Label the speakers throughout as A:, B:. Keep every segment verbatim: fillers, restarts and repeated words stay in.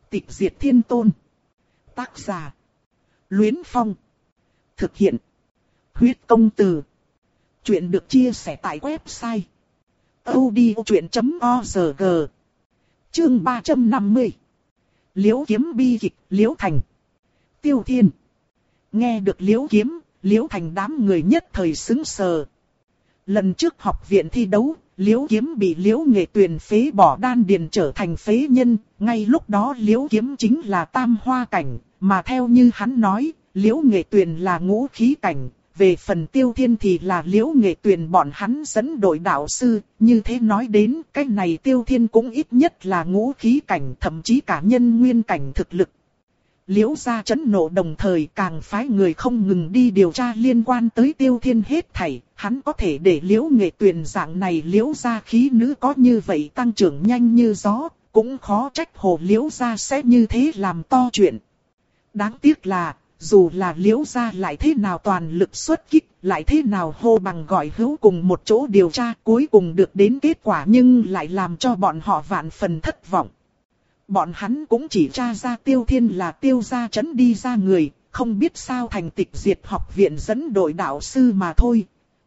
A: Tịch diệt thiên tôn. Tác giả. Luyến Phong. Thực hiện. Huyết công từ. Chuyện được chia sẻ tại website audiochuyện chấm org. Chương ba trăm năm mươi. Liễu kiếm bi kịch, Liễu Thành. Tiêu Thiên. Nghe được Liễu kiếm, Liễu Thành đám người nhất thời sững sờ. Lần trước học viện thi đấu, Liễu kiếm bị Liễu Nghệ Tuyền phế bỏ đan điền trở thành phế nhân, ngay lúc đó Liễu kiếm chính là tam hoa cảnh, mà theo như hắn nói, Liễu Nghệ Tuyền là ngũ khí cảnh. Về phần Tiêu Thiên thì là Liễu Nghệ Tuyền bọn hắn dẫn đội đạo sư, như thế nói đến, cái này Tiêu Thiên cũng ít nhất là ngũ khí cảnh, thậm chí cả nhân nguyên cảnh thực lực. Liễu gia chấn nộ đồng thời càng phái người không ngừng đi điều tra liên quan tới Tiêu Thiên hết thảy, hắn có thể để Liễu Nghệ Tuyền dạng này Liễu gia khí nữ có như vậy tăng trưởng nhanh như gió, cũng khó trách hồ Liễu gia sẽ như thế làm to chuyện. Đáng tiếc là, dù là Liễu gia lại thế nào toàn lực xuất kích, lại thế nào hô bằng gọi hữu cùng một chỗ điều tra, cuối cùng được đến kết quả nhưng lại làm cho bọn họ vạn phần thất vọng. Bọn hắn cũng chỉ tra ra Tiêu Thiên là Tiêu gia trấn đi ra người, không biết sao thành Tịch diệt học viện dẫn đội đạo sư mà thôi.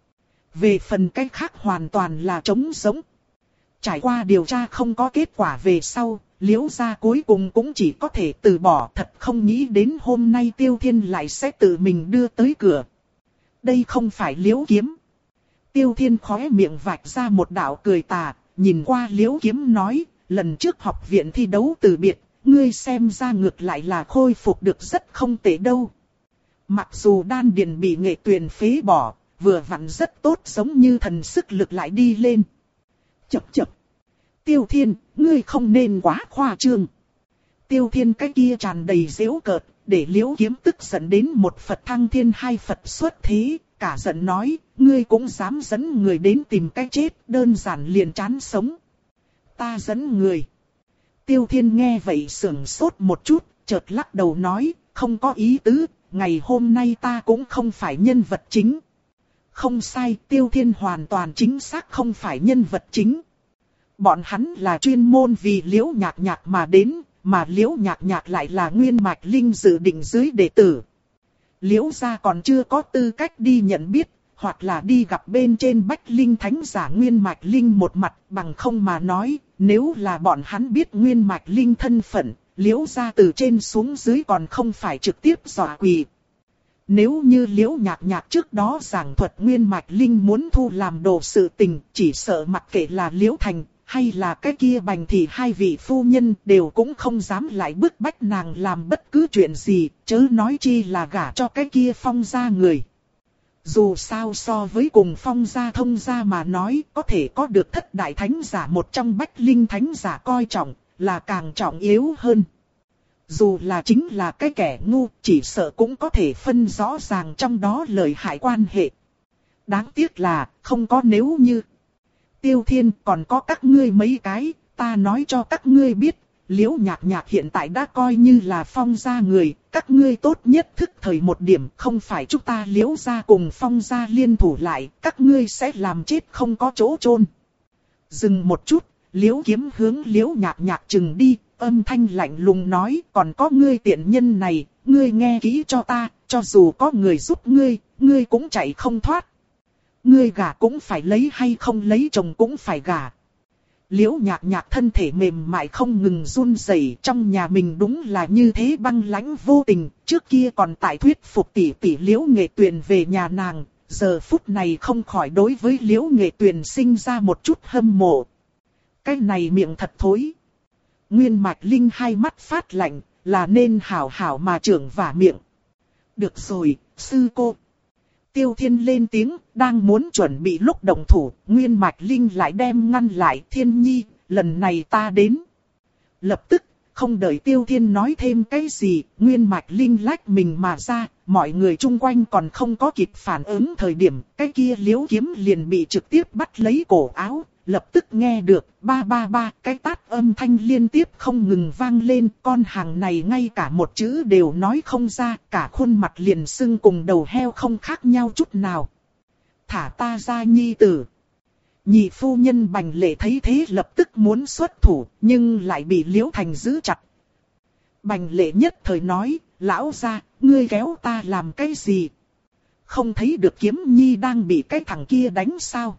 A: Về phần cách khác hoàn toàn là trống rỗng. Trải qua điều tra không có kết quả về sau, Liễu gia cuối cùng cũng chỉ có thể từ bỏ, thật không nghĩ đến hôm nay Tiêu Thiên lại sẽ tự mình đưa tới cửa. Đây không phải Liễu kiếm. Tiêu Thiên khóe miệng vạch ra một đạo cười tà, nhìn qua Liễu kiếm nói, lần trước học viện thi đấu từ biệt, ngươi xem ra ngược lại là khôi phục được rất không tệ đâu. Mặc dù đan điền bị Nghệ Tuyền phế bỏ, vừa vặn rất tốt giống như thần sức lực lại đi lên. Chập chập. Tiêu Thiên, ngươi không nên quá khoa trương. Tiêu Thiên cái kia tràn đầy giễu cợt, để Liễu kiếm tức giận đến một Phật thăng thiên hai Phật xuất thế, cả giận nói, ngươi cũng dám dẫn người đến tìm cái chết, đơn giản liền chán sống. Ta dẫn người. Tiêu Thiên nghe vậy sững sốt một chút, chợt lắc đầu nói, không có ý tứ, ngày hôm nay ta cũng không phải nhân vật chính. Không sai, Tiêu Thiên hoàn toàn chính xác không phải nhân vật chính. Bọn hắn là chuyên môn vì Liễu Nhạc Nhạc mà đến, mà Liễu Nhạc Nhạc lại là Nguyên Mạch Linh dự định dưới đệ tử. Liễu gia còn chưa có tư cách đi nhận biết, hoặc là đi gặp bên trên Bách Linh Thánh giả Nguyên Mạch Linh một mặt, bằng không mà nói, nếu là bọn hắn biết Nguyên Mạch Linh thân phận, Liễu gia từ trên xuống dưới còn không phải trực tiếp dọa quỳ. Nếu như Liễu Nhạc Nhạc trước đó giảng thuật Nguyên Mạch Linh muốn thu làm đồ sự tình, chỉ sợ mặc kệ là Liễu Thành, hay là cái kia Bành thì hai vị phu nhân đều cũng không dám lại bức bách nàng làm bất cứ chuyện gì, chớ nói chi là gả cho cái kia Phong gia người. Dù sao so với cùng Phong gia Thông gia mà nói, có thể có được thất đại thánh giả một trong Bách Linh thánh giả coi trọng, là càng trọng yếu hơn. Dù là chính là cái kẻ ngu, chỉ sợ cũng có thể phân rõ ràng trong đó lợi hại quan hệ. Đáng tiếc là, không có nếu như. Tiêu Thiên, còn có các ngươi mấy cái, ta nói cho các ngươi biết, Liễu Nhạc Nhạc hiện tại đã coi như là Phong gia người, các ngươi tốt nhất thức thời một điểm, không phải chúng ta Liễu gia cùng Phong gia liên thủ lại, các ngươi sẽ làm chết không có chỗ chôn. Dừng một chút, Liễu kiếm hướng Liễu Nhạc Nhạc chừng đi, âm thanh lạnh lùng nói, còn có ngươi tiện nhân này, ngươi nghe kỹ cho ta, cho dù có người giúp ngươi, ngươi cũng chạy không thoát. Ngươi gả cũng phải lấy hay không lấy chồng cũng phải gả. Liễu Nhạc Nhạc thân thể mềm mại không ngừng run rẩy, trong nhà mình đúng là như thế băng lãnh vô tình, trước kia còn tại thuyết phục tỷ tỷ Liễu Nghệ Tuyền về nhà nàng, giờ phút này không khỏi đối với Liễu Nghệ Tuyền sinh ra một chút hâm mộ. Cái này miệng thật thối. Nguyên Mạch Linh hai mắt phát lạnh, là nên hảo hảo mà trưởng vả miệng. Được rồi, sư cô. Tiêu Thiên lên tiếng, đang muốn chuẩn bị lúc động thủ, Nguyên Mạch Linh lại đem ngăn lại. Thiên nhi, lần này ta đến. Lập tức, không đợi Tiêu Thiên nói thêm cái gì, Nguyên Mạch Linh lách mình mà ra, mọi người chung quanh còn không có kịp phản ứng thời điểm, cái kia Liễu kiếm liền bị trực tiếp bắt lấy cổ áo. Lập tức nghe được, ba ba ba, cái tát âm thanh liên tiếp không ngừng vang lên, con hàng này ngay cả một chữ đều nói không ra, cả khuôn mặt liền sưng cùng đầu heo không khác nhau chút nào. Thả ta ra nhi tử. Nhị phu nhân Bành Lệ thấy thế lập tức muốn xuất thủ, nhưng lại bị Liễu Thành giữ chặt. Bành Lệ nhất thời nói, lão gia, ngươi kéo ta làm cái gì? Không thấy được Kiếm Nhi đang bị cái thằng kia đánh sao?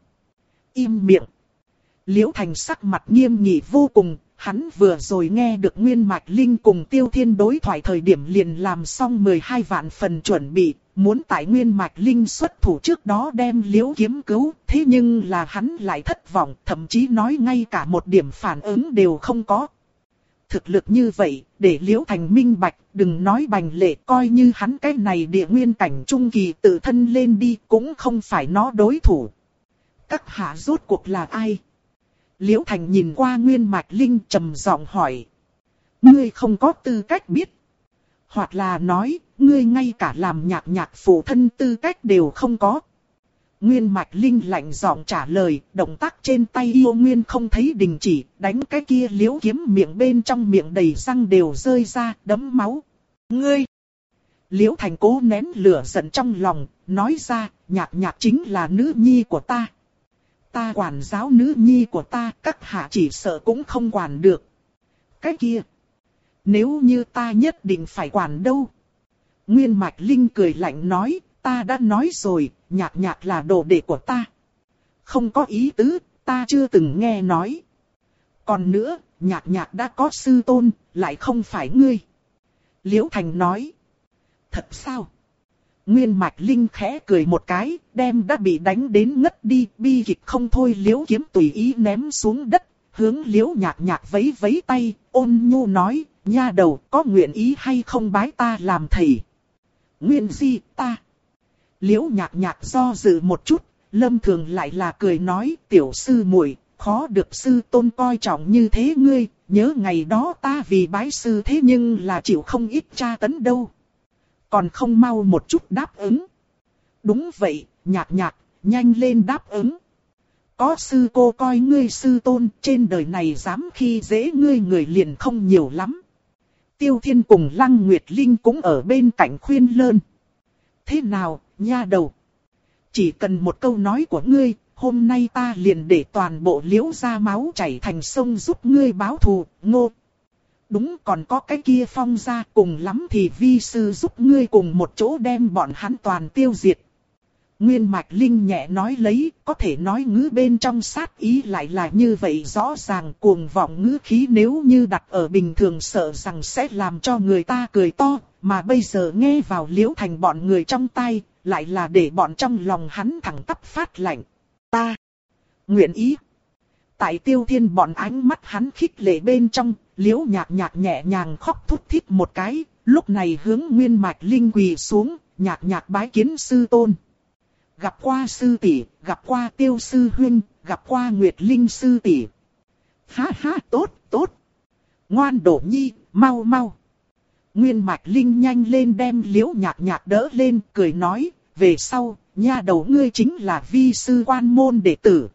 A: Im miệng. Liễu Thành sắc mặt nghiêm nghị vô cùng, hắn vừa rồi nghe được Nguyên Mạch Linh cùng Tiêu Thiên đối thoại thời điểm liền làm xong mười hai vạn phần chuẩn bị, muốn tại Nguyên Mạch Linh xuất thủ trước đó đem Liễu Kiếm cứu, thế nhưng là hắn lại thất vọng, thậm chí nói ngay cả một điểm phản ứng đều không có. Thực lực như vậy, để Liễu Thành minh bạch, đừng nói Bành Lệ, coi như hắn cái này địa nguyên cảnh trung kỳ tự thân lên đi cũng không phải nó đối thủ. Các hạ rốt cuộc là ai? Liễu Thành nhìn qua Nguyên Mạch Linh trầm giọng hỏi. Ngươi không có tư cách biết. Hoặc là nói, ngươi ngay cả làm nhạc nhạc phụ thân tư cách đều không có. Nguyên Mạch Linh lạnh giọng trả lời, động tác trên tay yêu nguyên không thấy đình chỉ, đánh cái kia Liễu Kiếm miệng bên trong miệng đầy răng đều rơi ra, đấm máu. Ngươi! Liễu Thành cố nén lửa giận trong lòng, nói ra, nhạc nhạc chính là nữ nhi của ta. Ta quản giáo nữ nhi của ta, các hạ chỉ sợ cũng không quản được. Cái kia! Nếu như ta nhất định phải quản đâu? Nguyên Mạch Linh cười lạnh nói, ta đã nói rồi, nhạc nhạc là đồ đệ của ta. Không có ý tứ, ta chưa từng nghe nói. Còn nữa, nhạc nhạc đã có sư tôn, lại không phải ngươi. Liễu Thành nói. Thật sao? Nguyên Mạch Linh khẽ cười một cái, đem đã bị đánh đến ngất đi, bi kịch không thôi Liễu Kiếm tùy ý ném xuống đất, hướng Liễu Nhạc Nhạc vẫy vẫy tay, ôn nhu nói, nha đầu có nguyện ý hay không bái ta làm thầy? Nguyên Di, ta. Liễu Nhạc Nhạc do dự một chút, Lâm Thường lại là cười nói, tiểu sư muội, khó được sư tôn coi trọng như thế ngươi, nhớ ngày đó ta vì bái sư thế nhưng là chịu không ít tra tấn đâu. Còn không mau một chút đáp ứng. Đúng vậy, Nhạc Nhạc, nhanh lên đáp ứng. Có sư cô coi ngươi sư tôn, trên đời này dám khi dễ ngươi người liền không nhiều lắm. Tiêu Thiên cùng Lăng Nguyệt Linh cũng ở bên cạnh khuyên lơn. Thế nào, nha đầu? Chỉ cần một câu nói của ngươi, hôm nay ta liền để toàn bộ Liễu gia máu chảy thành sông giúp ngươi báo thù, ngô. Đúng, còn có cái kia Phong gia, cùng lắm thì vi sư giúp ngươi cùng một chỗ đem bọn hắn toàn tiêu diệt. Nguyên Mạch Linh nhẹ nói lấy, có thể nói ngữ bên trong sát ý lại là như vậy rõ ràng, cuồng vọng ngữ khí nếu như đặt ở bình thường sợ rằng sẽ làm cho người ta cười to, mà bây giờ nghe vào Liễu Thành bọn người trong tai, lại là để bọn trong lòng hắn thẳng tắp phát lạnh. Ta nguyện ý. Tại Tiêu Thiên bọn ánh mắt hắn khích lệ bên trong, Liễu Nhạc Nhạc nhẹ nhàng khóc thút thít một cái, lúc này hướng Nguyên Mạch Linh quỳ xuống, Nhạc Nhạc bái kiến sư tôn. Gặp qua sư tỷ, gặp qua Tiêu sư huynh, gặp qua Nguyệt Linh sư tỷ. Ha ha, tốt, tốt. Ngoan Đỗ Nhi, mau mau. Nguyên Mạch Linh nhanh lên đem Liễu Nhạc Nhạc đỡ lên, cười nói, về sau, nha đầu ngươi chính là vi sư quan môn đệ tử.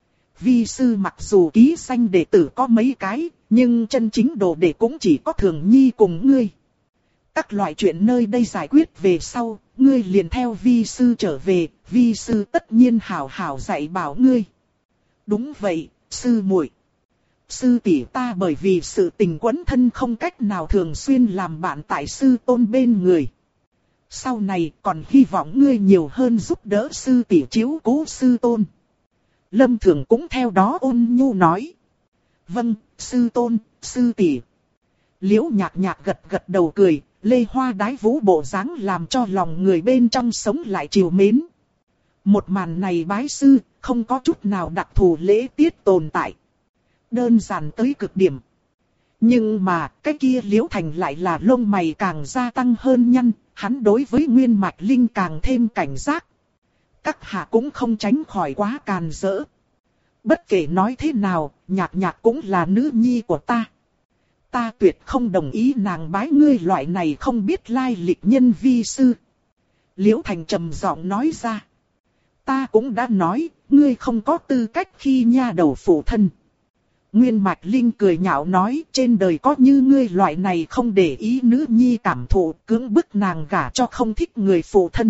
A: Vi sư mặc dù ký danh đệ tử có mấy cái, nhưng chân chính đồ đệ cũng chỉ có Thường Nhi cùng ngươi. Các loại chuyện nơi đây giải quyết về sau, ngươi liền theo vi sư trở về, vi sư tất nhiên hảo hảo dạy bảo ngươi. Đúng vậy, sư muội. Sư tỷ ta bởi vì sự tình quấn thân không cách nào thường xuyên làm bạn tại sư tôn bên người. Sau này còn hy vọng ngươi nhiều hơn giúp đỡ sư tỷ chiếu cố sư tôn. Lâm Thường cũng theo đó ôn nhu nói. Vâng, sư tôn, sư tỷ. Liễu Nhạc Nhạc gật gật đầu cười, lê hoa đái vũ bộ dáng làm cho lòng người bên trong sống lại trìu mến. Một màn này bái sư, không có chút nào đặc thù lễ tiết tồn tại. Đơn giản tới cực điểm. Nhưng mà, cái kia Liễu Thành lại là lông mày càng gia tăng hơn nhăn, hắn đối với Nguyên Mạch Linh càng thêm cảnh giác. Các hạ cũng không tránh khỏi quá càn rỡ. Bất kể nói thế nào, Nhạc Nhạc cũng là nữ nhi của ta. Ta tuyệt không đồng ý nàng bái ngươi loại này không biết lai lịch nhân vi sư. Liễu Thành trầm giọng nói ra. Ta cũng đã nói, ngươi không có tư cách khi nha đầu phụ thân. Nguyên Mạch Linh cười nhạo nói, trên đời có như ngươi loại này không để ý nữ nhi cảm thụ, cưỡng bức nàng gả cho không thích người phụ thân.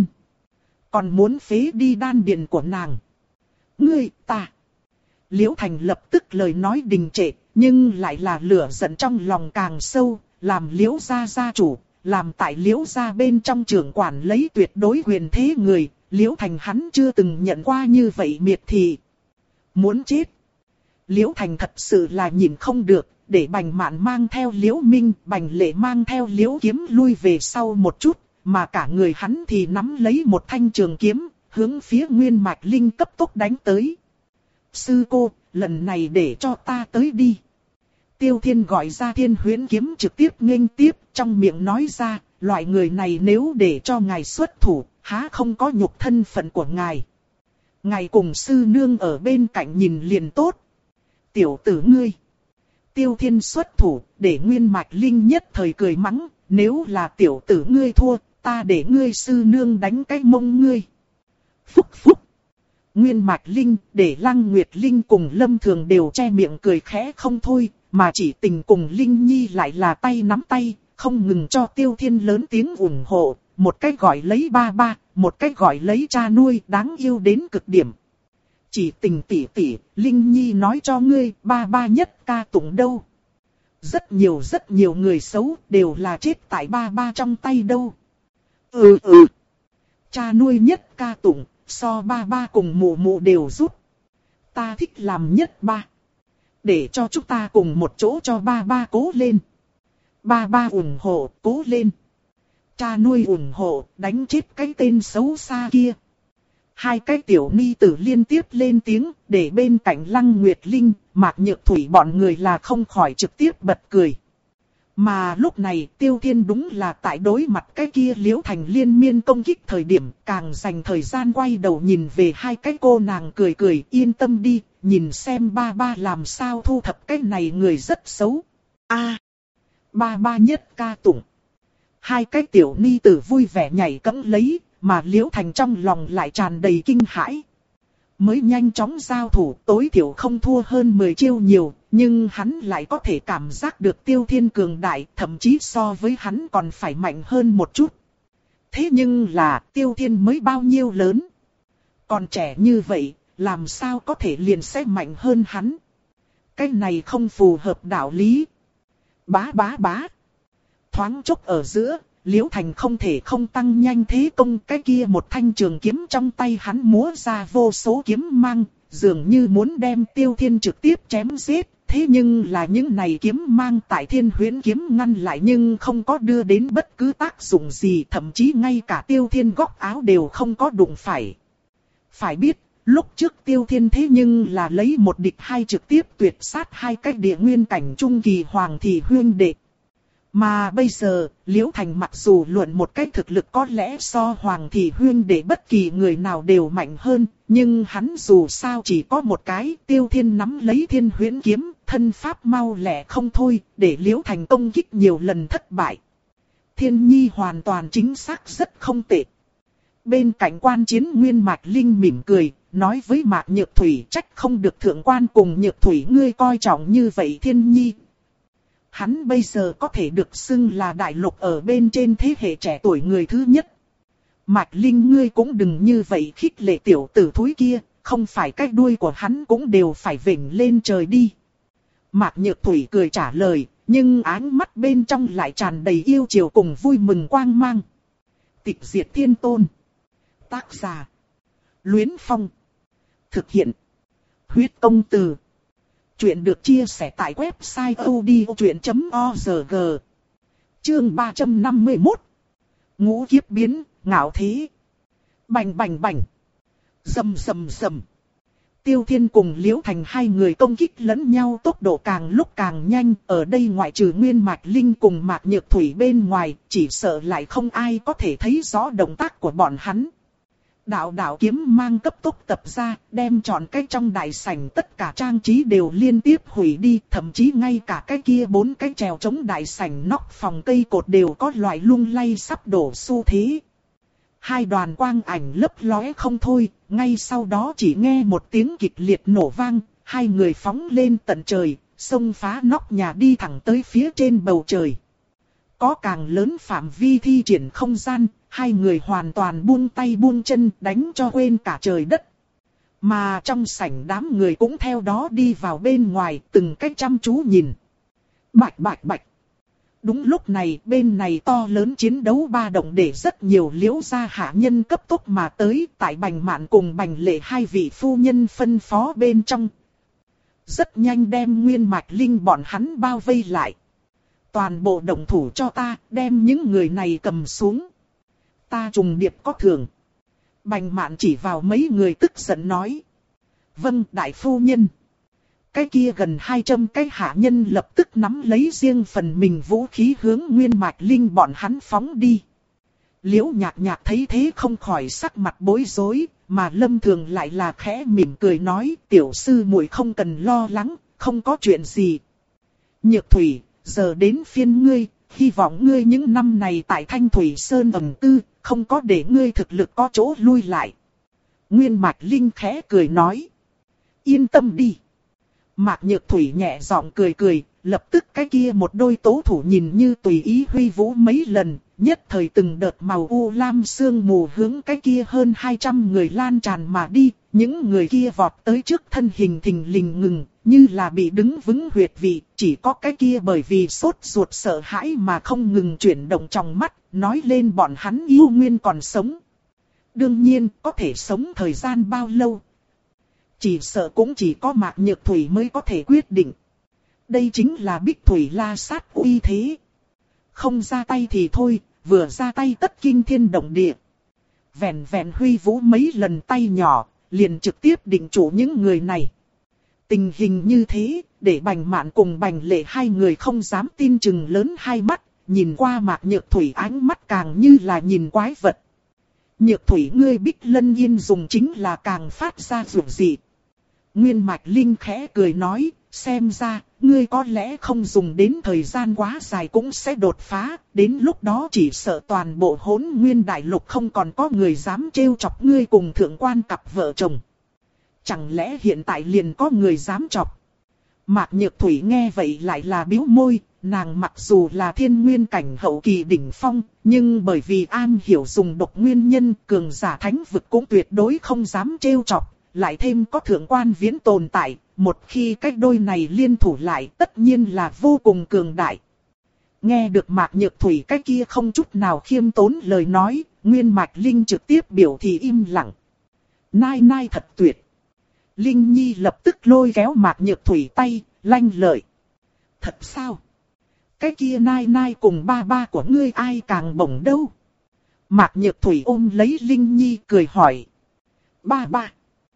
A: Còn muốn phế đi đan điền của nàng. Ngươi, ta. Liễu Thành lập tức lời nói đình trệ, nhưng lại là lửa giận trong lòng càng sâu, làm Liễu gia gia chủ, làm tại Liễu gia bên trong trưởng quản lấy tuyệt đối quyền thế người, Liễu Thành hắn chưa từng nhận qua như vậy miệt thị. Muốn chết. Liễu Thành thật sự là nhìn không được, để Bành Mạn mang theo Liễu Minh, Bành Lệ mang theo Liễu Kiếm lui về sau một chút, mà cả người hắn thì nắm lấy một thanh trường kiếm, hướng phía Nguyên Mạch Linh cấp tốc đánh tới. Sư cô, lần này để cho ta tới đi. Tiêu Thiên gọi ra Thiên Huyễn kiếm trực tiếp nghênh tiếp, trong miệng nói ra, loại người này nếu để cho ngài xuất thủ, há không có nhục thân phận của ngài. Ngài cùng sư nương ở bên cạnh nhìn liền tốt. Tiểu tử ngươi. Tiêu Thiên xuất thủ, để Nguyên Mạch Linh nhất thời cười mắng, nếu là tiểu tử ngươi thua, ta để ngươi sư nương đánh cái mông ngươi. Phúc phúc. Nguyên Mạch Linh, để Lăng Nguyệt Linh cùng Lâm Thường đều che miệng cười khẽ không thôi, mà chỉ tình cùng Linh Nhi lại là tay nắm tay, không ngừng cho Tiêu Thiên lớn tiếng ủng hộ, một cách gọi lấy ba ba, một cách gọi lấy cha nuôi, đáng yêu đến cực điểm. Chỉ tình tỷ tỷ, Linh Nhi nói cho ngươi, ba ba nhất ca tụng đâu. Rất nhiều rất nhiều người xấu đều là chết tại ba ba trong tay đâu. Ừ ừ. Cha nuôi nhất ca tụng, so ba ba cùng mụ mụ đều giúp. Ta thích làm nhất ba. Để cho chúng ta cùng một chỗ cho ba ba cố lên. Ba ba ủng hộ, cố lên. Cha nuôi ủng hộ, đánh chết cái tên xấu xa kia. Hai cái tiểu ni tử liên tiếp lên tiếng, để bên cạnh Lăng Nguyệt Linh, Mạc Nhược Thủy bọn người là không khỏi trực tiếp bật cười. Mà lúc này Tiêu Thiên đúng là tại đối mặt cái kia Liễu Thành liên miên công kích thời điểm, càng dành thời gian quay đầu nhìn về hai cái cô nàng cười cười, yên tâm đi, nhìn xem ba ba làm sao thu thập cái này người rất xấu. A, à, ba ba nhất ca tụng. Hai cái tiểu ni tử vui vẻ nhảy cẫng lấy, mà Liễu Thành trong lòng lại tràn đầy kinh hãi. Mới nhanh chóng giao thủ, tối thiểu không thua hơn mười chiêu nhiều, nhưng hắn lại có thể cảm giác được Tiêu Thiên cường đại, thậm chí so với hắn còn phải mạnh hơn một chút. Thế nhưng là Tiêu Thiên mới bao nhiêu lớn? Còn trẻ như vậy, làm sao có thể liền sẽ mạnh hơn hắn? Cái này không phù hợp đạo lý. Bá bá bá. Thoáng chốc ở giữa, Liễu Thành không thể không tăng nhanh thế công, cái kia một thanh trường kiếm trong tay hắn múa ra vô số kiếm mang, dường như muốn đem Tiêu Thiên trực tiếp chém giết. Thế nhưng là những này kiếm mang tại Thiên Huyễn kiếm ngăn lại nhưng không có đưa đến bất cứ tác dụng gì, thậm chí ngay cả Tiêu Thiên góc áo đều không có đụng phải. Phải biết, lúc trước Tiêu Thiên thế nhưng là lấy một địch hai trực tiếp tuyệt sát hai cái địa nguyên cảnh trung kỳ hoàng thị huyên đệ. Mà bây giờ, Liễu Thành mặc dù luận một cách thực lực có lẽ so Hoàng Thị Huyên để bất kỳ người nào đều mạnh hơn, nhưng hắn dù sao chỉ có một cái, Tiêu Thiên nắm lấy Thiên Huyễn kiếm, thân pháp mau lẹ không thôi, để Liễu Thành công kích nhiều lần thất bại. Thiên Nhi hoàn toàn chính xác rất không tệ. Bên cạnh quan chiến Nguyên Mạch Linh mỉm cười, nói với Mạc Nhược Thủy, trách không được thượng quan cùng Nhược Thủy ngươi coi trọng như vậy Thiên Nhi. Hắn bây giờ có thể được xưng là đại lục ở bên trên thế hệ trẻ tuổi người thứ nhất. Mạch Linh ngươi cũng đừng như vậy khích lệ tiểu tử thúi kia, không phải cái đuôi của hắn cũng đều phải vểnh lên trời đi. Mạc Nhược Thủy cười trả lời, nhưng áng mắt bên trong lại tràn đầy yêu chiều cùng vui mừng quang mang. Tịch diệt thiên tôn. Tác giả. Luyến Phong. Thực hiện. Huyết công từ. Chuyện được chia sẻ tại website odchuyện chấm org. Chương ba trăm năm mươi mốt. Ngũ kiếp biến, ngạo thế. Bành bành bành. Rầm rầm rầm. Tiêu Thiên cùng Liễu Thành hai người công kích lẫn nhau tốc độ càng lúc càng nhanh. Ở đây ngoại trừ Nguyên Mạch Linh cùng Mạc Nhược Thủy bên ngoài, chỉ sợ lại không ai có thể thấy rõ động tác của bọn hắn. Đạo đạo kiếm mang cấp tốc tập ra, đem trọn cái trong đại sảnh tất cả trang trí đều liên tiếp hủy đi, thậm chí ngay cả cái kia bốn cái chèo chống đại sảnh nóc phòng cây cột đều có loại lung lay sắp đổ xu thế. Hai đoàn quang ảnh lấp lóe không thôi, ngay sau đó chỉ nghe một tiếng kịch liệt nổ vang, hai người phóng lên tận trời, xông phá nóc nhà đi thẳng tới phía trên bầu trời. Có càng lớn phạm vi thi triển không gian, hai người hoàn toàn buông tay buông chân đánh cho quên cả trời đất. Mà trong sảnh đám người cũng theo đó đi vào bên ngoài từng cách chăm chú nhìn. Bạch bạch bạch. Đúng lúc này, bên này to lớn chiến đấu ba động để rất nhiều Liễu gia hạ nhân cấp tốc mà tới, tại Bành Mạn cùng Bành Lệ hai vị phu nhân phân phó bên trong. Rất nhanh đem Nguyên Mạch Linh bọn hắn bao vây lại. Toàn bộ động thủ cho ta, đem những người này cầm xuống. Ta trùng điệp có thưởng. Bành Mạn chỉ vào mấy người tức giận nói. Vâng, đại phu nhân. Cái kia gần hai trăm cái hạ nhân lập tức nắm lấy riêng phần mình vũ khí hướng Nguyên Mạch Linh bọn hắn phóng đi. Liễu Nhạc Nhạc thấy thế không khỏi sắc mặt bối rối, mà Lâm Thường lại là khẽ mỉm cười nói, tiểu sư muội không cần lo lắng, không có chuyện gì. Nhược Thủy, giờ đến phiên ngươi, hy vọng ngươi những năm này tại Thanh Thủy Sơn ẩn cư, không có để ngươi thực lực có chỗ lui lại. Nguyên Mạch Linh khẽ cười nói, yên tâm đi. Mạc Nhược Thủy nhẹ giọng cười cười, lập tức cái kia một đôi tố thủ nhìn như tùy ý huy vũ mấy lần, nhất thời từng đợt màu u lam sương mù hướng cái kia hơn hai trăm người lan tràn mà đi, những người kia vọt tới trước thân hình thình lình ngừng, như là bị đứng vững huyệt vị, chỉ có cái kia bởi vì sốt ruột sợ hãi mà không ngừng chuyển động trong mắt, nói lên bọn hắn yêu nguyên còn sống. Đương nhiên, có thể sống thời gian bao lâu? Chỉ sợ cũng chỉ có Mạc Nhược Thủy mới có thể quyết định. Đây chính là Bích Thủy La Sát uy thế. Không ra tay thì thôi, vừa ra tay tất kinh thiên động địa. Vẹn vẹn huy vũ mấy lần tay nhỏ, liền trực tiếp định chủ những người này. Tình hình như thế, để Bành Mạn cùng Bành Lệ hai người không dám tin chừng lớn hai mắt, nhìn qua Mạc Nhược Thủy ánh mắt càng như là nhìn quái vật. Nhược Thủy ngươi Bích Lân Yên dùng chính là càng phát ra rủi dị. Nguyên Mạch Linh khẽ cười nói, xem ra, ngươi có lẽ không dùng đến thời gian quá dài cũng sẽ đột phá, đến lúc đó chỉ sợ toàn bộ Hỗn Nguyên Đại Lục không còn có người dám trêu chọc ngươi cùng thượng quan cặp vợ chồng. Chẳng lẽ hiện tại liền có người dám chọc? Mạc Nhược Thủy nghe vậy lại là bĩu môi, nàng mặc dù là thiên nguyên cảnh hậu kỳ đỉnh phong, nhưng bởi vì an hiểu dùng độc nguyên nhân, cường giả thánh vực cũng tuyệt đối không dám trêu chọc. Lại thêm có thượng quan viễn tồn tại, một khi cách đôi này liên thủ lại tất nhiên là vô cùng cường đại. Nghe được Mạc Nhược Thủy cái kia không chút nào khiêm tốn lời nói, Nguyên Mạch Linh trực tiếp biểu thị im lặng. Nai nai thật tuyệt. Linh Nhi lập tức lôi kéo Mạc Nhược Thủy tay, lanh lợi. Thật sao? Cái kia nai nai cùng ba ba của ngươi ai càng bổng đâu? Mạc Nhược Thủy ôm lấy Linh Nhi cười hỏi. Ba ba.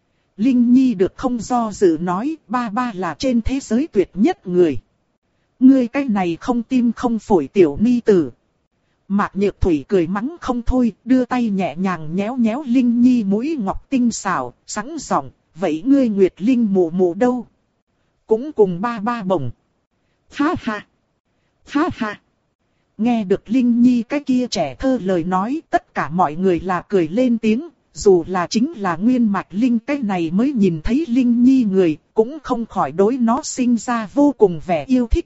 A: Linh Nhi được không do dự nói, ba ba là trên thế giới tuyệt nhất người. Ngươi cái này không tim không phổi tiểu ni tử. Mạc Nhược Thủy cười mắng không thôi, đưa tay nhẹ nhàng nhéo nhéo Linh Nhi mũi ngọc tinh xảo, sẵn giọng, vậy ngươi Nguyệt Linh mụ mụ đâu? Cũng cùng ba ba bổng. Ha ha! Ha ha! Nghe được Linh Nhi cái kia trẻ thơ lời nói, tất cả mọi người là cười lên tiếng. Dù là chính là Nguyên Mạch Linh cái này mới nhìn thấy Linh Nhi người, cũng không khỏi đối nó sinh ra vô cùng vẻ yêu thích.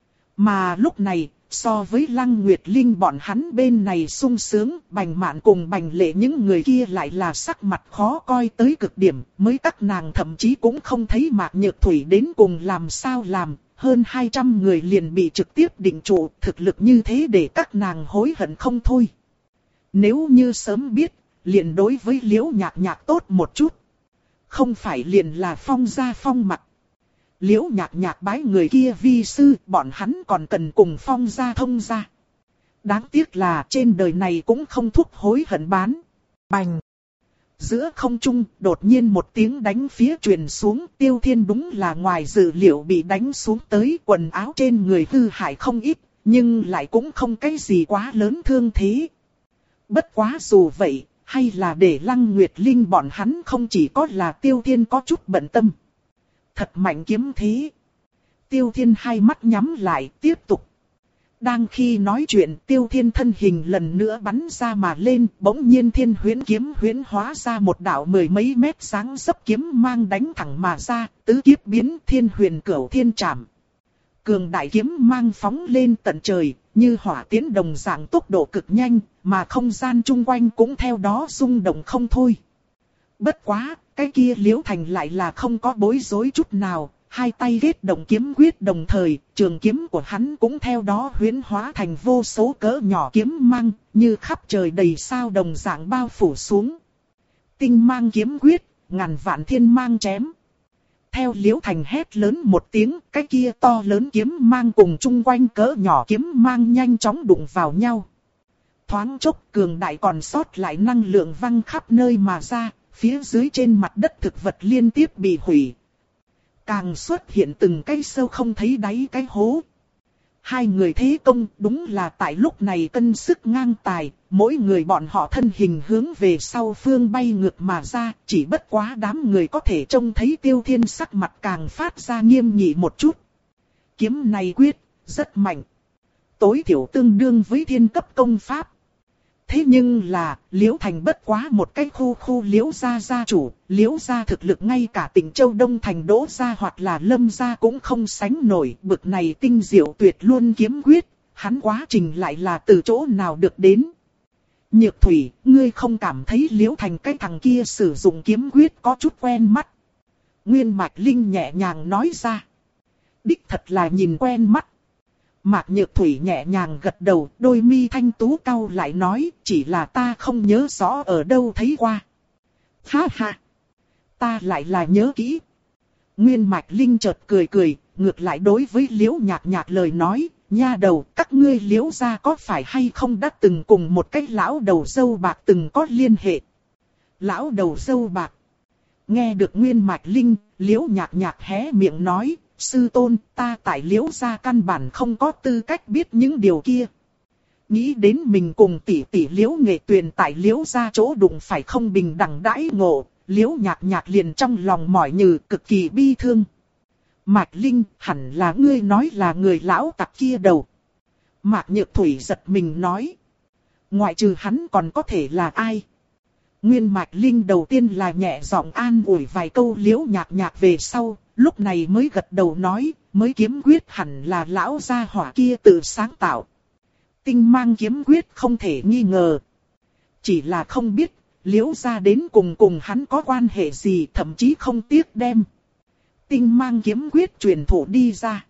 A: Mà lúc này, so với Lăng Nguyệt Linh bọn hắn bên này sung sướng, Bành Mạn cùng Bành Lệ những người kia lại là sắc mặt khó coi tới cực điểm, mới các nàng thậm chí cũng không thấy Mạc Nhược Thủy đến cùng làm sao làm, hơn hai trăm người liền bị trực tiếp định trụ, thực lực như thế để các nàng hối hận không thôi. Nếu như sớm biết, liền đối với Liễu Nhạc Nhạc tốt một chút. Không phải liền là phong gia phong mặt. Liễu Nhạc Nhạc bái người kia vi sư, bọn hắn còn cần cùng phong gia thông gia. Đáng tiếc là trên đời này cũng không thuốc hối hận bán. Bành! Giữa không trung, đột nhiên một tiếng đánh phía truyền xuống, Tiêu Thiên đúng là ngoài dự liệu bị đánh xuống tới, quần áo trên người hư hại không ít, nhưng lại cũng không cái gì quá lớn thương thế. Bất quá dù vậy, hay là để Lăng Nguyệt Linh bọn hắn không chỉ có là Tiêu Thiên có chút bận tâm. Thật mạnh kiếm thế. Tiêu Thiên hai mắt nhắm lại tiếp tục. Đang khi nói chuyện Tiêu Thiên thân hình lần nữa bắn ra mà lên, bỗng nhiên thiên huyễn kiếm huyễn hóa ra một đạo mười mấy mét sáng dấp kiếm mang đánh thẳng mà ra, tứ kiếp biến thiên huyền cửu thiên trảm. Cường đại kiếm mang phóng lên tận trời, như hỏa tiến đồng dạng tốc độ cực nhanh, mà không gian chung quanh cũng theo đó rung động không thôi. Bất quá, cái kia Liễu Thành lại là không có bối rối chút nào, hai tay kết động kiếm quyết đồng thời, trường kiếm của hắn cũng theo đó huyễn hóa thành vô số cỡ nhỏ kiếm mang, như khắp trời đầy sao đồng dạng bao phủ xuống. Tinh mang kiếm quyết, ngàn vạn thiên mang chém. Theo Liễu Thành hét lớn một tiếng, cái kia to lớn kiếm mang cùng chung quanh cỡ nhỏ kiếm mang nhanh chóng đụng vào nhau. Thoáng chốc cường đại còn sót lại năng lượng văng khắp nơi mà ra, phía dưới trên mặt đất thực vật liên tiếp bị hủy. Càng xuất hiện từng cái sâu không thấy đáy cái hố. Hai người thế công đúng là tại lúc này cân sức ngang tài, mỗi người bọn họ thân hình hướng về sau phương bay ngược mà ra, chỉ bất quá đám người có thể trông thấy Tiêu Thiên sắc mặt càng phát ra nghiêm nghị một chút. Kiếm này quyết, rất mạnh. Tối thiểu tương đương với thiên cấp công pháp. Thế nhưng là, Liễu Thành bất quá một cái khu khu Liễu gia gia chủ, Liễu gia thực lực ngay cả tỉnh Châu Đông Thành Đỗ gia hoặc là Lâm gia cũng không sánh nổi, bực này tinh diệu tuyệt luôn kiếm quyết, hắn quá trình lại là từ chỗ nào được đến. Nhược Thủy, ngươi không cảm thấy Liễu Thành cái thằng kia sử dụng kiếm quyết có chút quen mắt. Nguyên Mạch Linh nhẹ nhàng nói ra. Đích thật là nhìn quen mắt. Mạc Nhược Thủy nhẹ nhàng gật đầu, đôi mi thanh tú cau lại nói, chỉ là ta không nhớ rõ ở đâu thấy qua. Ha ha! Ta lại là nhớ kỹ. Nguyên Mạch Linh chợt cười cười, ngược lại đối với Liễu Nhạc Nhạc lời nói, nha đầu, các ngươi Liễu gia có phải hay không đã từng cùng một cái lão đầu râu bạc từng có liên hệ. Lão đầu râu bạc. Nghe được Nguyên Mạch Linh, Liễu Nhạc Nhạc hé miệng nói, sư tôn, ta tại Liễu gia căn bản không có tư cách biết những điều kia. Nghĩ đến mình cùng tỷ tỷ Liễu Nghệ Tuyền tại Liễu gia chỗ đụng phải không bình đẳng đãi ngộ, Liễu Nhạc Nhạc liền trong lòng mỏi nhừ cực kỳ bi thương. Mạch Linh, hẳn là ngươi nói là người lão tặc kia đầu. Mạc Nhược Thủy giật mình nói. Ngoại trừ hắn còn có thể là ai? Nguyên Mạch Linh đầu tiên là nhẹ giọng an ủi vài câu Liễu Nhạc Nhạc về sau, lúc này mới gật đầu nói, mới kiếm quyết hẳn là lão gia hỏa kia tự sáng tạo. Tinh mang kiếm quyết không thể nghi ngờ. Chỉ là không biết, Liễu gia đến cùng cùng hắn có quan hệ gì, thậm chí không tiếc đem tinh mang kiếm quyết truyền thụ đi ra.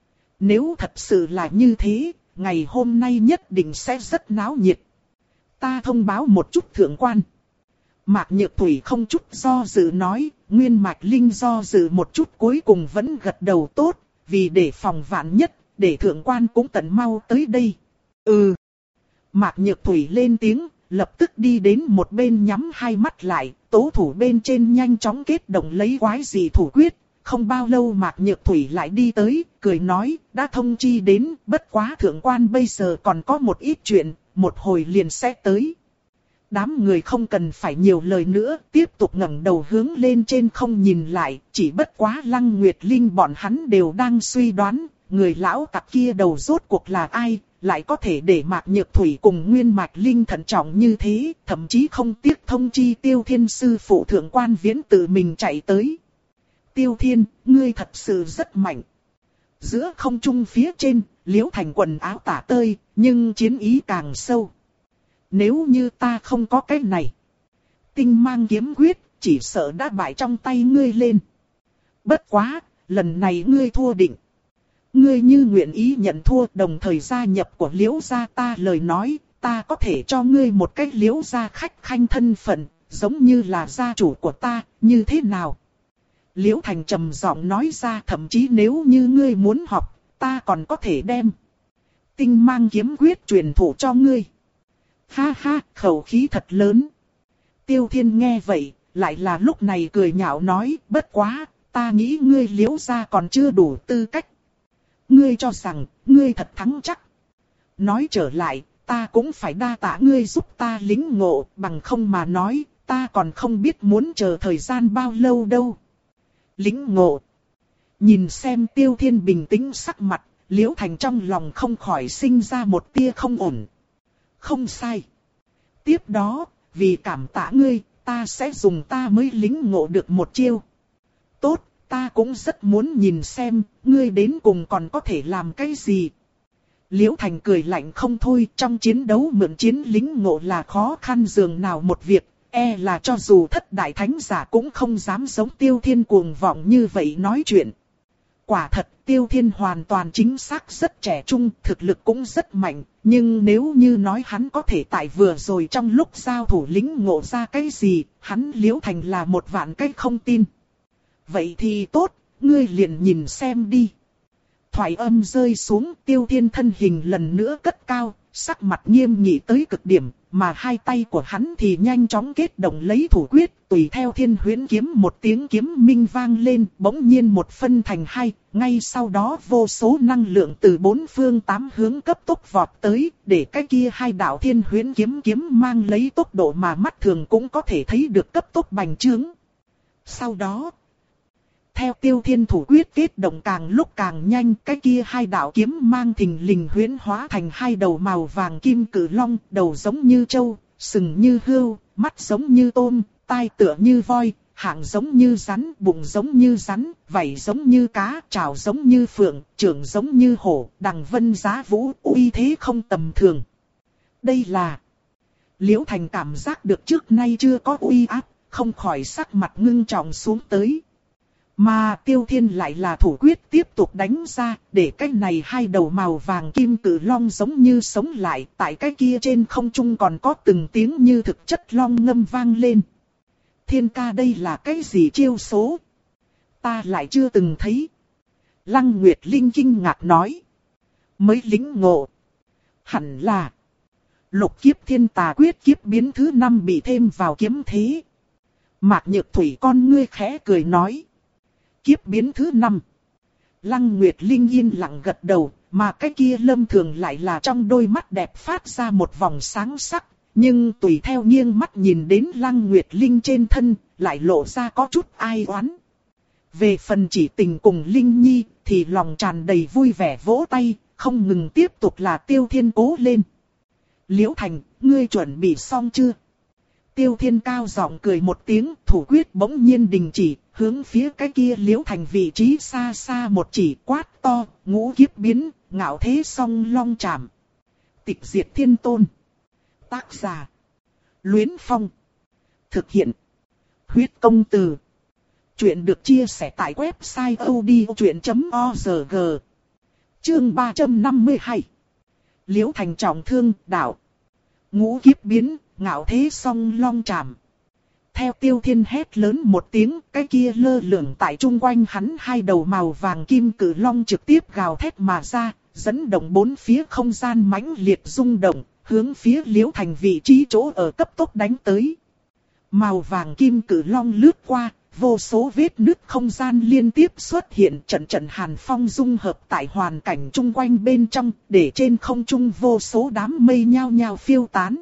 A: Nếu thật sự là như thế, ngày hôm nay nhất định sẽ rất náo nhiệt. Ta thông báo một chút thượng quan. Mạc Nhược Thủy không chút do dự nói, Nguyên Mạch Linh do dự một chút cuối cùng vẫn gật đầu tốt, vì để phòng vạn nhất, để thượng quan cũng tận mau tới đây. Ừ. Mạc Nhược Thủy lên tiếng, lập tức đi đến một bên nhắm hai mắt lại, tố thủ bên trên nhanh chóng kết động lấy quái dị thủ quyết. Không bao lâu Mạc Nhược Thủy lại đi tới, cười nói, đã thông chi đến, bất quá thượng quan bây giờ còn có một ít chuyện, một hồi liền sẽ tới. Đám người không cần phải nhiều lời nữa, tiếp tục ngẩng đầu hướng lên trên không nhìn lại, chỉ bất quá Lăng Nguyệt Linh bọn hắn đều đang suy đoán, người lão tặc kia đầu rốt cuộc là ai, lại có thể để Mạc Nhược Thủy cùng Nguyên Mạch Linh thận trọng như thế, thậm chí không tiếc thông chi Tiêu Thiên sư phụ thượng quan Viễn tự mình chạy tới. Tiêu Thiên, ngươi thật sự rất mạnh. Giữa không trung phía trên, Liễu Thành quần áo tả tơi, nhưng chiến ý càng sâu. Nếu như ta không có cái này, tinh mang kiếm quyết, chỉ sợ đã bại trong tay ngươi lên. Bất quá, lần này ngươi thua định. Ngươi như nguyện ý nhận thua đồng thời gia nhập của Liễu gia ta lời nói, ta có thể cho ngươi một cái Liễu gia khách khanh thân phận, giống như là gia chủ của ta, như thế nào? Liễu Thành trầm giọng nói ra, thậm chí nếu như ngươi muốn học, ta còn có thể đem tinh mang kiếm quyết truyền thụ cho ngươi. Ha ha, khẩu khí thật lớn. Tiêu Thiên nghe vậy, lại là lúc này cười nhạo nói, bất quá, ta nghĩ ngươi Liễu gia còn chưa đủ tư cách. Ngươi cho rằng, ngươi thật thắng chắc. Nói trở lại, ta cũng phải đa tạ ngươi giúp ta lĩnh ngộ, bằng không mà nói, ta còn không biết muốn chờ thời gian bao lâu đâu. Lĩnh ngộ. Nhìn xem Tiêu Thiên bình tĩnh sắc mặt, Liễu Thành trong lòng không khỏi sinh ra một tia không ổn. Không sai. Tiếp đó, vì cảm tạ ngươi, ta sẽ dùng ta mới lĩnh ngộ được một chiêu. Tốt, ta cũng rất muốn nhìn xem, ngươi đến cùng còn có thể làm cái gì. Liễu Thành cười lạnh không thôi, trong chiến đấu mượn chiến lĩnh ngộ là khó khăn dường nào một việc. E là cho dù thất đại thánh giả cũng không dám giống Tiêu Thiên cuồng vọng như vậy nói chuyện. Quả thật, Tiêu Thiên hoàn toàn chính xác rất trẻ trung, thực lực cũng rất mạnh, nhưng nếu như nói hắn có thể tại vừa rồi trong lúc giao thủ lĩnh ngộ ra cái gì, hắn Liễu Thành là một vạn cái không tin. Vậy thì tốt, ngươi liền nhìn xem đi. Thoại âm rơi xuống, Tiêu Thiên thân hình lần nữa cất cao, sắc mặt nghiêm nghị tới cực điểm, mà hai tay của hắn thì nhanh chóng kết động lấy thủ quyết, tùy theo Thiên Huyễn kiếm một tiếng kiếm minh vang lên, bỗng nhiên một phân thành hai, ngay sau đó vô số năng lượng từ bốn phương tám hướng cấp tốc vọt tới, để cái kia hai đạo Thiên Huyễn kiếm kiếm mang lấy tốc độ mà mắt thường cũng có thể thấy được cấp tốc bành trướng. Sau đó, theo Tiêu Thiên thủ quyết kết động càng lúc càng nhanh, cái kia hai đạo kiếm mang thình lình huyễn hóa thành hai đầu màu vàng kim cử long, đầu giống như trâu, sừng như hươu, mắt giống như tôm, tai tựa như voi, hạng giống như rắn, bụng giống như rắn, vảy giống như cá, trảo giống như phượng, trưởng giống như hổ, đằng vân giá vũ, uy thế không tầm thường. Đây là Liễu Thành cảm giác được trước nay chưa có uy áp, không khỏi sắc mặt ngưng trọng xuống tới. Mà Tiêu Thiên lại là thủ quyết tiếp tục đánh ra, để cái này hai đầu màu vàng kim cử long giống như sống lại, tại cái kia trên không trung còn có từng tiếng như thực chất long ngâm vang lên. Thiên ca, đây là cái gì chiêu số? Ta lại chưa từng thấy. Lăng Nguyệt Linh kinh ngạc nói. Mới lĩnh ngộ. Hẳn là Lục Kiếp Thiên Tà Quyết kiếp biến thứ năm bị thêm vào kiếm thế. Mạc Nhược Thủy con ngươi khẽ cười nói. Kiếp biến thứ năm. Lăng Nguyệt Linh yên lặng gật đầu, mà cái kia Lâm Thường lại là trong đôi mắt đẹp phát ra một vòng sáng sắc, nhưng tùy theo nghiêng mắt nhìn đến Lăng Nguyệt Linh trên thân, lại lộ ra có chút ai oán. Về phần Chỉ Tình cùng Linh Nhi, thì lòng tràn đầy vui vẻ vỗ tay, không ngừng tiếp tục là Tiêu Thiên cố lên. Liễu Thành, ngươi chuẩn bị xong chưa? Tiêu Thiên cao giọng cười một tiếng, thủ quyết bỗng nhiên đình chỉ, hướng phía cái kia Liễu Thành vị trí xa xa một chỉ quát to, ngũ kiếp biến, ngạo thế song long chạm. Tịch diệt thiên tôn. Tác giả: Luyến Phong. Thực hiện: Huyết Công Từ. Chuyện được chia sẻ tại website odchuyện chấm org. Chương ba trăm năm mươi hai. Liễu Thành trọng thương, đạo. Ngũ kiếp biến, ngạo thế song long chạm. Theo Tiêu Thiên hét lớn một tiếng, cái kia lơ lửng tại trung quanh hắn hai đầu màu vàng kim cử long trực tiếp gào thét mà ra, dẫn động bốn phía không gian mãnh liệt rung động, hướng phía Liễu Thành vị trí chỗ ở cấp tốc đánh tới. Màu vàng kim cử long lướt qua, vô số vết nứt không gian liên tiếp xuất hiện, trận trận hàn phong dung hợp tại hoàn cảnh chung quanh bên trong, để trên không trung vô số đám mây nhao nhao phiêu tán.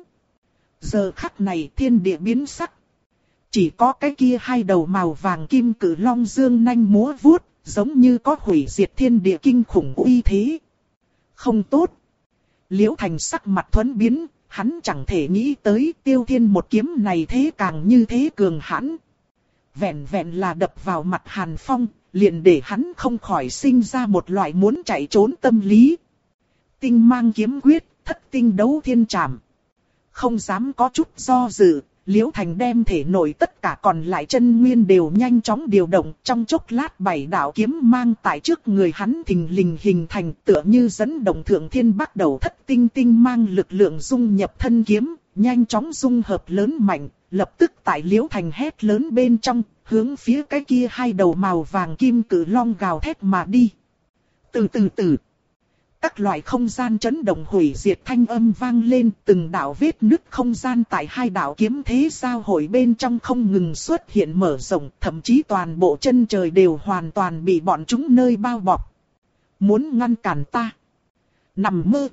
A: Giờ khắc này thiên địa biến sắc. Chỉ có cái kia hai đầu màu vàng kim cử long dương nanh múa vuốt, giống như có hủy diệt thiên địa kinh khủng uy thế. Không tốt. Liễu Thành sắc mặt thuẫn biến, hắn chẳng thể nghĩ tới Tiêu Thiên một kiếm này thế càng như thế cường hãn. Vẹn vẹn là đập vào mặt hàn phong, liền để hắn không khỏi sinh ra một loại muốn chạy trốn tâm lý. Tinh mang kiếm quyết, thất tinh đấu thiên trảm. Không dám có chút do dự, Liễu Thành đem thể nội tất cả còn lại chân nguyên đều nhanh chóng điều động, trong chốc lát bảy đạo kiếm mang tại trước người hắn thình lình hình thành, tựa như dẫn động thượng thiên bắt đầu thất tinh tinh mang lực lượng dung nhập thân kiếm, nhanh chóng dung hợp lớn mạnh, lập tức tại Liễu Thành hét lớn bên trong, hướng phía cái kia hai đầu màu vàng kim cử long gào thét mà đi. Từ từ từ. Các loại không gian chấn động hủy diệt thanh âm vang lên, từng đạo vết nứt không gian tại hai đạo kiếm thế giao hội bên trong không ngừng xuất hiện mở rộng, thậm chí toàn bộ chân trời đều hoàn toàn bị bọn chúng nơi bao bọc. Muốn ngăn cản ta? Nằm mơ!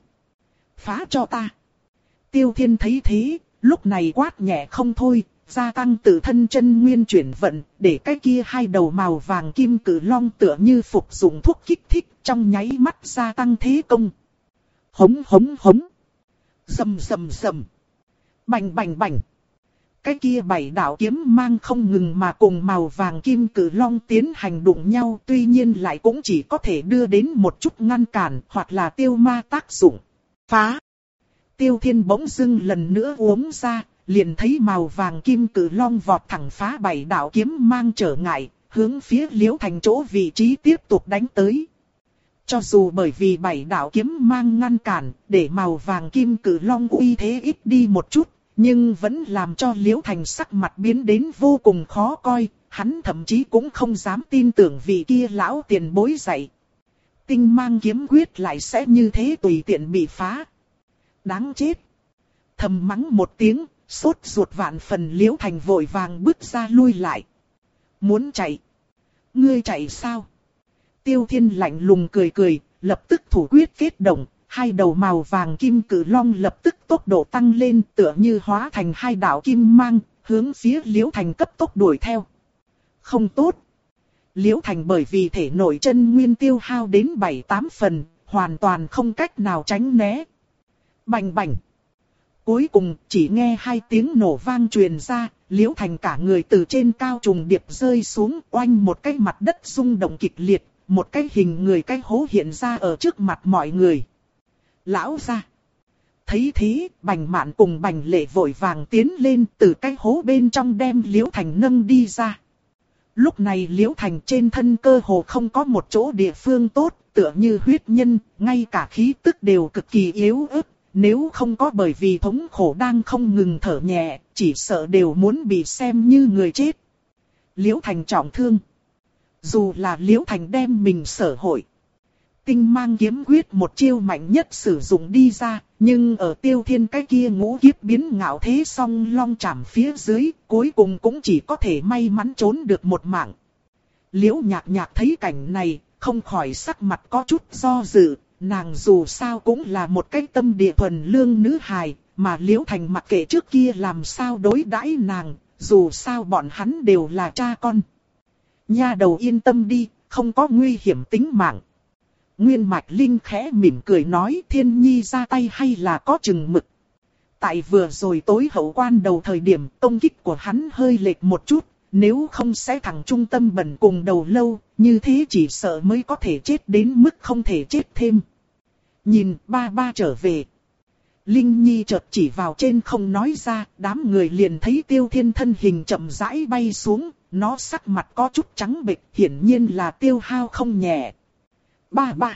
A: Phá cho ta! Tiêu Thiên thấy thế, lúc này quát nhẹ không thôi, gia tăng tự thân chân nguyên chuyển vận, để cái kia hai đầu màu vàng kim cử long tựa như phục dụng thuốc kích thích, trong nháy mắt gia tăng thế công. Hống hống hống. Rầm rầm rầm. Bành bành bành. Cái kia bảy đạo kiếm mang không ngừng mà cùng màu vàng kim cử long tiến hành đụng nhau, tuy nhiên lại cũng chỉ có thể đưa đến một chút ngăn cản hoặc là tiêu ma tác dụng. Phá. Tiêu Thiên bỗng dưng lần nữa uống ra, liền thấy màu vàng kim cử long vọt thẳng phá bảy đạo kiếm mang trở ngại, hướng phía Liễu Thành chỗ vị trí tiếp tục đánh tới. Cho dù bởi vì bảy đạo kiếm mang ngăn cản, để màu vàng kim cử long uy thế ít đi một chút, nhưng vẫn làm cho Liễu Thành sắc mặt biến đến vô cùng khó coi, hắn thậm chí cũng không dám tin tưởng vị kia lão tiền bối dạy. Tinh mang kiếm quyết lại sẽ như thế tùy tiện bị phá. Đáng chết. Thầm mắng một tiếng, sốt ruột vạn phần Liễu Thành vội vàng bước ra lui lại. Muốn chạy? Ngươi chạy sao? Tiêu Thiên lạnh lùng cười cười, lập tức thủ quyết kết động, hai đầu màu vàng kim cử long lập tức tốc độ tăng lên tựa như hóa thành hai đạo kim mang, hướng phía Liễu Thành cấp tốc đuổi theo. Không tốt. Liễu Thành bởi vì thể nội chân nguyên tiêu hao đến bảy tám phần, hoàn toàn không cách nào tránh né. Bành bành. Cuối cùng chỉ nghe hai tiếng nổ vang truyền ra, Liễu Thành cả người từ trên cao trùng điệp rơi xuống, oanh một cái mặt đất rung động kịch liệt, một cái hình người cái hố hiện ra ở trước mặt mọi người. Lão gia. Thấy thế, Bành Mạn cùng Bành Lệ vội vàng tiến lên từ cái hố bên trong đem Liễu Thành nâng đi ra. Lúc này Liễu Thành trên thân cơ hồ không có một chỗ địa phương tốt, tựa như huyết nhân, ngay cả khí tức đều cực kỳ yếu ớt. Nếu không có bởi vì thống khổ đang không ngừng thở nhẹ, chỉ sợ đều muốn bị xem như người chết. Liễu Thành trọng thương. Dù là Liễu Thành đem mình sở hội. Tinh mang kiếm quyết một chiêu mạnh nhất sử dụng đi ra, nhưng ở Tiêu Thiên cái kia ngũ kiếp biến ngạo thế song long chạm phía dưới, cuối cùng cũng chỉ có thể may mắn trốn được một mạng. Liễu Nhạc Nhạc thấy cảnh này, không khỏi sắc mặt có chút do dự, nàng dù sao cũng là một cái tâm địa thuần lương nữ hài, mà Liễu Thành mặc kệ trước kia làm sao đối đãi nàng, dù sao bọn hắn đều là cha con. Nha đầu yên tâm đi, không có nguy hiểm tính mạng. Nguyên Mạch Linh khẽ mỉm cười nói Thiên Nhi ra tay hay là có chừng mực. Tại vừa rồi tối hậu quan đầu thời điểm công kích của hắn hơi lệch một chút, nếu không sẽ thẳng trung tâm bẩn cùng đầu lâu, như thế chỉ sợ mới có thể chết đến mức không thể chết thêm. Nhìn ba ba trở về. Linh Nhi chợt chỉ vào trên không nói ra, đám người liền thấy Tiêu Thiên thân hình chậm rãi bay xuống, nó sắc mặt có chút trắng bệch, hiển nhiên là tiêu hao không nhẹ. Ba ba.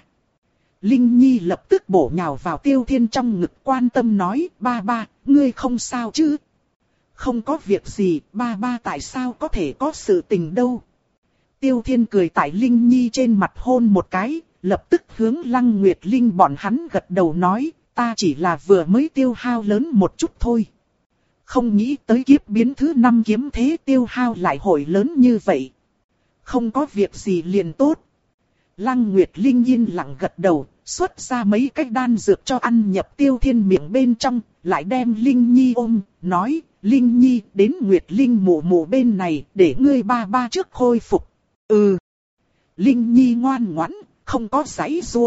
A: Linh Nhi lập tức bổ nhào vào Tiêu Thiên trong ngực quan tâm nói, ba ba, ngươi không sao chứ? Không có việc gì, ba ba tại sao có thể có sự tình đâu? Tiêu Thiên cười tại Linh Nhi trên mặt hôn một cái, lập tức hướng Lăng Nguyệt Linh bọn hắn gật đầu nói, ta chỉ là vừa mới tiêu hao lớn một chút thôi. Không nghĩ tới kiếp biến thứ năm kiếm thế tiêu hao lại hồi lớn như vậy. Không có việc gì liền tốt. Lăng Nguyệt Linh yên lặng gật đầu, xuất ra mấy cái đan dược cho ăn nhập Tiêu Thiên miệng bên trong, lại đem Linh Nhi ôm, nói, Linh Nhi đến Nguyệt Linh mụ mụ bên này để ngươi ba ba trước khôi phục. Ừ. Linh Nhi ngoan ngoãn, không có giãy giụa.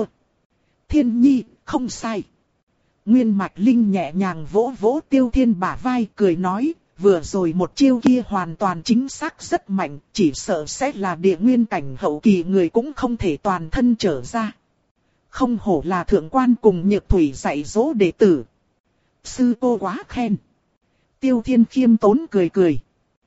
A: Thiên Nhi, không sai. Nguyên Mạch Linh nhẹ nhàng vỗ vỗ Tiêu Thiên bả vai cười nói, vừa rồi một chiêu kia hoàn toàn chính xác rất mạnh, chỉ sợ sẽ là địa nguyên cảnh hậu kỳ người cũng không thể toàn thân trở ra. Không hổ là thượng quan cùng Nhược Thủy dạy dỗ đệ tử. Sư cô quá khen. Tiêu Thiên khiêm tốn cười cười.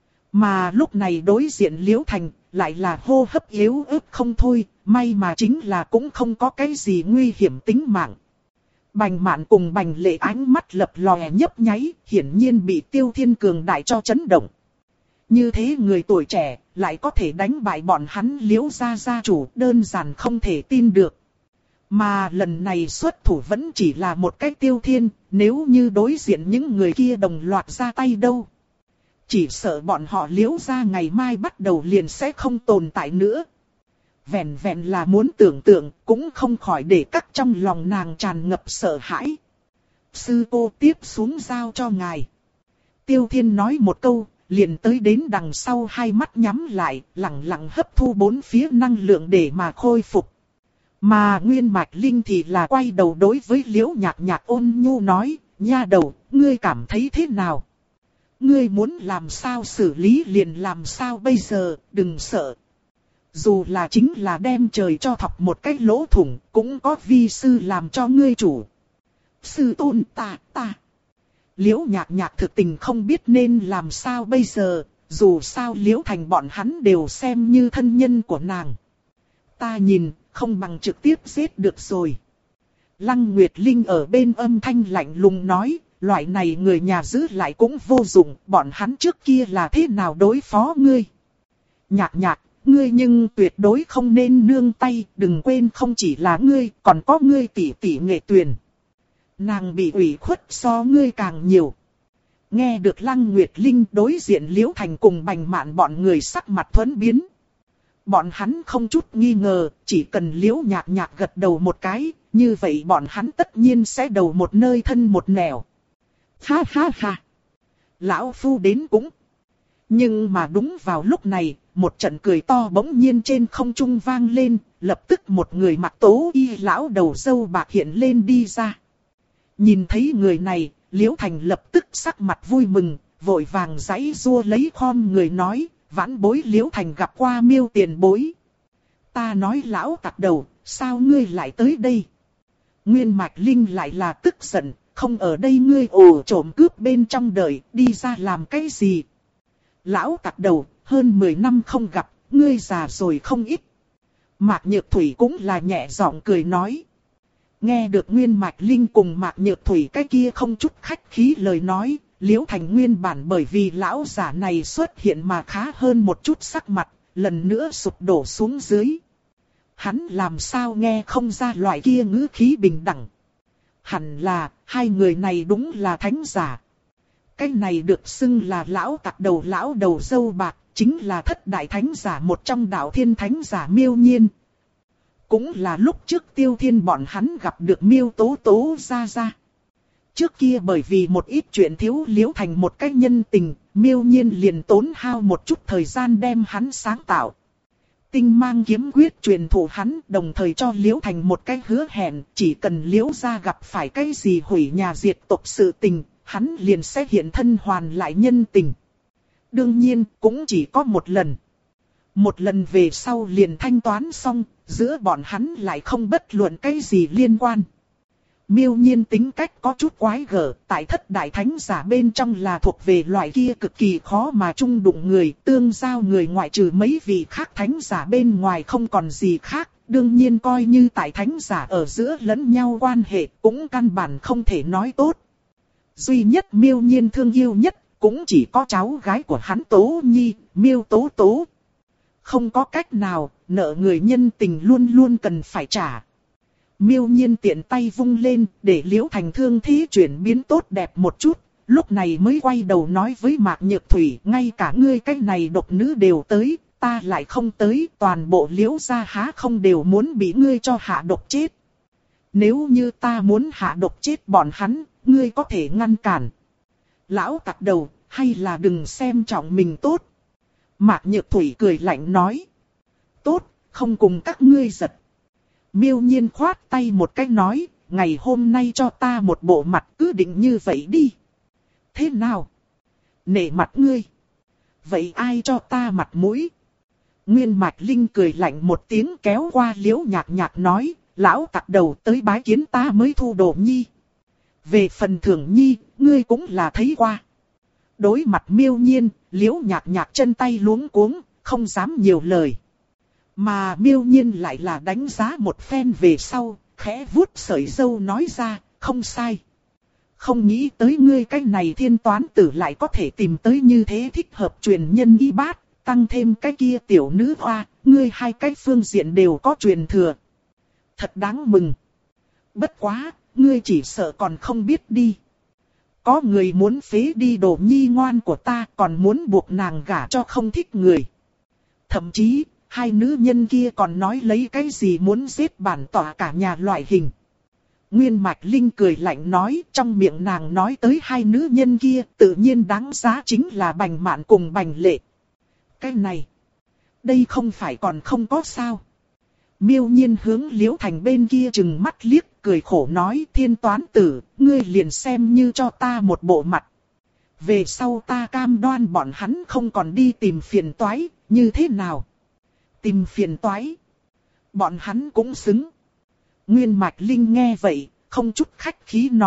A: Mà lúc này đối diện Liễu Thành lại là hô hấp yếu ớt không thôi, may mà chính là cũng không có cái gì nguy hiểm tính mạng. Bành Mạn cùng Bành Lệ ánh mắt lập lòe nhấp nháy, hiển nhiên bị Tiêu Thiên cường đại cho chấn động. Như thế người tuổi trẻ, lại có thể đánh bại bọn hắn Liễu gia gia chủ, đơn giản không thể tin được. Mà lần này xuất thủ vẫn chỉ là một cái Tiêu Thiên, nếu như đối diện những người kia đồng loạt ra tay đâu. Chỉ sợ bọn họ Liễu gia ngày mai bắt đầu liền sẽ không tồn tại nữa. Vẹn vẹn là muốn tưởng tượng, cũng không khỏi để các trong lòng nàng tràn ngập sợ hãi. Sư cô tiếp xuống giao cho ngài. Tiêu Thiên nói một câu, liền tới đến đằng sau hai mắt nhắm lại, lặng lặng hấp thu bốn phía năng lượng để mà khôi phục. Mà Nguyên Mạch Linh thì là quay đầu đối với Liễu Nhạc Nhạc ôn nhu nói, nha đầu, ngươi cảm thấy thế nào? Ngươi muốn làm sao xử lý liền làm sao bây giờ, đừng sợ. Dù là chính là đem trời cho thọc một cái lỗ thủng, cũng có vi sư làm cho ngươi chủ. Sư tôn ta, ta. Liễu Nhạc Nhạc thực tình không biết nên làm sao bây giờ, Dù sao Liễu Thành bọn hắn đều xem như thân nhân của nàng. Ta nhìn, không bằng trực tiếp giết được rồi. Lăng Nguyệt Linh ở bên âm thanh lạnh lùng nói, loại này người nhà giữ lại cũng vô dụng, bọn hắn trước kia là thế nào đối phó ngươi. Nhạc nhạc, ngươi nhưng tuyệt đối không nên nương tay, đừng quên không chỉ là ngươi, còn có ngươi tỷ tỷ Nghệ Tuyền. Nàng bị ủy khuất so ngươi càng nhiều. Nghe được Lăng Nguyệt Linh đối diện Liễu Thành cùng Bành Mạn bọn người sắc mặt thuẫn biến. Bọn hắn không chút nghi ngờ, chỉ cần Liễu Nhạc Nhạc gật đầu một cái, như vậy bọn hắn tất nhiên sẽ đầu một nơi thân một nẻo. Ha ha ha! Lão Phu đến cũng. Nhưng mà đúng vào lúc này, một trận cười to bỗng nhiên trên không trung vang lên, lập tức một người mặc tố y lão đầu râu bạc hiện lên đi ra. Nhìn thấy người này, Liễu Thành lập tức sắc mặt vui mừng, vội vàng giãy giụa lấy khom người nói, vãn bối Liễu Thành gặp qua Miêu tiền bối. Ta nói lão tặc đầu, sao ngươi lại tới đây? Nguyên Mạch Linh lại là tức giận, không ở đây ngươi ồ trộm cướp bên trong đời, đi ra làm cái gì? Lão tặc đầu, hơn mười năm không gặp, ngươi già rồi không ít. Mạc Nhược Thủy cũng là nhẹ giọng cười nói. Nghe được Nguyên Mạch Linh cùng Mạc Nhược Thủy cái kia không chút khách khí lời nói, Liễu Thành nguyên bản bởi vì lão giả này xuất hiện mà khá hơn một chút sắc mặt, lần nữa sụp đổ xuống dưới. Hắn làm sao nghe không ra loại kia ngữ khí bình đẳng. Hẳn là, hai người này đúng là thánh giả. Cái này được xưng là lão tặc đầu lão đầu râu bạc, chính là thất đại thánh giả một trong đạo thiên thánh giả Miêu Nhiên. Cũng là lúc trước Tiêu Thiên bọn hắn gặp được Miêu Tố Tố ra ra. Trước kia bởi vì một ít chuyện thiếu Liễu Thành một cách nhân tình, Miêu Nhiên liền tốn hao một chút thời gian đem hắn sáng tạo. Tinh mang kiếm quyết truyền thụ hắn, đồng thời cho Liễu Thành một cái hứa hẹn, chỉ cần Liễu gia gặp phải cái gì hủy nhà diệt tộc sự tình, hắn liền sẽ hiện thân hoàn lại nhân tình. Đương nhiên, cũng chỉ có một lần. Một lần về sau liền thanh toán xong, giữa bọn hắn lại không bất luận cái gì liên quan. Miêu Nhiên tính cách có chút quái gở, tại thất đại thánh giả bên trong là thuộc về loại kia cực kỳ khó mà chung đụng người, tương giao người ngoại trừ mấy vị khác thánh giả bên ngoài không còn gì khác, đương nhiên coi như tại thánh giả ở giữa lẫn nhau quan hệ cũng căn bản không thể nói tốt. Duy nhất Miêu Nhiên thương yêu nhất cũng chỉ có cháu gái của hắn Tố Nhi, Miêu Tố Tố. Không có cách nào, nợ người nhân tình luôn luôn cần phải trả. Miêu Nhiên tiện tay vung lên, để Liễu Thành thương thế chuyển biến tốt đẹp một chút, lúc này mới quay đầu nói với Mạc Nhược Thủy, ngay cả ngươi cái này độc nữ đều tới, ta lại không tới, toàn bộ Liễu gia há không đều muốn bị ngươi cho hạ độc chết. Nếu như ta muốn hạ độc chết bọn hắn, ngươi có thể ngăn cản. Lão tặc đầu, hay là đừng xem trọng mình tốt. Mạc Nhược Thủy cười lạnh nói. Tốt, không cùng các ngươi giật. Miêu Nhiên khoát tay một cái nói, ngày hôm nay cho ta một bộ mặt cứ định như vậy đi. Thế nào? Nể mặt ngươi. Vậy ai cho ta mặt mũi? Nguyên Mạch Linh cười lạnh một tiếng kéo qua Liễu Nhạc Nhạc nói, lão tặc đầu tới bái kiến ta mới thu đồ nhi. Về phần thưởng nhi, ngươi cũng là thấy qua. Đối mặt Miêu Nhiên, Liễu Nhạc Nhạc chân tay luống cuống, không dám nhiều lời. Mà Miêu Nhiên lại là đánh giá một phen về sau, khẽ vuốt sợi râu nói ra, không sai. Không nghĩ tới ngươi cái này thiên toán tử lại có thể tìm tới như thế thích hợp truyền nhân y bát, tăng thêm cái kia tiểu nữ hoa, ngươi hai cái phương diện đều có truyền thừa. Thật đáng mừng. Bất quá, ngươi chỉ sợ còn không biết đi. Có người muốn phế đi đồ nhi ngoan của ta, còn muốn buộc nàng gả cho không thích người. Thậm chí, hai nữ nhân kia còn nói lấy cái gì muốn giết bản tỏa cả nhà loại hình. Nguyên Mạch Linh cười lạnh nói, trong miệng nàng nói tới hai nữ nhân kia, tự nhiên đáng giá chính là Bành Mạn cùng Bành Lệ. Cái này, đây không phải còn không có sao. Miêu Nhiên hướng Liễu Thành bên kia chừng mắt liếc, cười khổ nói, thiên toán tử, ngươi liền xem như cho ta một bộ mặt. Về sau ta cam đoan bọn hắn không còn đi tìm phiền toái, như thế nào? Tìm phiền toái. Bọn hắn cũng xứng. Nguyên Mạch Linh nghe vậy, không chút khách khí nói,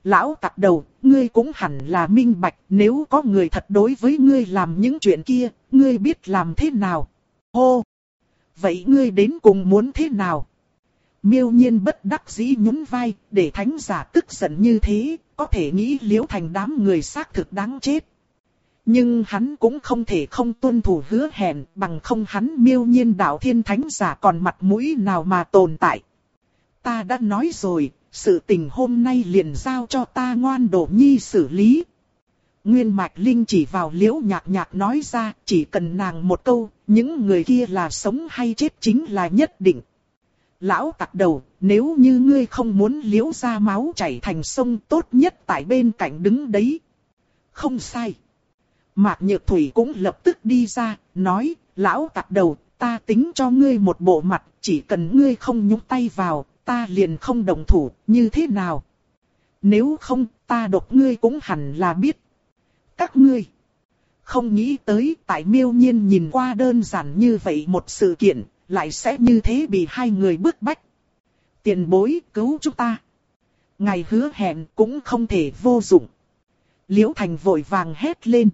A: lão tặc đầu, ngươi cũng hẳn là minh bạch, nếu có người thật đối với ngươi làm những chuyện kia, ngươi biết làm thế nào? Hô! Vậy ngươi đến cùng muốn thế nào? Miêu Nhiên bất đắc dĩ nhún vai, để thánh giả tức giận như thế, có thể nghĩ Liễu Thành đám người xác thực đáng chết. Nhưng hắn cũng không thể không tuân thủ hứa hẹn, bằng không hắn Miêu Nhiên đạo thiên thánh giả còn mặt mũi nào mà tồn tại. Ta đã nói rồi, sự tình hôm nay liền giao cho ta ngoan Đỗ Nhi xử lý. Nguyên Mạch Linh chỉ vào Liễu Nhạc Nhạc nói ra, chỉ cần nàng một câu, những người kia là sống hay chết chính là nhất định. Lão tặc đầu, nếu như ngươi không muốn Liễu ra máu chảy thành sông, tốt nhất tại bên cạnh đứng đấy. Không sai. Mạc Nhược Thủy cũng lập tức đi ra, nói, lão tặc đầu, ta tính cho ngươi một bộ mặt, chỉ cần ngươi không nhúng tay vào, ta liền không động thủ, như thế nào? Nếu không, ta độc ngươi cũng hẳn là biết. Các ngươi không nghĩ tới tại Miêu Nhiên nhìn qua đơn giản như vậy một sự kiện, lại sẽ như thế bị hai người bức bách. Tiền bối cứu chúng ta. Ngài hứa hẹn cũng không thể vô dụng. Liễu Thành vội vàng hét lên.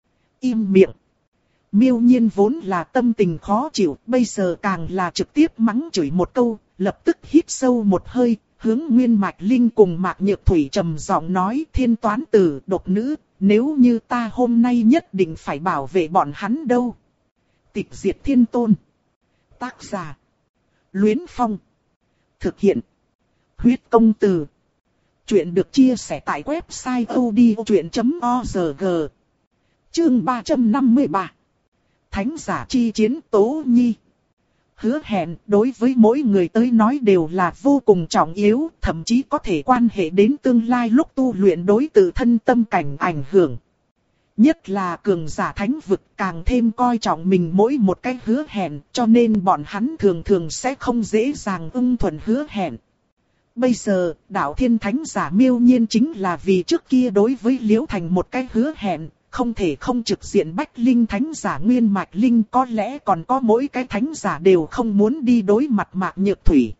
A: Im miệng. Miêu Nhiên vốn là tâm tình khó chịu, bây giờ càng là trực tiếp mắng chửi một câu, lập tức hít sâu một hơi, hướng Nguyên Mạch Linh cùng Mạc Nhược Thủy trầm giọng nói, thiên toán tử độc nữ, nếu như ta hôm nay nhất định phải bảo vệ bọn hắn đâu. Tịch diệt thiên tôn. Tác giả. Luyến Phong. Thực hiện. Huyết công từ. Chuyện được chia sẻ tại website odchuyện chấm org. Chương ba trăm năm mươi ba. Thánh giả chi chiến Tố Nhi. Hứa hẹn đối với mỗi người tới nói đều là vô cùng trọng yếu, thậm chí có thể quan hệ đến tương lai lúc tu luyện đối tự thân tâm cảnh ảnh hưởng. Nhất là cường giả thánh vực càng thêm coi trọng mình mỗi một cái hứa hẹn, cho nên bọn hắn thường thường sẽ không dễ dàng ưng thuận hứa hẹn. Bây giờ, đạo thiên thánh giả Miêu Nhiên chính là vì trước kia đối với Liễu Thành một cái hứa hẹn, không thể không trực diện bách linh thánh giả Nguyên Mạch Linh, có lẽ còn có mỗi cái thánh giả đều không muốn đi đối mặt Mạc Nhược Thủy.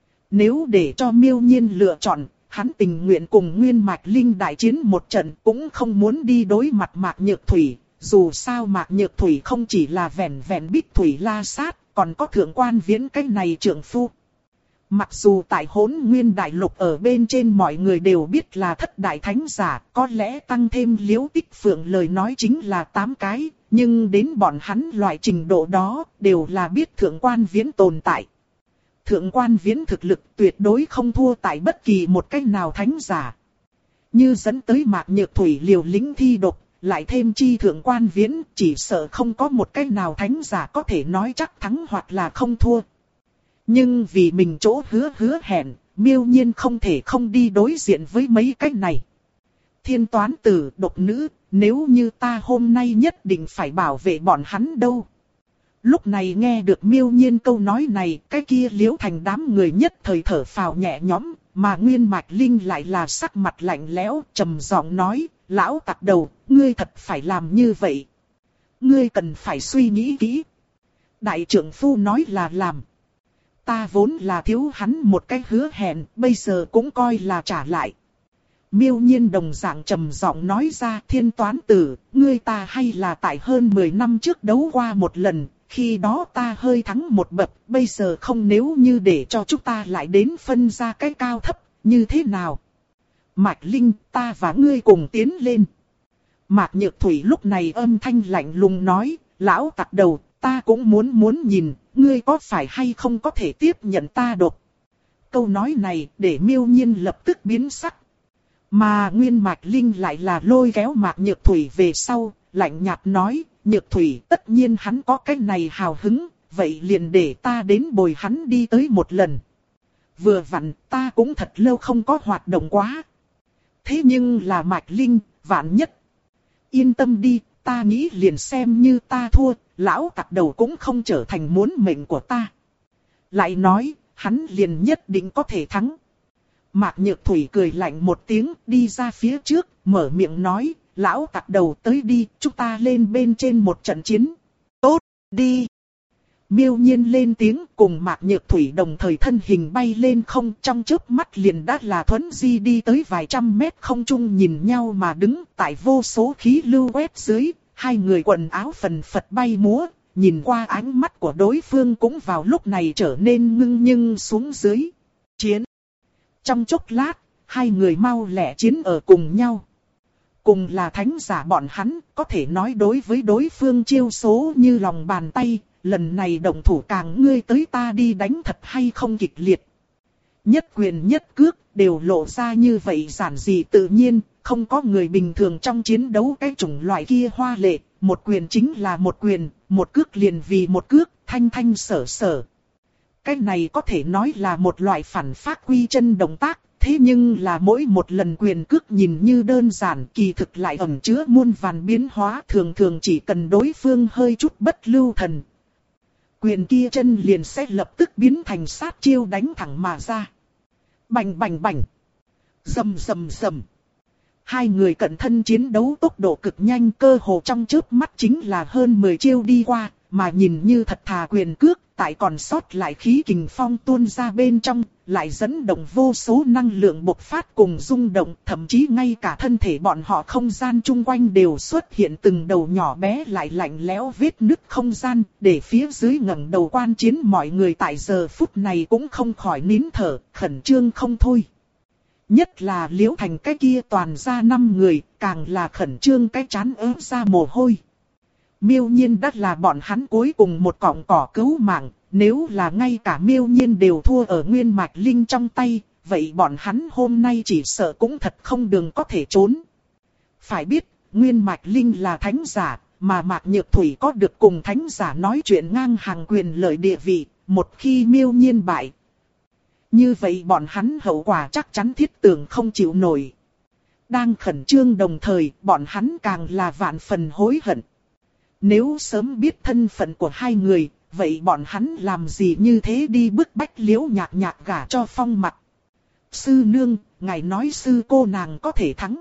A: Nếu để cho Miêu Nhiên lựa chọn, hắn tình nguyện cùng Nguyên Mạch Linh đại chiến một trận, cũng không muốn đi đối mặt Mạc Nhược Thủy. Dù sao Mạc Nhược Thủy không chỉ là vẻn vẹn Bích Thủy La Sát, còn có Thượng Quan Viễn cái này trượng phu. Mặc dù tại Hỗn Nguyên Đại Lục ở bên trên mọi người đều biết là thất đại thánh giả, có lẽ tăng thêm Liễu Tích Phượng lời nói chính là tám cái, nhưng đến bọn hắn loại trình độ đó đều là biết Thượng Quan Viễn tồn tại. Thượng Quan Viễn thực lực tuyệt đối không thua tại bất kỳ một cách nào thánh giả. Như dẫn tới Mạc Nhược Thủy liều lĩnh thi độc, lại thêm chi Thượng Quan Viễn, chỉ sợ không có một cách nào thánh giả có thể nói chắc thắng hoặc là không thua. Nhưng vì mình chỗ hứa hứa hẹn, Miêu Nhiên không thể không đi đối diện với mấy cái này. Thiên toán tử độc nữ, nếu như ta hôm nay nhất định phải bảo vệ bọn hắn đâu. Lúc này nghe được Miêu Nhiên câu nói này, cái kia Liễu Thành đám người nhất thời thở phào nhẹ nhõm, mà Nguyên Mạch Linh lại là sắc mặt lạnh lẽo, trầm giọng nói, lão tặc đầu, ngươi thật phải làm như vậy. Ngươi cần phải suy nghĩ kỹ. Đại trưởng phu nói là làm. Ta vốn là thiếu hắn một cái hứa hẹn, bây giờ cũng coi là trả lại. Miêu Nhiên đồng dạng trầm giọng nói ra, thiên toán tử, ngươi ta hay là tại hơn mười năm trước đấu qua một lần, khi đó ta hơi thắng một bậc, bây giờ không, nếu như để cho chúng ta lại đến phân ra cái cao thấp, như thế nào? Mạch Linh, ta và ngươi cùng tiến lên. Mạc Nhược Thủy lúc này âm thanh lạnh lùng nói, lão tặc đầu, ta cũng muốn muốn nhìn, ngươi có phải hay không có thể tiếp nhận ta độc. Câu nói này để Miêu Nhiên lập tức biến sắc. Mà Nguyên Mạch Linh lại là lôi kéo Mạc Nhược Thủy về sau, lạnh nhạt nói, Nhược Thủy tất nhiên hắn có cái này hào hứng, vậy liền để ta đến bồi hắn đi tới một lần. Vừa vặn ta cũng thật lâu không có hoạt động quá. Thế nhưng là Mạch Linh, vạn nhất. Yên tâm đi, ta nghĩ liền xem như ta thua, lão tặc đầu cũng không trở thành muốn mệnh của ta. Lại nói, hắn liền nhất định có thể thắng. Mạc Nhược Thủy cười lạnh một tiếng, đi ra phía trước, mở miệng nói, lão tặc đầu tới đi, chúng ta lên bên trên một trận chiến. Tốt, đi. Miêu Nhiên lên tiếng, cùng Mạc Nhược Thủy đồng thời thân hình bay lên không, trong chớp mắt liền đã là thuấn di đi tới vài trăm mét không trung, nhìn nhau mà đứng. Tại vô số khí lưu quét dưới, hai người quần áo phần phật bay múa, nhìn qua ánh mắt của đối phương cũng vào lúc này trở nên ngưng nhưng xuống dưới. Chiến. Trong chốc lát, hai người mau lẹ chiến ở cùng nhau. Cùng là thánh giả bọn hắn, có thể nói đối với đối phương chiêu số như lòng bàn tay. Lần này động thủ càng ngươi tới ta đi đánh thật hay không kịch liệt. Nhất quyền nhất cước đều lộ ra như vậy giản dị tự nhiên, không có người bình thường trong chiến đấu cái chủng loại kia hoa lệ. Một quyền chính là một quyền, một cước liền vì một cước, thanh thanh sở sở. Cái này có thể nói là một loại phản phát quy chân động tác, thế nhưng là mỗi một lần quyền cước nhìn như đơn giản, kỳ thực lại ẩn chứa muôn vàn biến hóa, thường thường chỉ cần đối phương hơi chút bất lưu thần. Quyền kia chân liền sẽ lập tức biến thành sát chiêu đánh thẳng mà ra. Bành bành bành. Rầm rầm rầm. Hai người cận thân chiến đấu tốc độ cực nhanh, cơ hồ trong chớp mắt chính là hơn mười chiêu đi qua, mà nhìn như thật thà quyền cước, tại còn sót lại khí kình phong tuôn ra bên trong, lại dẫn động vô số năng lượng bộc phát cùng rung động, thậm chí ngay cả thân thể bọn họ không gian chung quanh đều xuất hiện từng đầu nhỏ bé lại lạnh lẽo vết nứt không gian, để phía dưới ngẩng đầu quan chiến mọi người tại giờ phút này cũng không khỏi nín thở, khẩn trương không thôi. Nhất là Liễu Thành cái kia toàn ra năm người, càng là khẩn trương cái chán ớt ra mồ hôi. Miêu Nhiên đã là bọn hắn cuối cùng một cọng cỏ cứu mạng, nếu là ngay cả Miêu Nhiên đều thua ở Nguyên Mạch Linh trong tay, vậy bọn hắn hôm nay chỉ sợ cũng thật không đường có thể trốn. Phải biết, Nguyên Mạch Linh là thánh giả, mà Mạc Nhược Thủy có được cùng thánh giả nói chuyện ngang hàng quyền lợi địa vị, một khi Miêu Nhiên bại. Như vậy bọn hắn hậu quả chắc chắn thiết tưởng không chịu nổi. Đang khẩn trương đồng thời, bọn hắn càng là vạn phần hối hận. Nếu sớm biết thân phận của hai người, vậy bọn hắn làm gì như thế đi bức bách Liễu Nhạc Nhạc gả cho Phong Mặc. Sư nương, ngài nói sư cô nàng có thể thắng.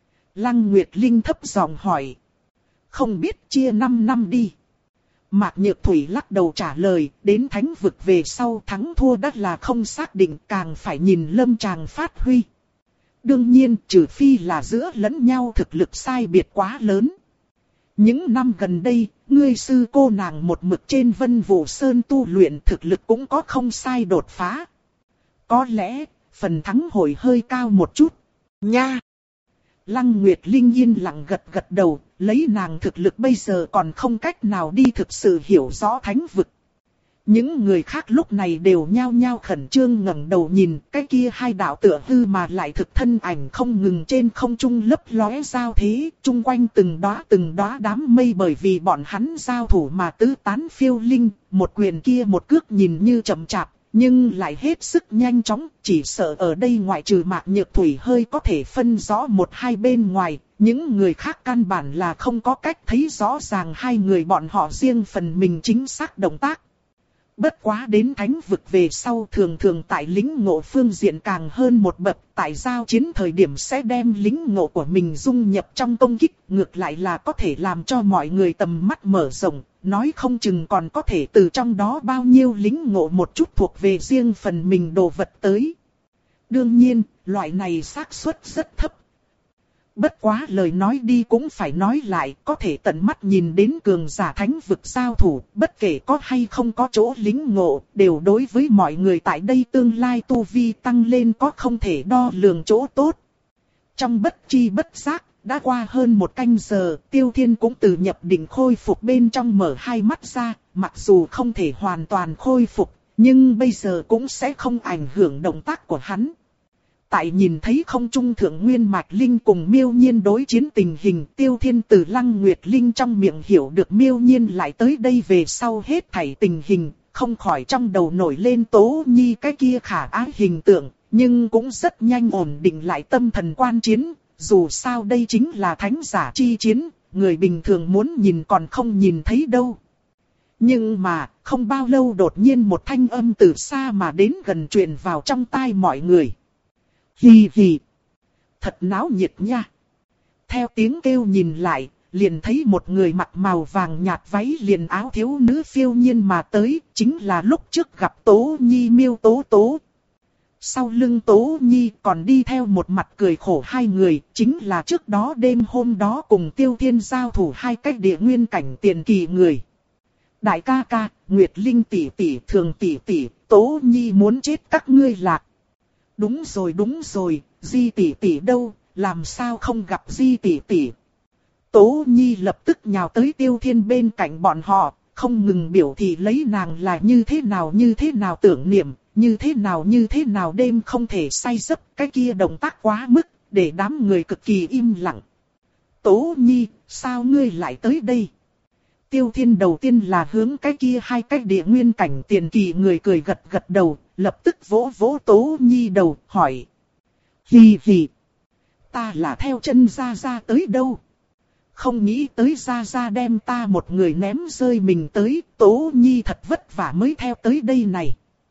A: Lăng Nguyệt Linh thấp giọng hỏi. Không biết chia năm năm đi. Mạc Nhược Thủy lắc đầu trả lời, đến thánh vực về sau thắng thua đắt là không xác định, càng phải nhìn lâm tràng phát huy. Đương nhiên, trừ phi là giữa lẫn nhau thực lực sai biệt quá lớn. Những năm gần đây, ngươi sư cô nàng một mực trên Vân Vũ Sơn tu luyện, thực lực cũng có không sai đột phá. Có lẽ, phần thắng hội hơi cao một chút. Nha! Lăng Nguyệt Linh yên lặng gật gật đầu, lấy nàng thực lực bây giờ còn không cách nào đi thực sự hiểu rõ thánh vực. Những người khác lúc này đều nhao nhao khẩn trương ngẩng đầu nhìn, cái kia hai đạo tựa hư mà lại thực thân ảnh không ngừng trên không trung lấp lóe giao thế, chung quanh từng đóa từng đóa đám mây bởi vì bọn hắn giao thủ mà tứ tán phiêu linh, một quyền kia một cước nhìn như chậm chạp, nhưng lại hết sức nhanh chóng, chỉ sợ ở đây ngoại trừ Mạc Nhược Thủy hơi có thể phân rõ một hai bên ngoài, những người khác căn bản là không có cách thấy rõ ràng hai người bọn họ riêng phần mình chính xác động tác. Bất quá đến thánh vực về sau thường thường tại lĩnh ngộ phương diện càng hơn một bậc, tại giao chiến thời điểm sẽ đem lĩnh ngộ của mình dung nhập trong công kích, ngược lại là có thể làm cho mọi người tầm mắt mở rộng, nói không chừng còn có thể từ trong đó bao nhiêu lĩnh ngộ một chút thuộc về riêng phần mình đồ vật tới. Đương nhiên, loại này xác suất rất thấp. Bất quá lời nói đi cũng phải nói lại, có thể tận mắt nhìn đến cường giả thánh vực giao thủ, bất kể có hay không có chỗ lính ngộ, đều đối với mọi người tại đây tương lai tu vi tăng lên có không thể đo lường chỗ tốt. Trong bất chi bất giác, đã qua hơn một canh giờ, Tiêu Thiên cũng từ nhập định khôi phục bên trong mở hai mắt ra, mặc dù không thể hoàn toàn khôi phục, nhưng bây giờ cũng sẽ không ảnh hưởng động tác của hắn. Tại nhìn thấy không trung thượng Nguyên Mạch Linh cùng Miêu Nhiên đối chiến tình hình, Tiêu Thiên từ Lăng Nguyệt Linh trong miệng hiểu được Miêu Nhiên lại tới đây về sau hết thảy tình hình, không khỏi trong đầu nổi lên Tố Nhi cái kia khả ái hình tượng, nhưng cũng rất nhanh ổn định lại tâm thần quan chiến, dù sao đây chính là thánh giả chi chiến, người bình thường muốn nhìn còn không nhìn thấy đâu. Nhưng mà, không bao lâu đột nhiên một thanh âm từ xa mà đến gần truyền vào trong tai mọi người. Hì hì. Thật náo nhiệt nha. Theo tiếng kêu nhìn lại, liền thấy một người mặc màu vàng nhạt váy liền áo thiếu nữ phiêu nhiên mà tới, chính là lúc trước gặp Tố Nhi Miêu Tố Tố. Sau lưng Tố Nhi còn đi theo một mặt cười khổ hai người, chính là trước đó đêm hôm đó cùng Tiêu Thiên giao thủ hai cách địa nguyên cảnh tiền kỳ người. Đại ca ca, Nguyệt Linh tỷ tỷ, Thường tỷ tỷ, Tố Nhi muốn chết các ngươi lạc. Đúng rồi đúng rồi, Di tỷ tỷ đâu, làm sao không gặp Di tỷ tỷ. Tố Nhi lập tức nhào tới Tiêu Thiên bên cạnh bọn họ, không ngừng biểu thị lấy nàng là như thế nào như thế nào tưởng niệm, như thế nào như thế nào đêm không thể say giấc, cái kia động tác quá mức, để đám người cực kỳ im lặng. Tố Nhi, sao ngươi lại tới đây? Tiêu Thiên đầu tiên là hướng cái kia hai cái địa nguyên cảnh tiền kỳ người cười gật gật đầu, lập tức vỗ vỗ Tố Nhi đầu, hỏi. Hì hì, ta là theo chân Gia Gia tới đâu? Không nghĩ tới Gia Gia đem ta một người ném rơi mình tới, Tố Nhi thật vất vả mới theo tới đây này.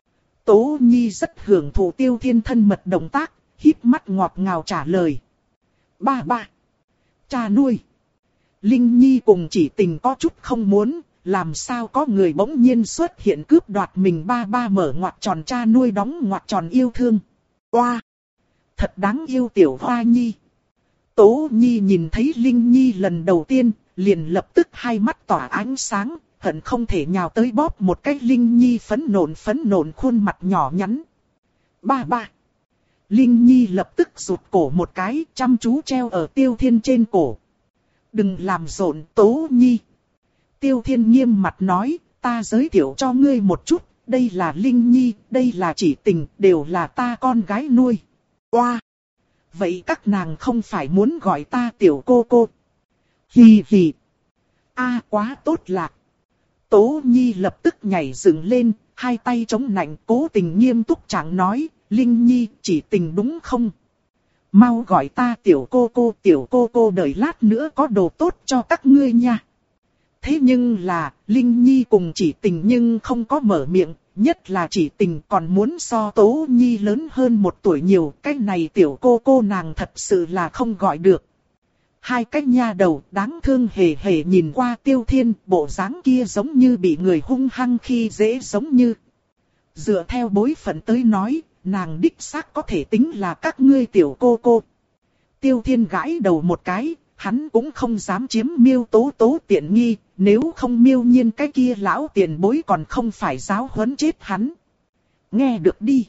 A: Tố Nhi rất hưởng thụ Tiêu Thiên thân mật động tác, híp mắt ngọt ngào trả lời. Ba ba, cha nuôi. Linh Nhi cùng Chỉ Tình có chút không muốn, làm sao có người bỗng nhiên xuất hiện cướp đoạt mình ba ba mở ngoặc tròn cha nuôi đóng ngoặc tròn yêu thương. Oa! Thật đáng yêu tiểu Hoa Nhi. Tố Nhi nhìn thấy Linh Nhi lần đầu tiên, liền lập tức hai mắt tỏa ánh sáng, hận không thể nhào tới bóp một cái Linh Nhi phấn nộn phấn nộn khuôn mặt nhỏ nhắn. Ba ba! Linh Nhi lập tức rụt cổ một cái, chăm chú treo ở Tiêu Thiên trên cổ. Đừng làm rộn Tố Nhi. Tiêu Thiên nghiêm mặt nói, ta giới thiệu cho ngươi một chút, đây là Linh Nhi, đây là Chỉ Tình, đều là ta con gái nuôi. Oa! Vậy các nàng không phải muốn gọi ta tiểu cô cô? Hì hì! A quá tốt lạc! Tố Nhi lập tức nhảy dựng lên, hai tay chống nạnh cố tình nghiêm túc chẳng nói, Linh Nhi, Chỉ Tình đúng không? Mau gọi ta tiểu cô cô, tiểu cô cô đợi lát nữa có đồ tốt cho các ngươi nha. Thế nhưng là, Linh Nhi cùng Chỉ Tình nhưng không có mở miệng, nhất là Chỉ Tình còn muốn so Tố Nhi lớn hơn một tuổi nhiều, cái này tiểu cô cô nàng thật sự là không gọi được. Hai cái nha đầu đáng thương hề hề nhìn qua Tiêu Thiên, bộ dáng kia giống như bị người hung hăng khi dễ giống như. Dựa theo bối phận tới nói, nàng đích xác có thể tính là các ngươi tiểu cô cô. Tiêu Thiên gãi đầu một cái, hắn cũng không dám chiếm Miêu Tố Tố tiện nghi, nếu không Miêu Nhiên cái kia lão tiền bối còn không phải giáo huấn chết hắn. Nghe được đi.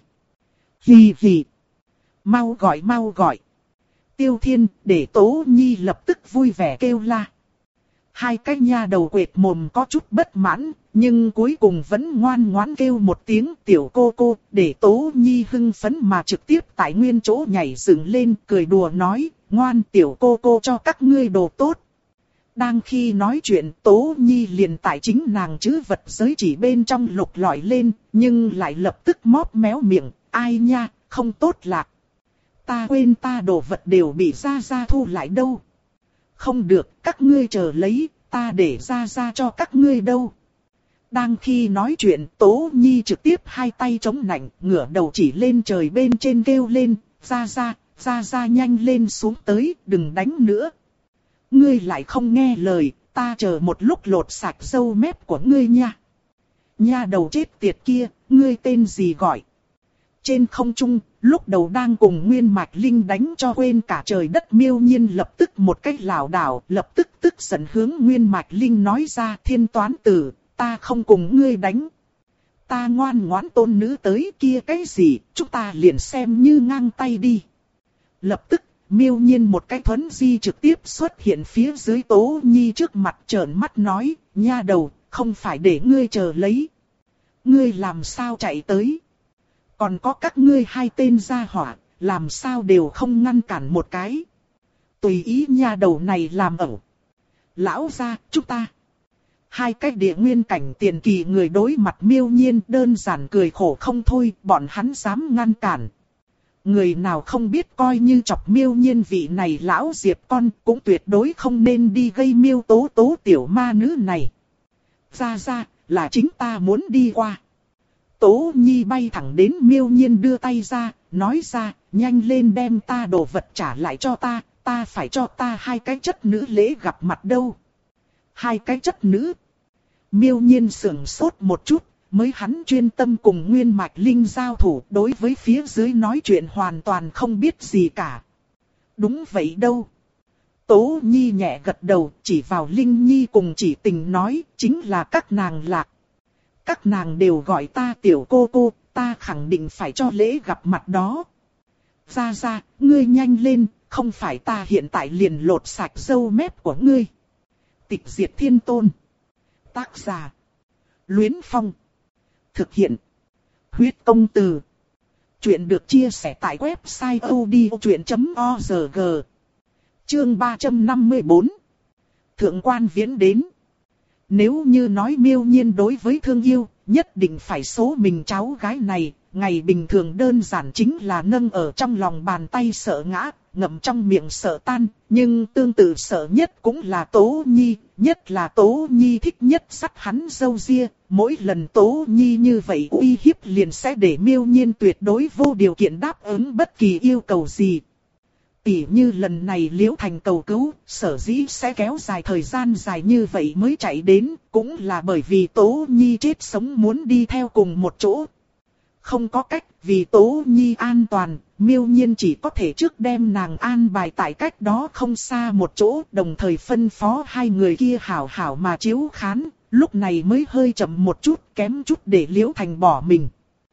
A: Hì hì. Mau gọi mau gọi. Tiêu Thiên để Tố Nhi lập tức vui vẻ kêu la. Hai cái nha đầu quệt mồm có chút bất mãn, nhưng cuối cùng vẫn ngoan ngoãn kêu một tiếng tiểu cô cô, để Tố Nhi hưng phấn mà trực tiếp tại nguyên chỗ nhảy dựng lên, cười đùa nói, ngoan tiểu cô cô cho các ngươi đồ tốt. Đang khi nói chuyện Tố Nhi liền tại chính nàng chứ vật giới chỉ bên trong lục lọi lên, nhưng lại lập tức móp méo miệng, ai nha, không tốt lạc. Ta quên ta đồ vật đều bị Gia Gia thu lại đâu. Không được, các ngươi chờ lấy, ta để Gia Gia cho các ngươi đâu. Đang khi nói chuyện Tố Nhi trực tiếp hai tay chống nạnh, ngửa đầu chỉ lên trời bên trên kêu lên, Gia Gia, Gia Gia nhanh lên xuống tới, đừng đánh nữa. Ngươi lại không nghe lời, ta chờ một lúc lột sạch râu mép của ngươi nha. Nha đầu chết tiệt kia, ngươi tên gì gọi? Trên không trung, lúc đầu đang cùng Nguyên Mạch Linh đánh cho quên cả trời đất Miêu Nhiên lập tức một cách lảo đảo, lập tức tức giận hướng Nguyên Mạch Linh nói ra thiên toán tử, ta không cùng ngươi đánh. Ta ngoan ngoãn tôn nữ tới kia cái gì, chúng ta liền xem như ngang tay đi. Lập tức, Miêu Nhiên một cái thuấn di trực tiếp xuất hiện phía dưới Tố Nhi trước mặt trợn mắt nói, nha đầu, không phải để ngươi chờ lấy. Ngươi làm sao chạy tới? Còn có các ngươi hai tên gia hỏa, làm sao đều không ngăn cản một cái. Tùy ý nha đầu này làm ẩu. Lão gia, chúng ta. Hai cái địa nguyên cảnh tiền kỳ người đối mặt Miêu Nhiên đơn giản cười khổ không thôi, bọn hắn dám ngăn cản. Người nào không biết coi như chọc Miêu Nhiên vị này lão Diệp con cũng tuyệt đối không nên đi gây Miêu Tố Tố tiểu ma nữ này. Ra ra, là chính ta muốn đi qua. Tố Nhi bay thẳng đến Miêu Nhiên đưa tay ra, nói ra, nhanh lên đem ta đồ vật trả lại cho ta, ta phải cho ta hai cái chất nữ lễ gặp mặt đâu. Hai cái chất nữ. Miêu Nhiên sững sốt một chút, mới hắn chuyên tâm cùng Nguyên Mạch Linh giao thủ, đối với phía dưới nói chuyện hoàn toàn không biết gì cả. Đúng vậy đâu. Tố Nhi nhẹ gật đầu, chỉ vào Linh Nhi cùng Chỉ Tình nói, chính là các nàng lạc. Các nàng đều gọi ta tiểu cô cô, ta khẳng định phải cho lễ gặp mặt đó. Ra ra, ngươi nhanh lên, không phải ta hiện tại liền lột sạch râu mép của ngươi. Tịch Diệt Thiên Tôn. Tác giả. Luyến Phong. Thực hiện. Huyết Công Từ. Chuyện được chia sẻ tại website odchuyện chấm org. Chương ba trăm năm mươi bốn. Thượng quan Viễn đến. Nếu như nói Miêu Nhiên đối với thương yêu, nhất định phải số mình cháu gái này, ngày bình thường đơn giản chính là nâng ở trong lòng bàn tay sợ ngã, ngậm trong miệng sợ tan, nhưng tương tự sợ nhất cũng là Tố Nhi, nhất là Tố Nhi thích nhất sắt hắn râu ria, mỗi lần Tố Nhi như vậy uy hiếp liền sẽ để Miêu Nhiên tuyệt đối vô điều kiện đáp ứng bất kỳ yêu cầu gì. Tỉ như lần này Liễu Thành cầu cứu, sở dĩ sẽ kéo dài thời gian dài như vậy mới chạy đến, cũng là bởi vì Tố Nhi chết sống muốn đi theo cùng một chỗ. Không có cách, vì Tố Nhi an toàn, Miêu Nhiên chỉ có thể trước đem nàng an bài tại cách đó không xa một chỗ, đồng thời phân phó hai người kia hảo hảo mà chiếu khán, lúc này mới hơi chậm một chút, kém chút để Liễu Thành bỏ mình.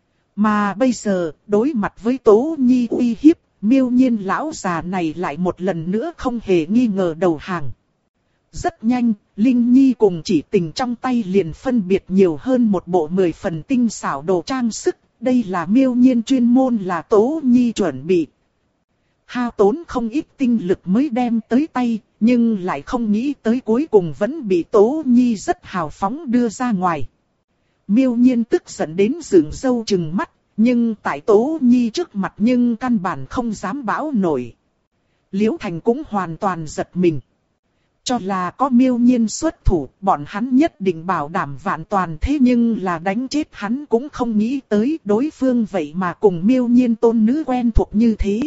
A: Mà bây giờ, đối mặt với Tố Nhi uy hiếp, Miêu Nhiên lão già này lại một lần nữa không hề nghi ngờ đầu hàng. Rất nhanh, Linh Nhi cùng Chỉ Tình trong tay liền phân biệt nhiều hơn một bộ mười phần tinh xảo đồ trang sức. Đây là Miêu Nhiên chuyên môn là Tố Nhi chuẩn bị. Hao tốn không ít tinh lực mới đem tới tay, nhưng lại không nghĩ tới cuối cùng vẫn bị Tố Nhi rất hào phóng đưa ra ngoài. Miêu Nhiên tức giận đến dựng râu trừng mắt, nhưng tại Tố Nhi trước mặt nhưng căn bản không dám bão nổi. Liễu Thành cũng hoàn toàn giật mình. Cho là có Miêu Nhiên xuất thủ, bọn hắn nhất định bảo đảm vạn toàn, thế nhưng là đánh chết hắn cũng không nghĩ tới đối phương vậy mà cùng Miêu Nhiên tôn nữ quen thuộc như thế.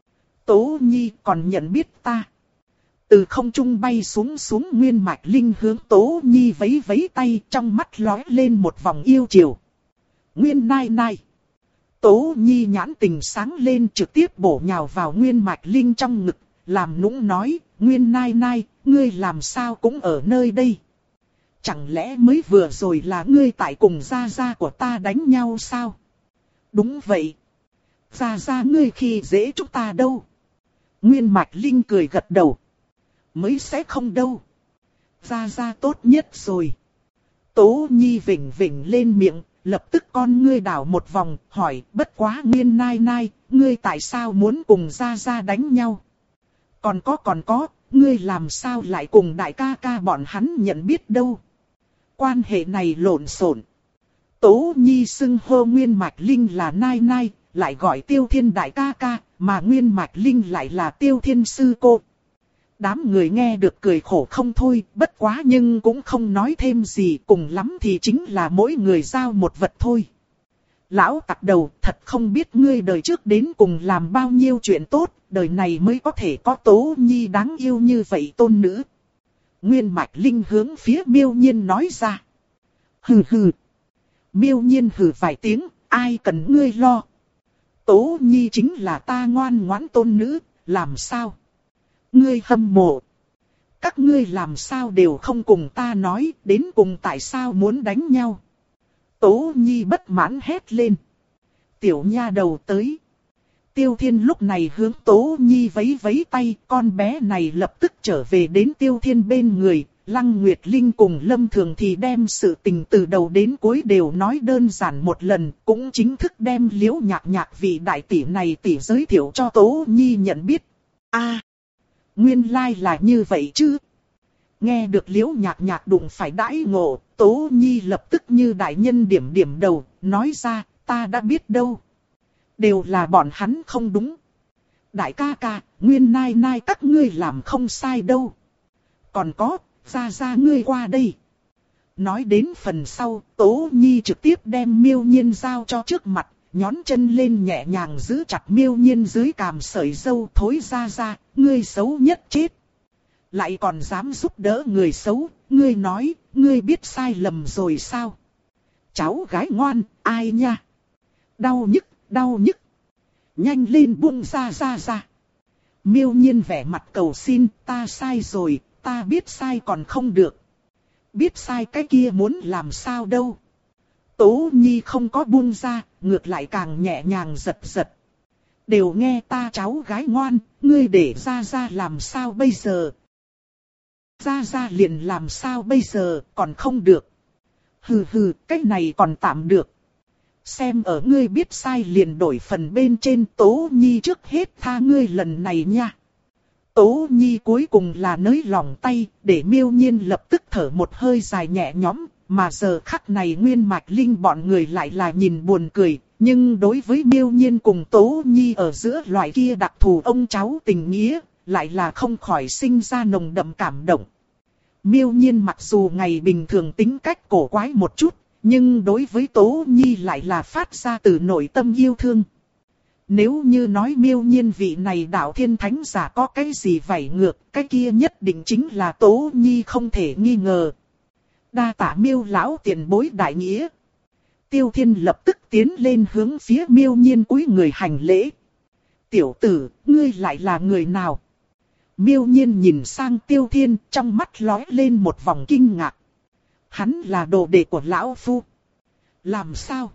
A: Tố Nhi còn nhận biết ta. Từ không trung bay xuống xuống Nguyên Mạch Linh hướng Tố Nhi vẫy vẫy tay, trong mắt lóe lên một vòng yêu chiều. Nguyên Nai Nai. Tố Nhi nhãn tình sáng lên, trực tiếp bổ nhào vào Nguyên Mạch Linh trong ngực, làm nũng nói, Nguyên Nai Nai, ngươi làm sao cũng ở nơi đây. Chẳng lẽ mới vừa rồi là ngươi tại cùng gia gia của ta đánh nhau sao? Đúng vậy. Gia gia ngươi khi dễ chúng ta đâu? Nguyên Mạch Linh cười gật đầu. Mới sẽ không đâu. Gia gia tốt nhất rồi. Tố Nhi vỉnh vỉnh lên miệng, lập tức con ngươi đảo một vòng, hỏi, bất quá Nguyên Nai Nai, ngươi tại sao muốn cùng gia gia đánh nhau? Còn có còn có, ngươi làm sao lại cùng đại ca ca bọn hắn nhận biết đâu? Quan hệ này lộn xộn. Tố Nhi xưng hô Nguyên Mạch Linh là Nai Nai, lại gọi Tiêu Thiên đại ca ca, mà Nguyên Mạch Linh lại là Tiêu Thiên sư cô. Đám người nghe được cười khổ không thôi, bất quá nhưng cũng không nói thêm gì, cùng lắm thì chính là mỗi người giao một vật thôi. Lão tặc đầu, thật không biết ngươi đời trước đến cùng làm bao nhiêu chuyện tốt, đời này mới có thể có Tố Nhi đáng yêu như vậy tôn nữ. Nguyên Mạch Linh hướng phía Miêu Nhiên nói ra. Hừ hừ. Miêu Nhiên hừ vài tiếng, ai cần ngươi lo. Tố Nhi chính là ta ngoan ngoãn tôn nữ, làm sao? Ngươi hâm mộ. Các ngươi làm sao đều không cùng ta nói, đến cùng tại sao muốn đánh nhau? Tố Nhi bất mãn hét lên. Tiểu nha đầu tới. Tiêu Thiên lúc này hướng Tố Nhi vẫy vẫy tay, con bé này lập tức trở về đến Tiêu Thiên bên người. Lăng Nguyệt Linh cùng Lâm Thường thì đem sự tình từ đầu đến cuối đều nói đơn giản một lần, cũng chính thức đem Liễu Nhạc Nhạc vị đại tỷ này tỷ giới thiệu cho Tố Nhi nhận biết. A, à, nguyên lai là như vậy chứ. Nghe được Liễu Nhạc Nhạc đụng phải đãi ngộ, Tố Nhi lập tức như đại nhân điểm điểm đầu, nói ra, ta đã biết đâu. Đều là bọn hắn không đúng. Đại ca ca, Nguyên Nai Nai các ngươi làm không sai đâu. Còn có, ra ra ngươi qua đây. Nói đến phần sau, Tố Nhi trực tiếp đem Miêu Nhiên giao cho trước mặt, nhón chân lên nhẹ nhàng giữ chặt Miêu Nhiên dưới cằm sợi râu. Thối ra ra, ngươi xấu nhất chết. Lại còn dám giúp đỡ người xấu, ngươi nói, ngươi biết sai lầm rồi sao? Cháu gái ngoan, ai nha? Đau nhức, đau nhức. Nhanh lên buông ra ra ra. Miêu Nhiên vẻ mặt cầu xin, ta sai rồi, ta biết sai còn không được. Biết sai cái kia muốn làm sao đâu. Tố Nhi không có buông ra, ngược lại càng nhẹ nhàng giật giật. Đều nghe ta cháu gái ngoan, ngươi để ra ra làm sao bây giờ? Ra ra liền làm sao bây giờ, còn không được. Hừ hừ, cái này còn tạm được. Xem ở ngươi biết sai liền đổi phần bên trên. Tố Nhi trước hết tha ngươi lần này nha. Tố Nhi cuối cùng là nới lỏng tay, để Miêu Nhiên lập tức thở một hơi dài nhẹ nhõm. Mà giờ khắc này Nguyên Mạch Linh bọn người lại là nhìn buồn cười. Nhưng đối với Miêu Nhiên cùng Tố Nhi ở giữa loại kia đặc thù ông cháu tình nghĩa, lại là không khỏi sinh ra nồng đậm cảm động. Miêu Nhiên mặc dù ngày bình thường tính cách cổ quái một chút, nhưng đối với Tố Nhi lại là phát ra từ nội tâm yêu thương. Nếu như nói Miêu Nhiên vị này đạo thiên thánh giả có cái gì vảy ngược, cái kia nhất định chính là Tố Nhi không thể nghi ngờ. Đa tạ Miêu lão tiền bối đại nghĩa. Tiêu Thiên lập tức tiến lên hướng phía Miêu Nhiên cúi người hành lễ. Tiểu tử, ngươi lại là người nào? Miêu Nhiên nhìn sang Tiêu Thiên, trong mắt lóe lên một vòng kinh ngạc. Hắn là đồ đệ của lão phu. Làm sao?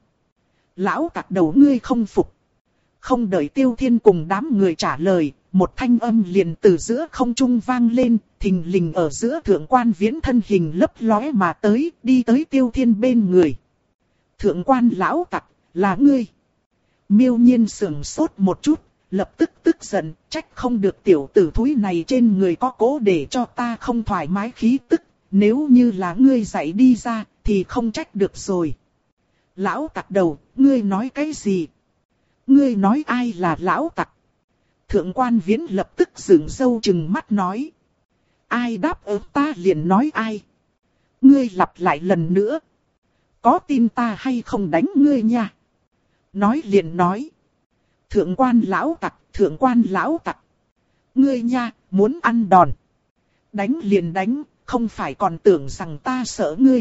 A: Lão cặc đầu ngươi không phục. Không đợi Tiêu Thiên cùng đám người trả lời, một thanh âm liền từ giữa không trung vang lên, thình lình ở giữa Thượng Quan Viễn thân hình lấp lóe mà tới, đi tới Tiêu Thiên bên người. Thượng Quan lão cặc, là ngươi. Miêu Nhiên sững sốt một chút, lập tức tức giận, trách không được tiểu tử thúi này trên người có cố để cho ta không thoải mái khí tức, nếu như là ngươi dạy đi ra, thì không trách được rồi. Lão tặc đầu, ngươi nói cái gì? Ngươi nói ai là lão tặc? Thượng Quan Viễn lập tức dựng râu trừng mắt nói. Ai đáp ứng ta liền nói ai. Ngươi lặp lại lần nữa. Có tin ta hay không đánh ngươi nha? Nói liền nói. Thượng Quan lão tặc, Thượng Quan lão tặc. Ngươi nha, muốn ăn đòn. Đánh liền đánh, không phải còn tưởng rằng ta sợ ngươi.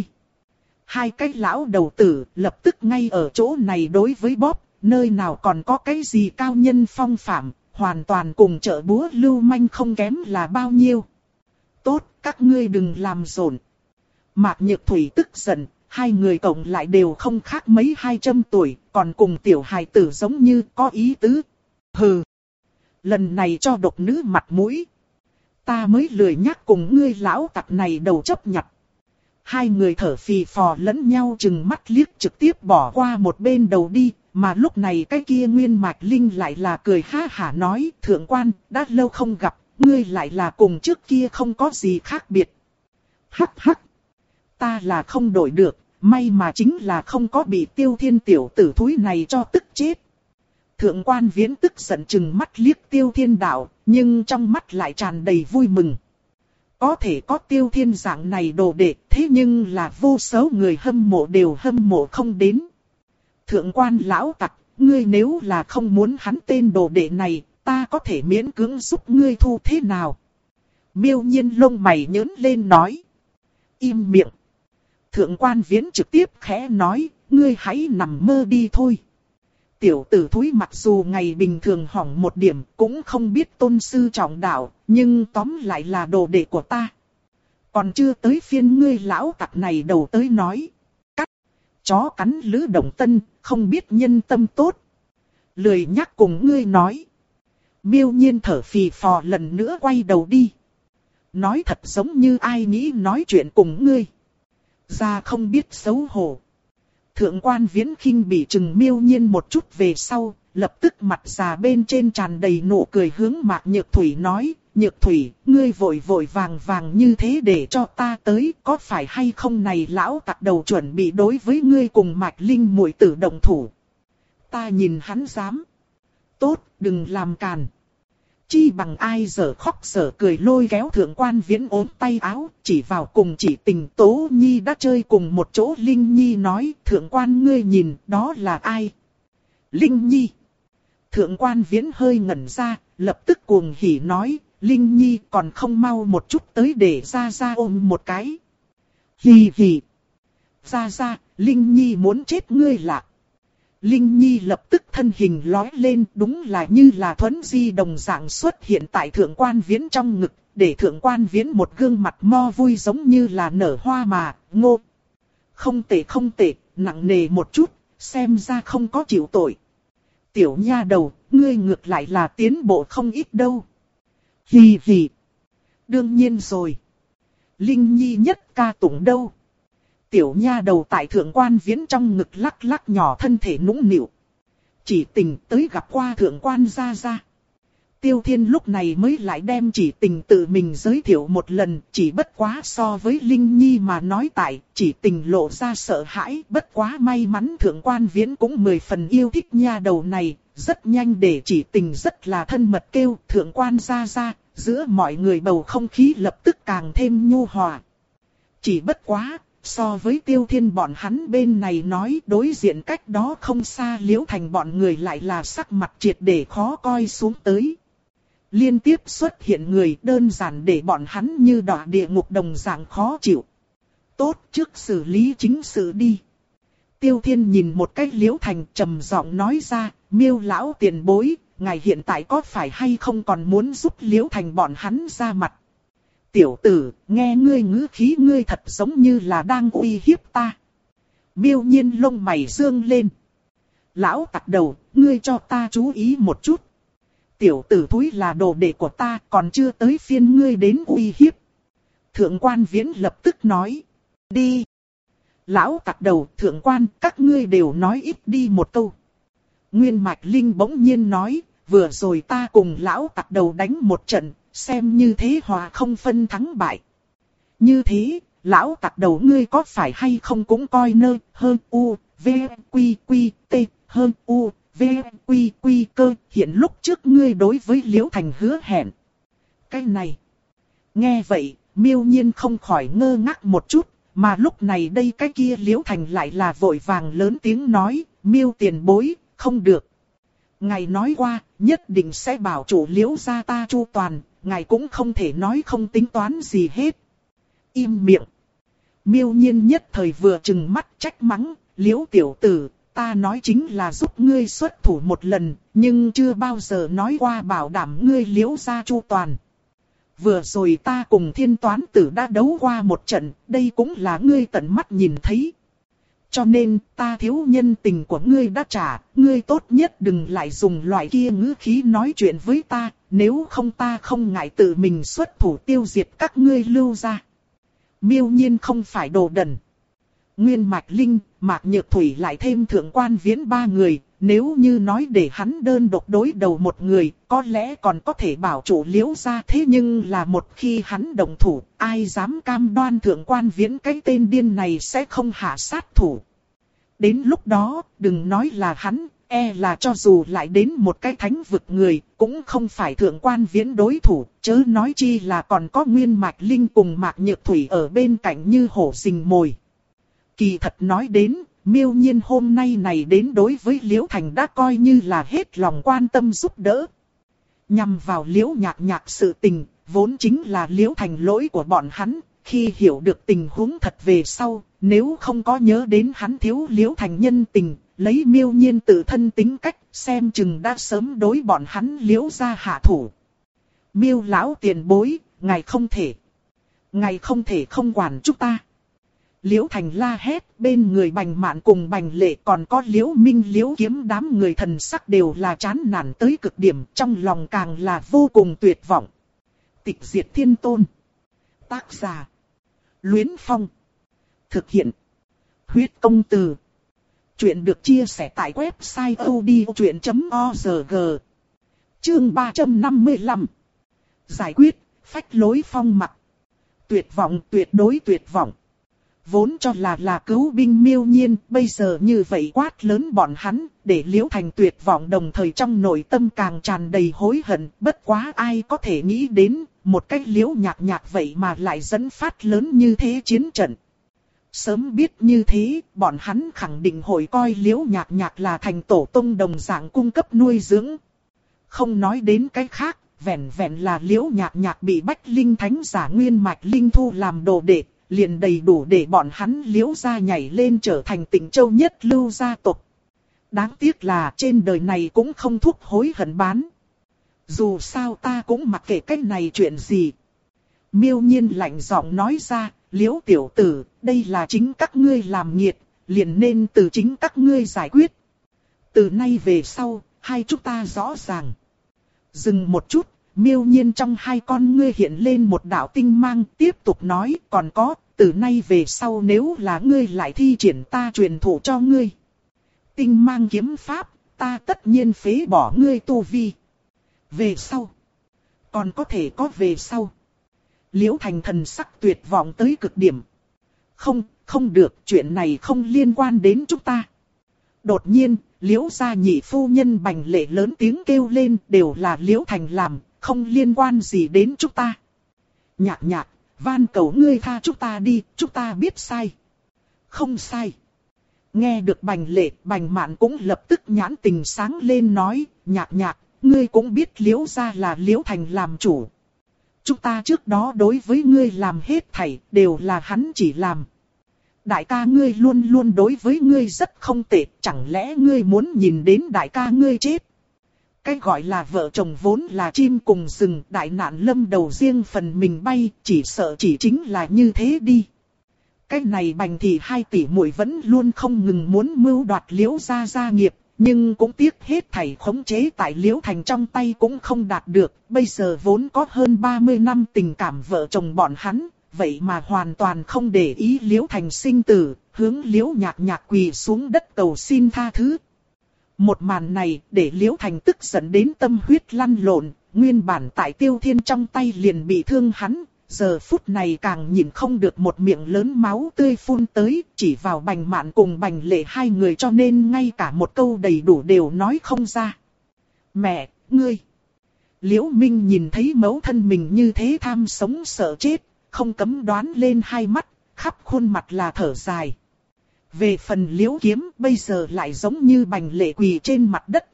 A: Hai cái lão đầu tử lập tức ngay ở chỗ này đối với bóp, nơi nào còn có cái gì cao nhân phong phạm, hoàn toàn cùng chợ búa lưu manh không kém là bao nhiêu. Tốt, các ngươi đừng làm rộn. Mạc Nhược Thủy tức giận, hai người cộng lại đều không khác mấy hai trăm tuổi, còn cùng tiểu hài tử giống như có ý tứ. Hừ, lần này cho độc nữ mặt mũi. Ta mới lười nhắc cùng ngươi lão tặc này đầu chấp nhặt. Hai người thở phì phò lẫn nhau chừng mắt liếc trực tiếp bỏ qua một bên đầu đi, mà lúc này cái kia Nguyên Mạch Linh lại là cười ha hả nói, Thượng Quan, đã lâu không gặp, ngươi lại là cùng trước kia không có gì khác biệt. Hắc hắc, ta là không đổi được, may mà chính là không có bị Tiêu Thiên tiểu tử thúi này cho tức chết. Thượng Quan Viễn tức giận chừng mắt liếc Tiêu Thiên đạo, nhưng trong mắt lại tràn đầy vui mừng. Có thể có Tiêu Thiên dạng này đồ đệ, thế nhưng là vô số người hâm mộ đều hâm mộ không đến. Thượng Quan lão tặc, ngươi nếu là không muốn hắn tên đồ đệ này, ta có thể miễn cưỡng giúp ngươi thu thế nào? Miêu Nhiên lông mày nhớn lên nói. Im miệng. Thượng Quan Viễn trực tiếp khẽ nói, ngươi hãy nằm mơ đi thôi. Tiểu tử thúi mặc dù ngày bình thường hỏng một điểm, cũng không biết tôn sư trọng đạo, nhưng tóm lại là đồ đệ của ta. Còn chưa tới phiên ngươi lão tặc này đầu tới nói. Cắt. Chó cắn lữ động tân, không biết nhân tâm tốt. Lười nhắc cùng ngươi nói. Miêu Nhiên thở phì phò lần nữa quay đầu đi. Nói thật giống như ai nghĩ nói chuyện cùng ngươi. Ra không biết xấu hổ. Thượng Quan Viễn khinh bị chừng Miêu Nhiên một chút về sau, lập tức mặt già bên trên tràn đầy nụ cười hướng Mạc Nhược Thủy nói, Nhược Thủy, ngươi vội vội vàng vàng như thế để cho ta tới, có phải hay không này lão tặc đầu chuẩn bị đối với ngươi cùng Mạch Linh muội tử động thủ. Ta nhìn hắn dám. Tốt, đừng làm càn. Chi bằng ai giờ khóc giờ cười lôi kéo Thượng Quan Viễn ốm tay áo, chỉ vào cùng chỉ tình Tố Nhi đã chơi cùng một chỗ. Linh Nhi nói, Thượng Quan ngươi nhìn, đó là ai? Linh Nhi. Thượng quan Viễn hơi ngẩn ra, lập tức cuồng hỉ nói, Linh Nhi còn không mau một chút tới để ra ra ôm một cái. Hì hì. Ra ra, Linh Nhi muốn chết ngươi lạ. Linh Nhi lập tức thân hình lói lên, đúng là như là thuấn di đồng dạng xuất hiện tại thượng quan Viễn trong ngực, để thượng quan Viễn một gương mặt mo vui giống như là nở hoa mà, ngô. Không tệ không tệ, nặng nề một chút, xem ra không có chịu tội. Tiểu nha đầu, ngươi ngược lại là tiến bộ không ít đâu. Hì hì. Đương nhiên rồi. Linh Nhi nhất ca tụng đâu. Tiểu nha đầu tại thượng quan Viễn trong ngực lắc lắc nhỏ thân thể nũng nịu. Chỉ tình tới gặp qua thượng quan gia gia. Tiêu Thiên lúc này mới lại đem chỉ tình tự mình giới thiệu một lần, chỉ bất quá so với Linh Nhi mà nói tại, chỉ tình lộ ra sợ hãi, bất quá may mắn thượng quan Viễn cũng mười phần yêu thích nha đầu này, rất nhanh để chỉ tình rất là thân mật kêu thượng quan gia gia, giữa mọi người bầu không khí lập tức càng thêm nhu hòa. Chỉ bất quá, so với Tiêu Thiên bọn hắn bên này nói đối diện cách đó không xa Liễu Thành bọn người lại là sắc mặt triệt để khó coi xuống tới. Liên tiếp xuất hiện người đơn giản để bọn hắn như đọa địa ngục đồng dạng khó chịu. Tốt, trước xử lý chính sự đi. Tiêu Thiên nhìn một cách Liễu Thành trầm giọng nói ra, Miêu lão tiền bối, ngài hiện tại có phải hay không còn muốn giúp Liễu Thành bọn hắn ra mặt. Tiểu tử, nghe ngươi ngữ khí ngươi thật giống như là đang uy hiếp ta. Miêu Nhiên lông mày dương lên. Lão tặc đầu, ngươi cho ta chú ý một chút. Tiểu tử thúi là đồ đệ của ta, còn chưa tới phiên ngươi đến uy hiếp. Thượng quan Viễn lập tức nói. Đi. Lão tặc đầu, thượng quan, các ngươi đều nói ít đi một câu. Nguyên Mạch Linh bỗng nhiên nói, vừa rồi ta cùng lão tặc đầu đánh một trận, xem như thế hòa không phân thắng bại. Như thế, lão tặc đầu ngươi có phải hay không cũng coi nơ, hơn u, v, quy quy, t, hơn u, v, quy quy cơ, hiện lúc trước ngươi đối với Liễu Thành hứa hẹn. Cái này, nghe vậy, Miêu Nhiên không khỏi ngơ ngác một chút, mà lúc này đây cái kia Liễu Thành lại là vội vàng lớn tiếng nói, Miêu tiền bối, không được. Ngài nói qua, nhất định sẽ bảo chủ Liễu gia ta chu toàn, ngài cũng không thể nói không tính toán gì hết. Im miệng. Miêu Nhiên nhất thời vừa trừng mắt trách mắng, Liễu tiểu tử, ta nói chính là giúp ngươi xuất thủ một lần, nhưng chưa bao giờ nói qua bảo đảm ngươi Liễu gia chu toàn. Vừa rồi ta cùng Thiên Toán Tử đã đấu qua một trận, đây cũng là ngươi tận mắt nhìn thấy. Cho nên, ta thiếu nhân tình của ngươi đã trả, ngươi tốt nhất đừng lại dùng loại kia ngữ khí nói chuyện với ta, nếu không ta không ngại tự mình xuất thủ tiêu diệt các ngươi lưu ra. Miêu Nhiên không phải đồ đần. Nguyên Mạch Linh, Mạc Nhược Thủy lại thêm thượng quan Viễn ba người, nếu như nói để hắn đơn độc đối đầu một người, có lẽ còn có thể bảo chủ Liễu ra, thế nhưng là một khi hắn động thủ, ai dám cam đoan thượng quan Viễn cái tên điên này sẽ không hạ sát thủ. Đến lúc đó, đừng nói là hắn, e là cho dù lại đến một cái thánh vực người, cũng không phải thượng quan Viễn đối thủ, chớ nói chi là còn có Nguyên Mạch Linh cùng Mạc Nhược Thủy ở bên cạnh như hổ rình mồi. Kỳ thật nói đến, Miêu Nhiên hôm nay này đến đối với Liễu Thành đã coi như là hết lòng quan tâm giúp đỡ. Nhằm vào Liễu Nhạc Nhạc sự tình, vốn chính là Liễu Thành lỗi của bọn hắn, khi hiểu được tình huống thật về sau, nếu không có nhớ đến hắn thiếu Liễu Thành nhân tình, lấy Miêu Nhiên tự thân tính cách, xem chừng đã sớm đối bọn hắn Liễu ra hạ thủ. Miêu lão tiền bối, ngài không thể, ngài không thể không quản chúng ta. Liễu Thành la hét, bên người Bành Mạn cùng Bành Lệ còn có Liễu Minh Liễu Kiếm đám người thần sắc đều là chán nản tới cực điểm, trong lòng càng là vô cùng tuyệt vọng. Tịch diệt thiên tôn. Tác giả. Luyến Phong. Thực hiện. Huyết công từ. Chuyện được chia sẻ tại website odchuyện chấm org. Chương ba trăm năm mươi lăm. Giải quyết, phách lối phong mặc. Tuyệt vọng, tuyệt đối tuyệt vọng. Vốn cho là là cứu binh Miêu Nhiên, bây giờ như vậy quát lớn bọn hắn, để Liễu Thành tuyệt vọng đồng thời trong nội tâm càng tràn đầy hối hận, bất quá ai có thể nghĩ đến, một cách Liễu Nhạc Nhạc vậy mà lại dẫn phát lớn như thế chiến trận. Sớm biết như thế, bọn hắn khẳng định hội coi Liễu Nhạc Nhạc là thành tổ tông đồng dạng cung cấp nuôi dưỡng. Không nói đến cái khác, vẹn vẹn là Liễu Nhạc Nhạc bị Bách Linh Thánh giả Nguyên Mạch Linh thu làm đồ đệ, liền đầy đủ để bọn hắn Liễu gia nhảy lên trở thành Tịnh Châu nhất lưu gia tộc. Đáng tiếc là trên đời này cũng không thuốc hối hận bán. Dù sao ta cũng mặc kệ cái này chuyện gì. Miêu Nhiên lạnh giọng nói ra, Liễu tiểu tử, đây là chính các ngươi làm nghiệt, liền nên từ chính các ngươi giải quyết. Từ nay về sau, hai chúng ta rõ ràng. Dừng một chút, Miêu Nhiên trong hai con ngươi hiện lên một đạo tinh mang, tiếp tục nói, còn có, từ nay về sau nếu là ngươi lại thi triển ta truyền thụ cho ngươi tinh mang kiếm pháp, ta tất nhiên phế bỏ ngươi tu vi. Về sau, còn có thể có về sau. Liễu Thành thần sắc tuyệt vọng tới cực điểm. Không, không được, chuyện này không liên quan đến chúng ta. Đột nhiên, Liễu gia nhị phu nhân Bành Lệ lớn tiếng kêu lên, đều là Liễu Thành làm, không liên quan gì đến chúng ta. Nhạc Nhạc, van cầu ngươi tha chúng ta đi, chúng ta biết sai. Không sai. Nghe được Bành Lệ, Bành Mạn cũng lập tức nhãn tình sáng lên nói, Nhạc Nhạc, ngươi cũng biết Liễu gia là Liễu Thành làm chủ. Chúng ta trước đó đối với ngươi làm hết thảy, đều là hắn chỉ làm. Đại ca ngươi luôn luôn đối với ngươi rất không tệ, chẳng lẽ ngươi muốn nhìn đến đại ca ngươi chết? Cái gọi là vợ chồng vốn là chim cùng rừng, đại nạn lâm đầu riêng phần mình bay, chỉ sợ chỉ chính là như thế đi. Cái này Bành thì hai tỷ muội vẫn luôn không ngừng muốn mưu đoạt Liễu gia gia nghiệp, nhưng cũng tiếc hết thảy khống chế tại Liễu Thành trong tay cũng không đạt được, bây giờ vốn có hơn ba mươi năm tình cảm vợ chồng bọn hắn, vậy mà hoàn toàn không để ý Liễu Thành sinh tử, hướng Liễu Nhạc Nhạc quỳ xuống đất cầu xin tha thứ. Một màn này để Liễu Thành tức giận đến tâm huyết lăn lộn, nguyên bản tại Tiêu Thiên trong tay liền bị thương hắn, giờ phút này càng nhìn không được một miệng lớn máu tươi phun tới, chỉ vào Bành Mạn cùng Bành Lệ hai người cho nên ngay cả một câu đầy đủ đều nói không ra. Mẹ, ngươi! Liễu Minh nhìn thấy mẫu thân mình như thế tham sống sợ chết, không cấm đoán lên hai mắt, khắp khuôn mặt là thở dài. Về phần Liễu Kiếm bây giờ lại giống như Bành Lệ quỳ trên mặt đất.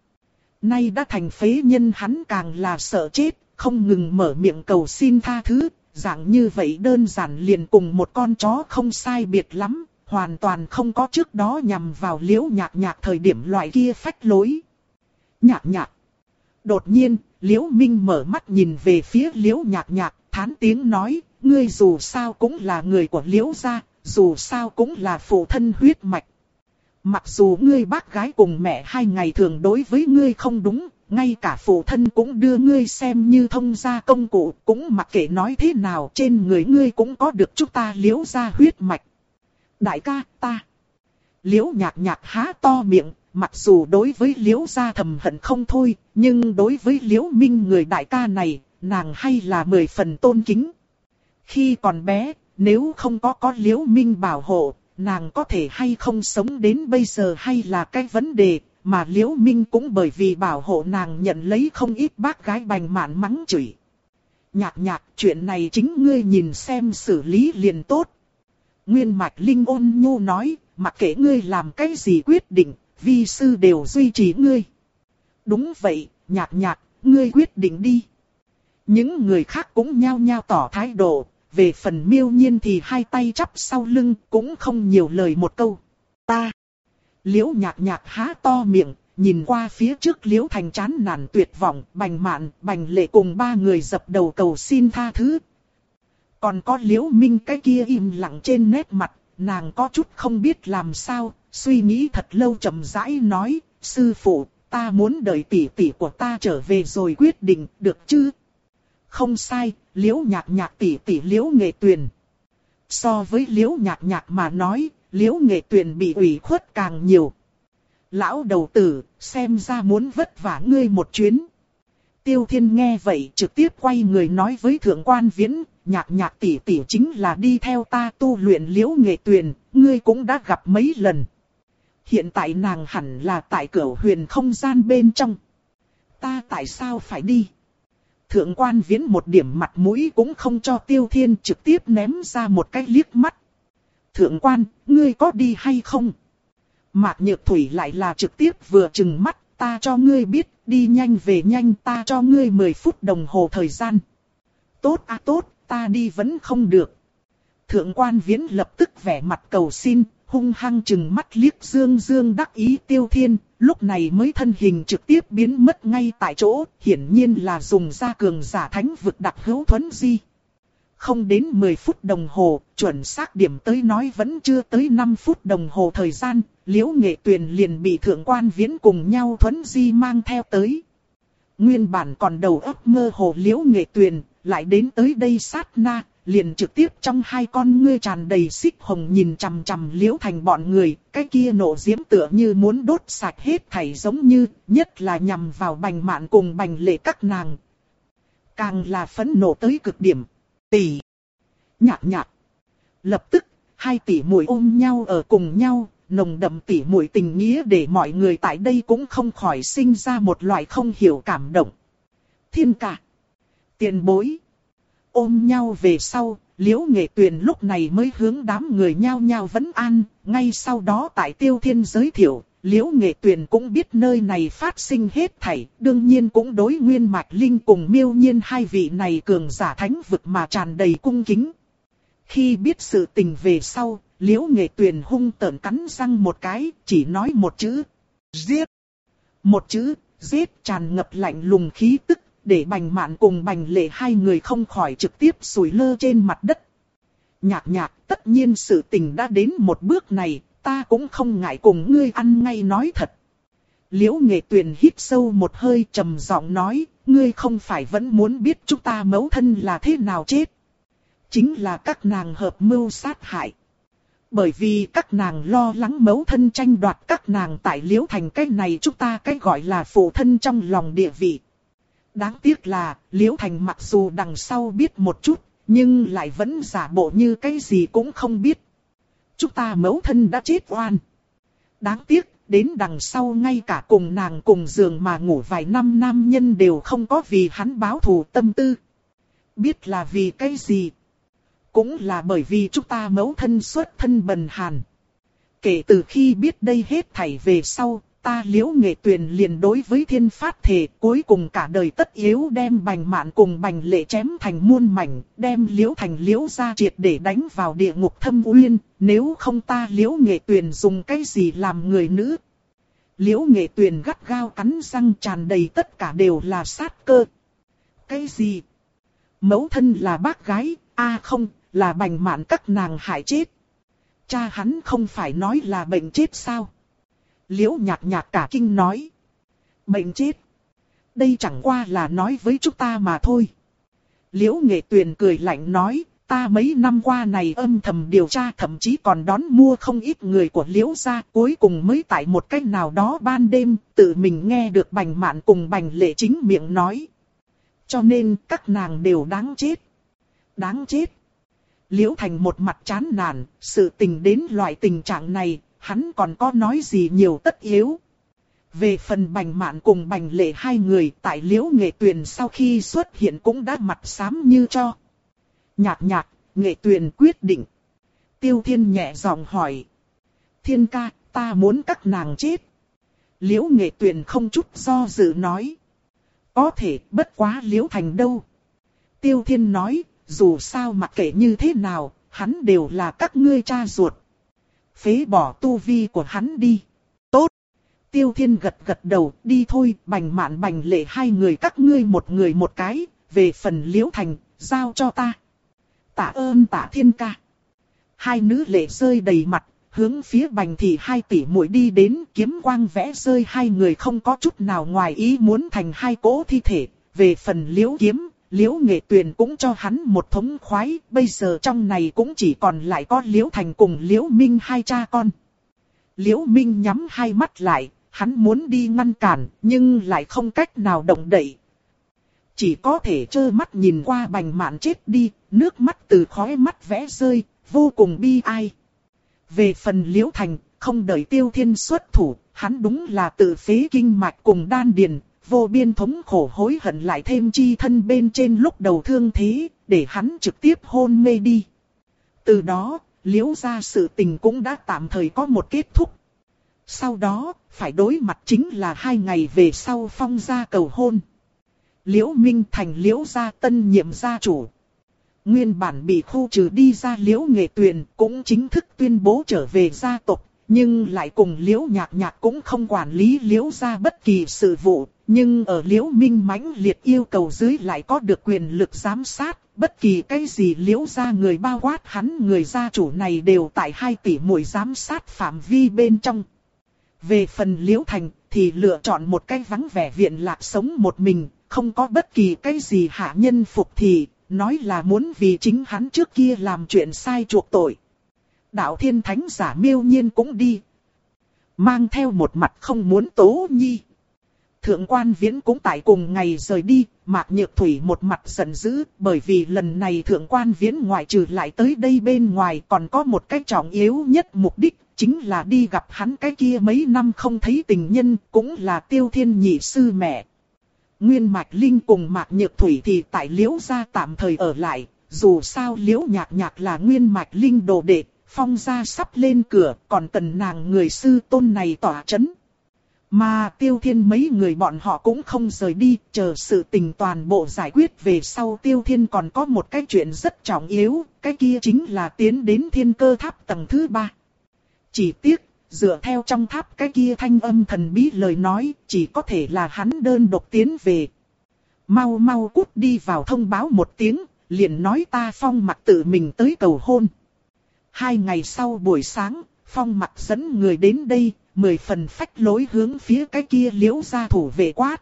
A: Nay đã thành phế nhân, hắn càng là sợ chết, không ngừng mở miệng cầu xin tha thứ, dạng như vậy đơn giản liền cùng một con chó không sai biệt lắm, hoàn toàn không có trước đó nhằm vào Liễu Nhạc Nhạc thời điểm loại kia phách lối. Nhạc Nhạc. Đột nhiên, Liễu Minh mở mắt nhìn về phía Liễu Nhạc Nhạc, thán tiếng nói, ngươi dù sao cũng là người của Liễu gia, dù sao cũng là phụ thân huyết mạch. Mặc dù ngươi bác gái cùng mẹ hai ngày thường đối với ngươi không đúng, ngay cả phụ thân cũng đưa ngươi xem như thông gia công cụ, cũng mặc kệ nói thế nào trên người ngươi cũng có được chúng ta Liễu gia huyết mạch. Đại ca, ta. Liễu Nhạc Nhạc há to miệng, mặc dù đối với Liễu gia thầm hận không thôi, nhưng đối với Liễu Minh người đại ca này, nàng hay là mười phần tôn kính. Khi còn bé, nếu không có có Liễu Minh bảo hộ, nàng có thể hay không sống đến bây giờ hay là cái vấn đề, mà Liễu Minh cũng bởi vì bảo hộ nàng nhận lấy không ít bác gái Bành Mạn mắng chửi. Nhạc Nhạc, chuyện này chính ngươi nhìn xem xử lý liền tốt. Nguyên Mạch Linh ôn nhu nói, mặc kệ ngươi làm cái gì quyết định, vi sư đều duy trì ngươi. Đúng vậy, Nhạc Nhạc, ngươi quyết định đi. Những người khác cũng nhao nhao tỏ thái độ, về phần Miêu Nhiên thì hai tay chắp sau lưng, cũng không nhiều lời một câu. Ta. Liễu Nhạc Nhạc há to miệng, nhìn qua phía trước Liễu Thành chán nản tuyệt vọng, Bành Mạn, Bành Lệ cùng ba người dập đầu cầu xin tha thứ. Còn có Liễu Minh cái kia im lặng trên nét mặt, nàng có chút không biết làm sao, suy nghĩ thật lâu chậm rãi nói, sư phụ, ta muốn đợi tỷ tỷ của ta trở về rồi quyết định, được chứ? Không sai, Liễu Nhạc Nhạc tỷ tỷ Liễu Nghệ Tuyền. So với Liễu Nhạc Nhạc mà nói, Liễu Nghệ Tuyền bị ủy khuất càng nhiều. Lão đầu tử, xem ra muốn vất vả ngươi một chuyến. Tiêu Thiên nghe vậy trực tiếp quay người nói với Thượng Quan Viễn, Nhạc Nhạc tỷ tỷ chính là đi theo ta tu luyện Liễu Nghệ Tuyền, ngươi cũng đã gặp mấy lần. Hiện tại nàng hẳn là tại Cửu Huyền không gian bên trong. Ta tại sao phải đi? Thượng Quan Viễn một điểm mặt mũi cũng không cho Tiêu Thiên, trực tiếp ném ra một cái liếc mắt. Thượng quan, ngươi có đi hay không? Mạc Nhược Thủy lại là trực tiếp vừa trừng mắt, ta cho ngươi biết, đi nhanh về nhanh, ta cho ngươi mười phút đồng hồ thời gian. Tốt à tốt, ta đi vẫn không được. Thượng quan Viễn lập tức vẻ mặt cầu xin, hung hăng trừng mắt liếc dương dương đắc ý Tiêu Thiên, lúc này mới thân hình trực tiếp biến mất ngay tại chỗ, hiển nhiên là dùng ra cường giả thánh vực đặc hữu thuấn di. Không đến mười phút đồng hồ, chuẩn xác điểm tới nói vẫn chưa tới năm phút đồng hồ thời gian, Liễu Nghệ Tuyền liền bị Thượng quan Viễn cùng nhau thuấn di mang theo tới. Nguyên bản còn đầu óc mơ hồ Liễu Nghệ Tuyền, lại đến tới đây sát na, liền trực tiếp trong hai con ngươi tràn đầy xích hồng nhìn chằm chằm Liễu Thành bọn người, cái kia nộ diễm tựa như muốn đốt sạch hết thảy giống như, nhất là nhằm vào Bành Mạn cùng Bành Lệ các nàng. Càng là phẫn nộ tới cực điểm. Tỷ, nhạc nhạc. Lập tức, hai tỷ muội ôm nhau ở cùng nhau, nồng đậm tỷ muội tình nghĩa để mọi người tại đây cũng không khỏi sinh ra một loại không hiểu cảm động. Thiên ca, tiền bối. Ôm nhau về sau, Liễu Nghệ Tuyền lúc này mới hướng đám người nhao nhao vấn an, ngay sau đó tại Tiêu Thiên giới thiệu, Liễu Nghệ Tuyền cũng biết nơi này phát sinh hết thảy, đương nhiên cũng đối Nguyên Mạch Linh cùng Miêu Nhiên hai vị này cường giả thánh vực mà tràn đầy cung kính. Khi biết sự tình về sau, Liễu Nghệ Tuyền hung tợn cắn răng một cái, chỉ nói một chữ, giết. Một chữ, giết tràn ngập lạnh lùng khí tức, để Bành Mạn cùng Bành Lệ hai người không khỏi trực tiếp sủi lơ trên mặt đất. Nhạc nhạc, tất nhiên sự tình đã đến một bước này, ta cũng không ngại cùng ngươi ăn ngay nói thật. Liễu Nghệ Tuyền hít sâu một hơi trầm giọng nói, ngươi không phải vẫn muốn biết chúng ta mẫu thân là thế nào chết. Chính là các nàng hợp mưu sát hại. Bởi vì các nàng lo lắng mẫu thân tranh đoạt các nàng tại Liễu Thành cái này chúng ta cái gọi là phụ thân trong lòng địa vị. Đáng tiếc là, Liễu Thành mặc dù đằng sau biết một chút, nhưng lại vẫn giả bộ như cái gì cũng không biết. Chúng ta mẫu thân đã chết oan. Đáng tiếc, đến đằng sau ngay cả cùng nàng cùng giường mà ngủ vài năm nam nhân đều không có vì hắn báo thù tâm tư. Biết là vì cái gì? Cũng là bởi vì chúng ta mẫu thân xuất thân bần hàn. Kể từ khi biết đây hết thảy về sau, ta Liễu Nghệ Tuyền liền đối với thiên phát thề cuối cùng cả đời tất yếu đem Bành Mạn cùng Bành Lệ chém thành muôn mảnh, đem Liễu Thành Liễu gia triệt để đánh vào địa ngục thâm uyên, nếu không ta Liễu Nghệ Tuyền dùng cái gì làm người nữ. Liễu Nghệ Tuyền gắt gao cắn răng tràn đầy tất cả đều là sát cơ. Cái gì? Mẫu thân là bác gái, a à không, là Bành Mạn các nàng hại chết. Cha hắn không phải nói là bệnh chết sao? Liễu Nhạc Nhạc cả kinh nói. Bệnh chết. Đây chẳng qua là nói với chúng ta mà thôi. Liễu Nghệ Tuyền cười lạnh nói, ta mấy năm qua này âm thầm điều tra thậm chí còn đón mua không ít người của Liễu gia, cuối cùng mới tại một cách nào đó ban đêm, tự mình nghe được Bành Mạn cùng Bành Lệ chính miệng nói. Cho nên các nàng đều đáng chết. Đáng chết. Liễu Thành một mặt chán nản, sự tình đến loại tình trạng này, hắn còn có nói gì nhiều tất yếu. Về phần Bành Mạn cùng Bành Lệ hai người tại Liễu Nghệ Tuyền sau khi xuất hiện cũng đã mặt xám như cho. Nhạc nhạc, Nghệ Tuyền quyết định. Tiêu Thiên nhẹ giọng hỏi. Thiên ca, ta muốn các nàng chết. Liễu Nghệ Tuyền không chút do dự nói. Có thể, bất quá Liễu Thành đâu. Tiêu Thiên nói, dù sao mặc kệ như thế nào, hắn đều là các ngươi cha ruột. Phế bỏ tu vi của hắn đi. Tốt. Tiêu Thiên gật gật đầu, đi thôi, Bành Mạn Bành Lệ hai người các ngươi một người một cái, về phần Liễu Thành, giao cho ta. Tạ ơn Tạ Thiên ca. Hai nữ lệ rơi đầy mặt, hướng phía Bành Thị hai tỷ muội đi đến, kiếm quang vẽ rơi hai người không có chút nào ngoài ý muốn thành hai cỗ thi thể. Về phần Liễu Kiếm, Liễu Nghệ Tuyền cũng cho hắn một thống khoái, bây giờ trong này cũng chỉ còn lại có Liễu Thành cùng Liễu Minh hai cha con. Liễu Minh nhắm hai mắt lại, hắn muốn đi ngăn cản, nhưng lại không cách nào động đậy. Chỉ có thể trơ mắt nhìn qua Bành Mạn chết đi, nước mắt từ khóe mắt vẽ rơi, vô cùng bi ai. Về phần Liễu Thành, không đợi Tiêu Thiên xuất thủ, hắn đúng là tự phế kinh mạch cùng đan điền, vô biên thống khổ hối hận lại thêm chi thân bên trên lúc đầu thương thế, để hắn trực tiếp hôn mê đi. Từ đó, Liễu gia sự tình cũng đã tạm thời có một kết thúc. Sau đó, phải đối mặt chính là hai ngày về sau Phong gia cầu hôn. Liễu Minh thành Liễu gia tân nhiệm gia chủ. Nguyên bản bị khu trừ đi ra Liễu Nghệ Tuyền cũng chính thức tuyên bố trở về gia tộc, nhưng lại cùng Liễu Nhạc Nhạc cũng không quản lý Liễu gia bất kỳ sự vụ, nhưng ở Liễu Minh mãnh liệt yêu cầu dưới lại có được quyền lực giám sát, bất kỳ cái gì Liễu gia người bao quát hắn người gia chủ này đều tại hai tỷ muội giám sát phạm vi bên trong. Về phần Liễu Thành thì lựa chọn một cái vắng vẻ viện lạc sống một mình, không có bất kỳ cái gì hạ nhân phục thì, nói là muốn vì chính hắn trước kia làm chuyện sai chuộc tội. Đạo Thiên Thánh giả Miêu Nhiên cũng đi, mang theo một mặt không muốn Tố Nhi. Thượng quan Viễn cũng tại cùng ngày rời đi, Mạc Nhược Thủy một mặt giận dữ, bởi vì lần này Thượng quan Viễn ngoại trừ lại tới đây bên ngoài còn có một cái trọng yếu nhất mục đích, chính là đi gặp hắn cái kia mấy năm không thấy tình nhân, cũng là Tiêu Thiên nhị sư mẹ. Nguyên Mạch Linh cùng Mạc Nhược Thủy thì tại Liễu gia tạm thời ở lại, dù sao Liễu Nhạc Nhạc là Nguyên Mạch Linh đồ đệ, Phong gia sắp lên cửa, còn cần nàng người sư tôn này tỏa chấn. Mà Tiêu Thiên mấy người bọn họ cũng không rời đi, chờ sự tình toàn bộ giải quyết về sau. Tiêu Thiên còn có một cái chuyện rất trọng yếu, cái kia chính là tiến đến Thiên Cơ Tháp tầng thứ ba. Chỉ tiếc, dựa theo trong tháp cái kia thanh âm thần bí lời nói, chỉ có thể là hắn đơn độc tiến về. Mau mau cút đi vào thông báo một tiếng, liền nói ta Phong Mặc tự mình tới cầu hôn. Hai ngày sau buổi sáng, Phong Mặc dẫn người đến đây, mười phần phách lối hướng phía cái kia Liễu gia thủ vệ quát.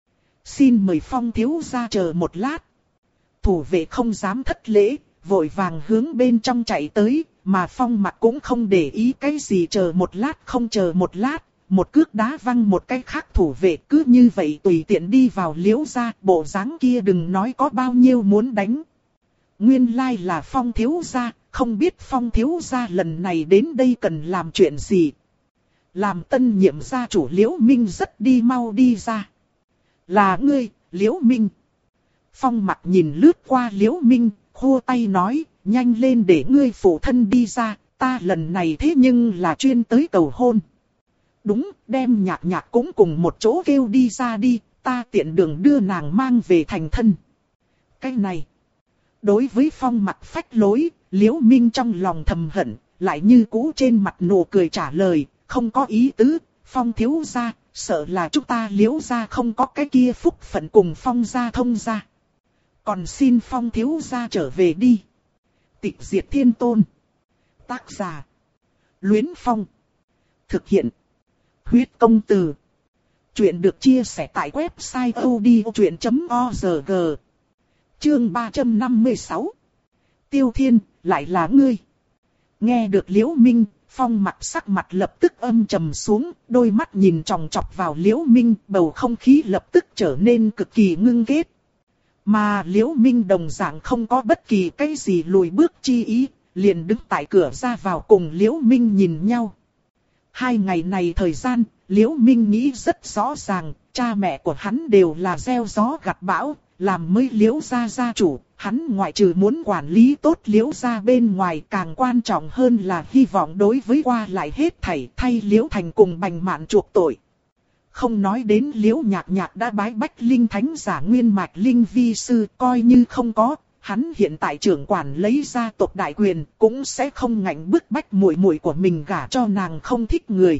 A: Xin mời Phong thiếu gia chờ một lát. Thủ vệ không dám thất lễ, vội vàng hướng bên trong chạy tới, mà Phong Mặc cũng không để ý cái gì chờ một lát không chờ một lát, một cước đá văng một cái khác thủ vệ, cứ như vậy tùy tiện đi vào Liễu gia, bộ dáng kia đừng nói có bao nhiêu muốn đánh. Nguyên lai là Phong thiếu gia, không biết Phong thiếu gia lần này đến đây cần làm chuyện gì. Làm tân nhiệm gia chủ Liễu Minh rất đi mau đi ra. Là ngươi, Liễu Minh. Phong Mặc nhìn lướt qua Liễu Minh, khua tay nói, nhanh lên để ngươi phụ thân đi ra, ta lần này thế nhưng là chuyên tới cầu hôn. Đúng, đem Nhạc Nhạc cũng cùng một chỗ kêu đi ra đi, ta tiện đường đưa nàng mang về thành thân. Cái này, đối với Phong Mặc phách lối, Liễu Minh trong lòng thầm hận, lại như cũ trên mặt nụ cười trả lời, không có ý tứ, Phong thiếu gia, sợ là chúng ta Liễu gia không có cái kia phúc phận cùng Phong gia thông gia. Còn xin Phong thiếu gia trở về đi. Tịch Diệt Thiên Tôn. Tác giả: Luyến Phong. Thực hiện: Huyết Công Từ. Chuyện được chia sẻ tại website odchuyện chấm org. Chương ba trăm năm mươi sáu. Tiêu Thiên, lại là ngươi. Nghe được Liễu Minh, Phong Mặc sắc mặt lập tức âm trầm xuống, đôi mắt nhìn chòng chọc vào Liễu Minh, bầu không khí lập tức trở nên cực kỳ ngưng kết. Mà Liễu Minh đồng dạng không có bất kỳ cái gì lùi bước chi ý, liền đứng tại cửa ra vào cùng Liễu Minh nhìn nhau. Hai ngày này thời gian, Liễu Minh nghĩ rất rõ ràng, cha mẹ của hắn đều là gieo gió gặt bão, làm mới Liễu gia gia chủ, hắn ngoại trừ muốn quản lý tốt Liễu gia bên ngoài, càng quan trọng hơn là hy vọng đối với qua lại hết thảy thay Liễu Thành cùng Bành Mạn chuộc tội. Không nói đến Liễu Nhạc Nhạc đã bái Bách Linh Thánh giả Nguyên Mạch Linh vi sư, coi như không có, hắn hiện tại trưởng quản lấy gia tộc đại quyền, cũng sẽ không ngạnh bức bách muội muội của mình gả cho nàng không thích người.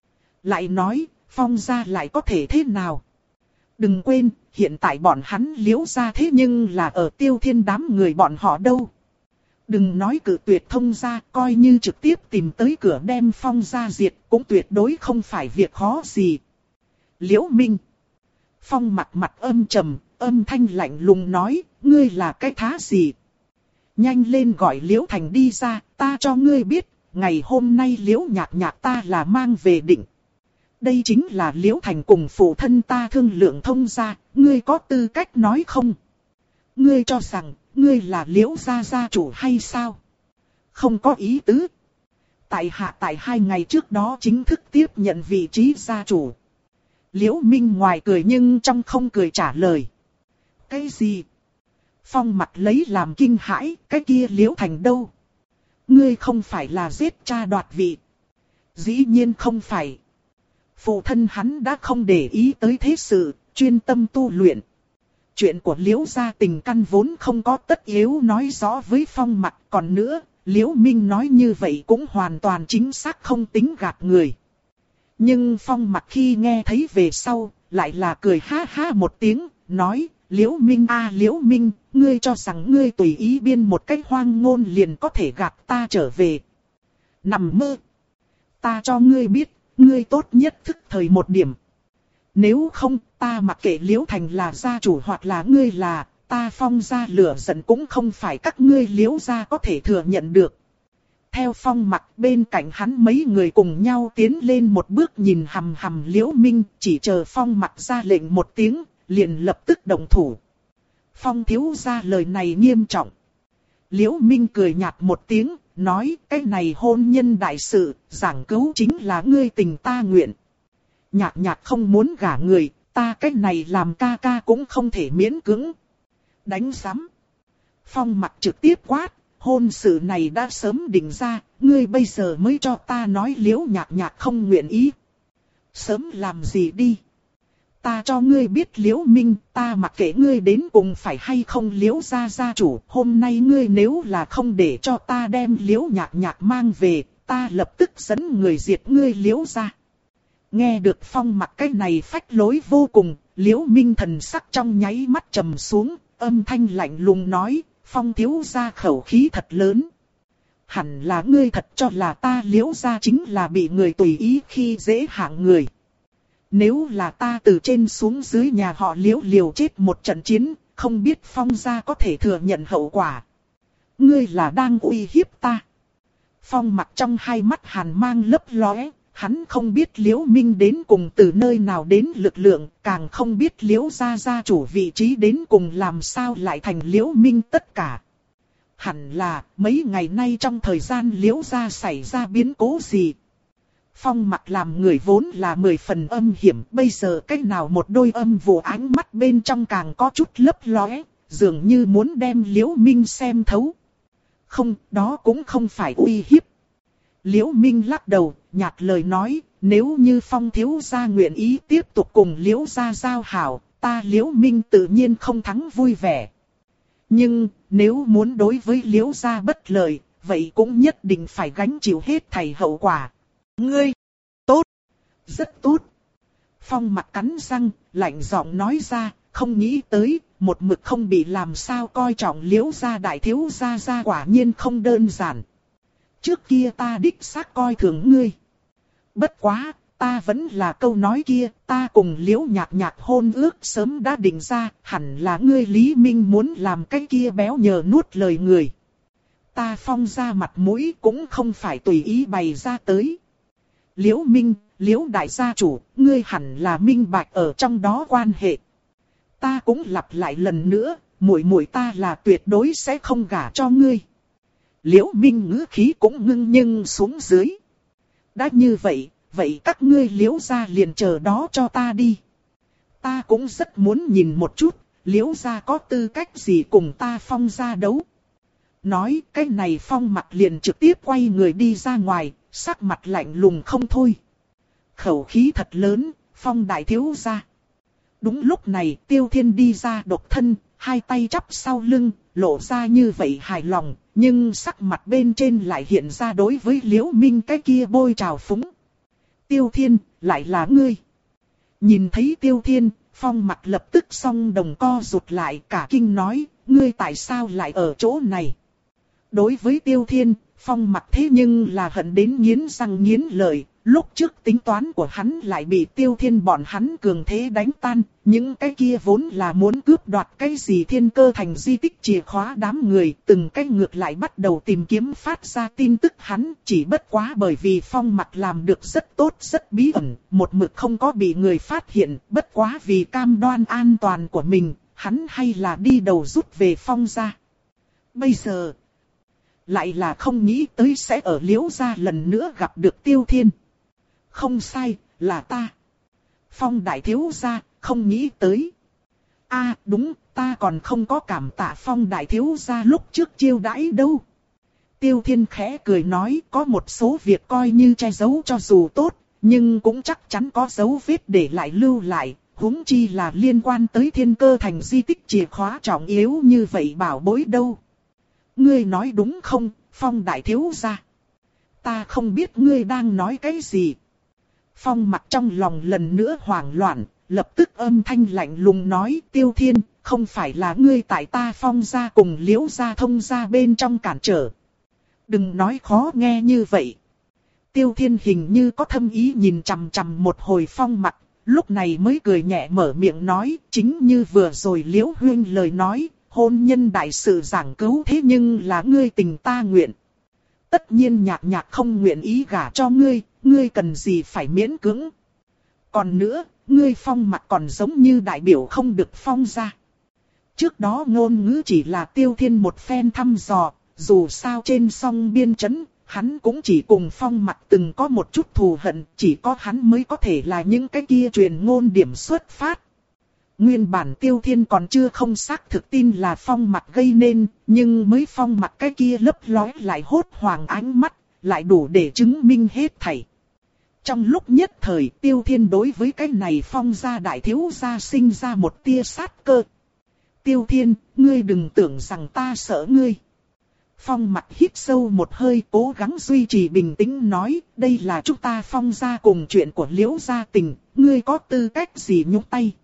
A: Lại nói, Phong gia lại có thể thế nào? Đừng quên, hiện tại bọn hắn Liễu gia thế nhưng là ở Tiêu Thiên đám người bọn họ đâu. Đừng nói cử tuyệt thông gia, coi như trực tiếp tìm tới cửa đem Phong gia diệt, cũng tuyệt đối không phải việc khó gì. Liễu Minh. Phong mặt mặt âm trầm, âm thanh lạnh lùng nói, ngươi là cái thá gì? Nhanh lên gọi Liễu Thành đi ra, ta cho ngươi biết, ngày hôm nay Liễu Nhạc Nhạc ta là mang về định. Đây chính là Liễu Thành cùng phụ thân ta thương lượng thông gia, ngươi có tư cách nói không? Ngươi cho rằng, ngươi là Liễu gia gia chủ hay sao? Không có ý tứ. Tại hạ tại hai ngày trước đó chính thức tiếp nhận vị trí gia chủ. Liễu Minh ngoài cười nhưng trong không cười trả lời. Cái gì? Phong mặt lấy làm kinh hãi, cái kia Liễu Thành đâu? ngươi không phải là giết cha đoạt vị. Dĩ nhiên không phải. Phụ thân hắn đã không để ý tới thế sự, chuyên tâm tu luyện. Chuyện của Liễu gia tình căn vốn không có tất yếu nói rõ với Phong Mặc, còn nữa, Liễu Minh nói như vậy cũng hoàn toàn chính xác, không tính gạt người. Nhưng Phong Mặc khi nghe thấy về sau, lại là cười ha ha một tiếng, nói, Liễu Minh a à, Liễu Minh, ngươi cho rằng ngươi tùy ý biên một cách hoang ngôn liền có thể gạt ta trở về. Nằm mơ. Ta cho ngươi biết, ngươi tốt nhất thức thời một điểm. Nếu không, ta mặc kệ Liễu Thành là gia chủ hoặc là ngươi là, ta Phong gia lửa giận cũng không phải các ngươi Liễu gia có thể thừa nhận được. Theo Phong Mặc, bên cạnh hắn mấy người cùng nhau tiến lên một bước nhìn hằm hằm Liễu Minh, chỉ chờ Phong Mặc ra lệnh một tiếng, liền lập tức động thủ. Phong thiếu gia lời này nghiêm trọng. Liễu Minh cười nhạt một tiếng, nói cái này hôn nhân đại sự, giảng cứu chính là ngươi tình ta nguyện. Nhạc nhạc không muốn gả người, ta cái này làm ca ca cũng không thể miễn cưỡng. Đánh giám. Phong Mặc trực tiếp quát, hôn sự này đã sớm định ra, ngươi bây giờ mới cho ta nói Liễu nhạc nhạc không nguyện ý. Sớm làm gì đi. Ta cho ngươi biết Liễu Minh, ta mặc kệ ngươi đến cùng phải hay không Liễu gia gia chủ, hôm nay ngươi nếu là không để cho ta đem Liễu nhạc nhạc mang về, ta lập tức dẫn người diệt ngươi Liễu gia. Nghe được Phong Mặc cái này phách lối vô cùng, Liễu Minh thần sắc trong nháy mắt trầm xuống, âm thanh lạnh lùng nói, Phong thiếu gia khẩu khí thật lớn. Hẳn là ngươi thật cho là ta Liễu gia chính là bị người tùy ý khi dễ hạng người. Nếu là ta từ trên xuống dưới nhà họ Liễu liều chết một trận chiến, không biết Phong gia có thể thừa nhận hậu quả. Ngươi là đang uy hiếp ta. Phong Mặc trong hai mắt hàn mang lấp lóe, hắn không biết Liễu Minh đến cùng từ nơi nào đến lực lượng, càng không biết Liễu gia gia chủ vị trí đến cùng làm sao lại thành Liễu Minh tất cả. Hẳn là mấy ngày nay trong thời gian Liễu gia xảy ra biến cố gì. Phong Mặc làm người vốn là mười phần âm hiểm, bây giờ cách nào một đôi âm vụ ánh mắt bên trong càng có chút lấp lóe, dường như muốn đem Liễu Minh xem thấu. Không, đó cũng không phải uy hiếp. Liễu Minh lắc đầu, nhạt lời nói, nếu như Phong thiếu gia nguyện ý tiếp tục cùng Liễu gia giao hảo, ta Liễu Minh tự nhiên không thắng vui vẻ. Nhưng, nếu muốn đối với Liễu gia bất lợi, vậy cũng nhất định phải gánh chịu hết thảy hậu quả. Ngươi, tốt, rất tốt. Phong Mặc cắn răng, lạnh giọng nói ra, không nghĩ tới, một mực không bị làm sao coi trọng Liễu gia đại thiếu gia gia quả nhiên không đơn giản. Trước kia ta đích xác coi thường ngươi. Bất quá, ta vẫn là câu nói kia, ta cùng Liễu nhạc nhạc hôn ước sớm đã định ra, hẳn là ngươi Lý Minh muốn làm cái kia béo nhờ nuốt lời người. Ta Phong ra mặt mũi cũng không phải tùy ý bày ra tới. Liễu Minh, Liễu đại gia chủ, ngươi hẳn là minh bạch ở trong đó quan hệ. Ta cũng lặp lại lần nữa, muội muội ta là tuyệt đối sẽ không gả cho ngươi. Liễu Minh ngữ khí cũng ngưng nhưng xuống dưới. Đã như vậy, vậy các ngươi Liễu gia liền chờ đó cho ta đi. Ta cũng rất muốn nhìn một chút, Liễu gia có tư cách gì cùng ta Phong gia đấu. Nói cái này Phong Mặc liền trực tiếp quay người đi ra ngoài, sắc mặt lạnh lùng không thôi. Khẩu khí thật lớn, Phong đại thiếu gia. Đúng lúc này Tiêu Thiên đi ra độc thân, hai tay chắp sau lưng, lộ ra như vậy hài lòng, nhưng sắc mặt bên trên lại hiện ra đối với Liễu Minh cái kia bôi trào phúng. Tiêu Thiên, lại là ngươi. Nhìn thấy Tiêu Thiên, Phong Mặc lập tức song đồng co rụt lại, cả kinh nói, ngươi tại sao lại ở chỗ này? Đối với Tiêu Thiên, Phong Mặc thế nhưng là hận đến nghiến răng nghiến lợi. Lúc trước tính toán của hắn lại bị Tiêu Thiên bọn hắn cường thế đánh tan, những cái kia vốn là muốn cướp đoạt cái gì thiên cơ thành di tích chìa khóa đám người, từng cái ngược lại bắt đầu tìm kiếm phát ra tin tức hắn, chỉ bất quá bởi vì Phong Mặc làm được rất tốt rất bí ẩn, một mực không có bị người phát hiện, bất quá vì cam đoan an toàn của mình, hắn hay là đi đầu rút về Phong gia. Bây giờ, lại là không nghĩ tới sẽ ở Liễu gia lần nữa gặp được Tiêu Thiên. Không sai, là ta. Phong đại thiếu gia, không nghĩ tới. A à, đúng, ta còn không có cảm tạ Phong đại thiếu gia lúc trước chiêu đãi đâu. Tiêu Thiên khẽ cười nói, có một số việc coi như che giấu cho dù tốt, nhưng cũng chắc chắn có dấu vết để lại lưu lại, huống chi là liên quan tới Thiên Cơ Thành di tích chìa khóa trọng yếu như vậy bảo bối đâu. Ngươi nói đúng không, Phong đại thiếu gia? Ta không biết ngươi đang nói cái gì. Phong mặt trong lòng lần nữa hoảng loạn, lập tức âm thanh lạnh lùng nói, Tiêu Thiên, không phải là ngươi tại ta Phong gia cùng Liễu gia Thông gia bên trong cản trở. Đừng nói khó nghe như vậy. Tiêu Thiên hình như có thâm ý nhìn chằm chằm một hồi Phong mặt, lúc này mới cười nhẹ mở miệng nói, chính như vừa rồi Liễu Huyên lời nói, hôn nhân đại sự giảng cứu thế nhưng là ngươi tình ta nguyện. Tất nhiên Nhạc Nhạc không nguyện ý gả cho ngươi, ngươi cần gì phải miễn cưỡng. Còn nữa, ngươi Phong mặt còn giống như đại biểu không được Phong gia. Trước đó ngôn ngữ chỉ là Tiêu Thiên một phen thăm dò, dù sao trên song biên trấn, hắn cũng chỉ cùng Phong mặt từng có một chút thù hận, chỉ có hắn mới có thể là những cái kia truyền ngôn điểm xuất phát. Nguyên bản Tiêu Thiên còn chưa không xác thực tin là Phong mặt gây nên, nhưng mới Phong mặt cái kia lấp lóe lại hốt hoảng ánh mắt, lại đủ để chứng minh hết thảy. Trong lúc nhất thời Tiêu Thiên đối với cái này Phong gia đại thiếu gia sinh ra một tia sát cơ. Tiêu Thiên, ngươi đừng tưởng rằng ta sợ ngươi. Phong mặt hít sâu một hơi cố gắng duy trì bình tĩnh nói, đây là chúng ta Phong gia cùng chuyện của Liễu gia tình, ngươi có tư cách gì nhúng tay?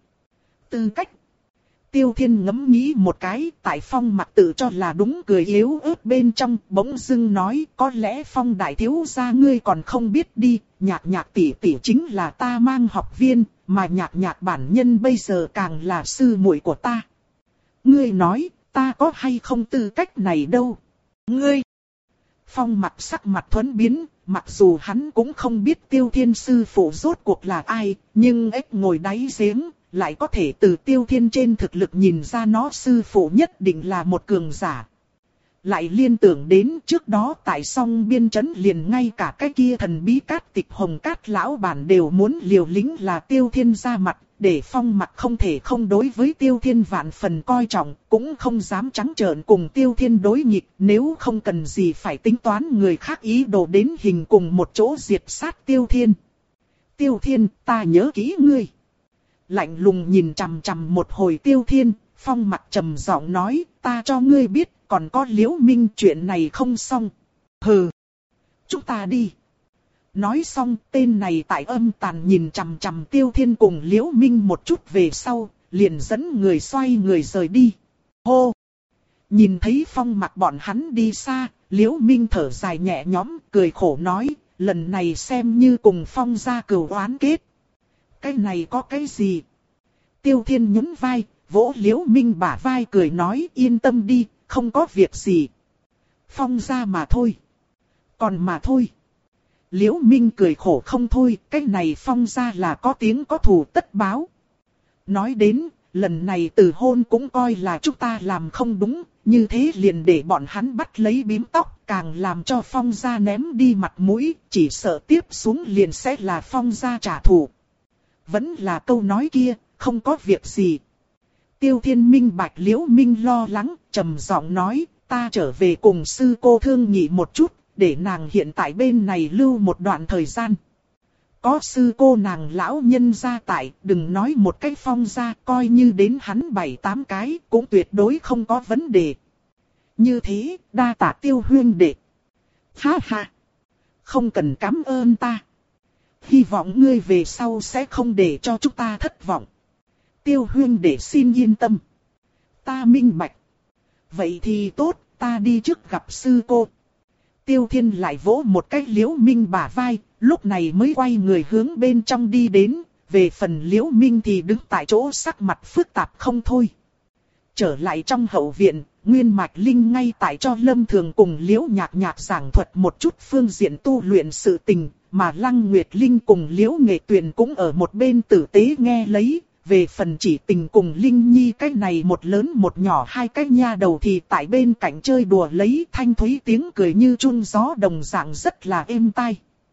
A: Tư cách? Tiêu Thiên ngẫm nghĩ một cái, tại Phong mặt tự cho là đúng cười yếu ớt bên trong, bỗng dưng nói, có lẽ Phong đại thiếu gia ngươi còn không biết đi, Nhạc Nhạc tỷ tỷ chính là ta mang học viên, mà Nhạc Nhạc bản nhân bây giờ càng là sư muội của ta. Ngươi nói, ta có hay không tư cách này đâu? Ngươi! Phong mặt sắc mặt thuẫn biến, mặc dù hắn cũng không biết Tiêu Thiên sư phụ rốt cuộc là ai, nhưng ếch ngồi đáy giếng, lại có thể từ Tiêu Thiên trên thực lực nhìn ra nó sư phụ nhất định là một cường giả. Lại liên tưởng đến trước đó tại song biên trấn liền ngay cả cái kia thần bí cát tịch hồng cát lão bản đều muốn liều lĩnh là Tiêu Thiên ra mặt, để Phong mặt không thể không đối với Tiêu Thiên vạn phần coi trọng, cũng không dám trắng trợn cùng Tiêu Thiên đối nghịch, nếu không cần gì phải tính toán người khác ý đồ đến hình cùng một chỗ diệt sát Tiêu Thiên. Tiêu Thiên, ta nhớ kỹ ngươi. Lạnh lùng nhìn chằm chằm một hồi Tiêu Thiên, Phong mặt trầm giọng nói, ta cho ngươi biết, còn có Liễu Minh chuyện này không xong. Hừ, chúng ta đi. Nói xong, tên này tại âm tàn nhìn chằm chằm Tiêu Thiên cùng Liễu Minh một chút về sau, liền dẫn người xoay người rời đi. Hô! Nhìn thấy Phong mặt bọn hắn đi xa, Liễu Minh thở dài nhẹ nhõm, cười khổ nói, lần này xem như cùng Phong gia cừu oán kết. Cái này có cái gì? Tiêu Thiên nhún vai, vỗ Liễu Minh bả vai cười nói, yên tâm đi, không có việc gì. Phong gia mà thôi. Còn mà thôi. Liễu Minh cười khổ không thôi, cái này Phong gia là có tiếng có thù tất báo. Nói đến, lần này từ hôn cũng coi là chúng ta làm không đúng, như thế liền để bọn hắn bắt lấy bím tóc, càng làm cho Phong gia ném đi mặt mũi, chỉ sợ tiếp xuống liền sẽ là Phong gia trả thù. Vẫn là câu nói kia, không có việc gì. Tiêu Thiên minh bạch Liễu Minh lo lắng, trầm giọng nói, ta trở về cùng sư cô thương nghị một chút, để nàng hiện tại bên này lưu một đoạn thời gian. Có sư cô nàng lão nhân gia tại, đừng nói một cái Phong gia, coi như đến hắn bảy tám cái, cũng tuyệt đối không có vấn đề. Như thế, đa tạ Tiêu huynh đệ. Ha ha! Không cần cảm ơn ta. Hy vọng ngươi về sau sẽ không để cho chúng ta thất vọng. Tiêu huynh đệ xin yên tâm. Ta minh bạch. Vậy thì tốt, ta đi trước gặp sư cô. Tiêu Thiên lại vỗ một cái Liễu Minh bả vai, lúc này mới quay người hướng bên trong đi đến. Về phần Liễu Minh thì đứng tại chỗ sắc mặt phức tạp không thôi. Trở lại trong hậu viện, Nguyên Mạch Linh ngay tại cho Lâm Thường cùng Liễu Nhạc Nhạc giảng thuật một chút phương diện tu luyện sự tình, mà Lăng Nguyệt Linh cùng Liễu Nghệ Tuyền cũng ở một bên tử tế nghe lấy. Về phần Chỉ Tình cùng Linh Nhi cái này một lớn một nhỏ hai cái nha đầu thì tại bên cạnh chơi đùa lấy, thanh thúy tiếng cười như chuông gió đồng dạng rất là êm tai.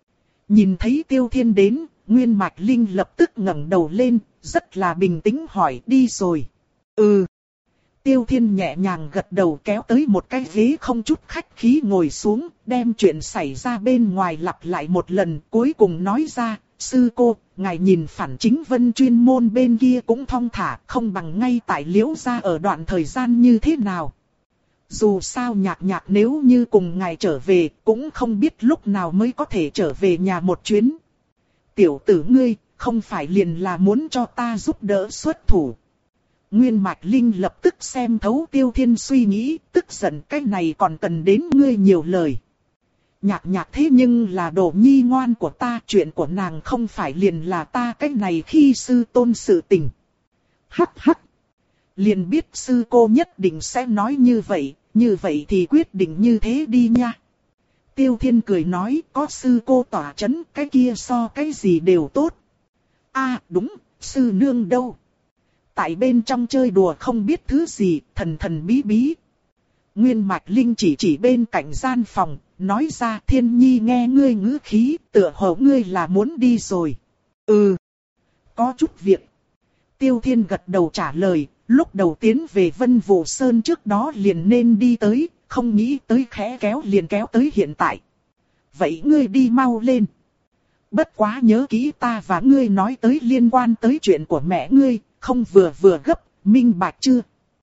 A: Nhìn thấy Tiêu Thiên đến, Nguyên Mạch Linh lập tức ngẩng đầu lên, rất là bình tĩnh hỏi, đi rồi. Ừ. Tiêu Thiên nhẹ nhàng gật đầu kéo tới một cái ghế không chút khách khí ngồi xuống, đem chuyện xảy ra bên ngoài lặp lại một lần, cuối cùng nói ra, sư cô, ngài nhìn phản chính vân chuyên môn bên kia cũng thong thả, không bằng ngay tại Liễu gia ở đoạn thời gian như thế nào. Dù sao Nhạc Nhạc nếu như cùng ngài trở về, cũng không biết lúc nào mới có thể trở về nhà một chuyến. Tiểu tử ngươi, không phải liền là muốn cho ta giúp đỡ xuất thủ. Nguyên Mạch Linh lập tức xem thấu Tiêu Thiên suy nghĩ, tức giận cái này còn cần đến ngươi nhiều lời. Nhạc Nhạc thế nhưng là đồ nhi ngoan của ta, chuyện của nàng không phải liền là ta cái này khi sư tôn sự tình. Hắc hắc. Liền biết sư cô nhất định sẽ nói như vậy, như vậy thì quyết định như thế đi nha. Tiêu Thiên cười nói, có sư cô tỏa chấn, cái kia so cái gì đều tốt. A đúng, sư nương đâu? Tại bên trong chơi đùa không biết thứ gì, thần thần bí bí. Nguyên Mạch Linh chỉ chỉ bên cạnh gian phòng, nói ra Thiên Nhi nghe ngươi ngữ khí, tựa hồ ngươi là muốn đi rồi. Ừ, có chút việc. Tiêu Thiên gật đầu trả lời, lúc đầu tiến về Vân Vũ Sơn trước đó liền nên đi tới, không nghĩ tới khẽ kéo liền kéo tới hiện tại. Vậy ngươi đi mau lên. Bất quá nhớ kỹ ta và ngươi nói tới liên quan tới chuyện của mẹ ngươi, không vừa vừa gấp, minh bạch chưa?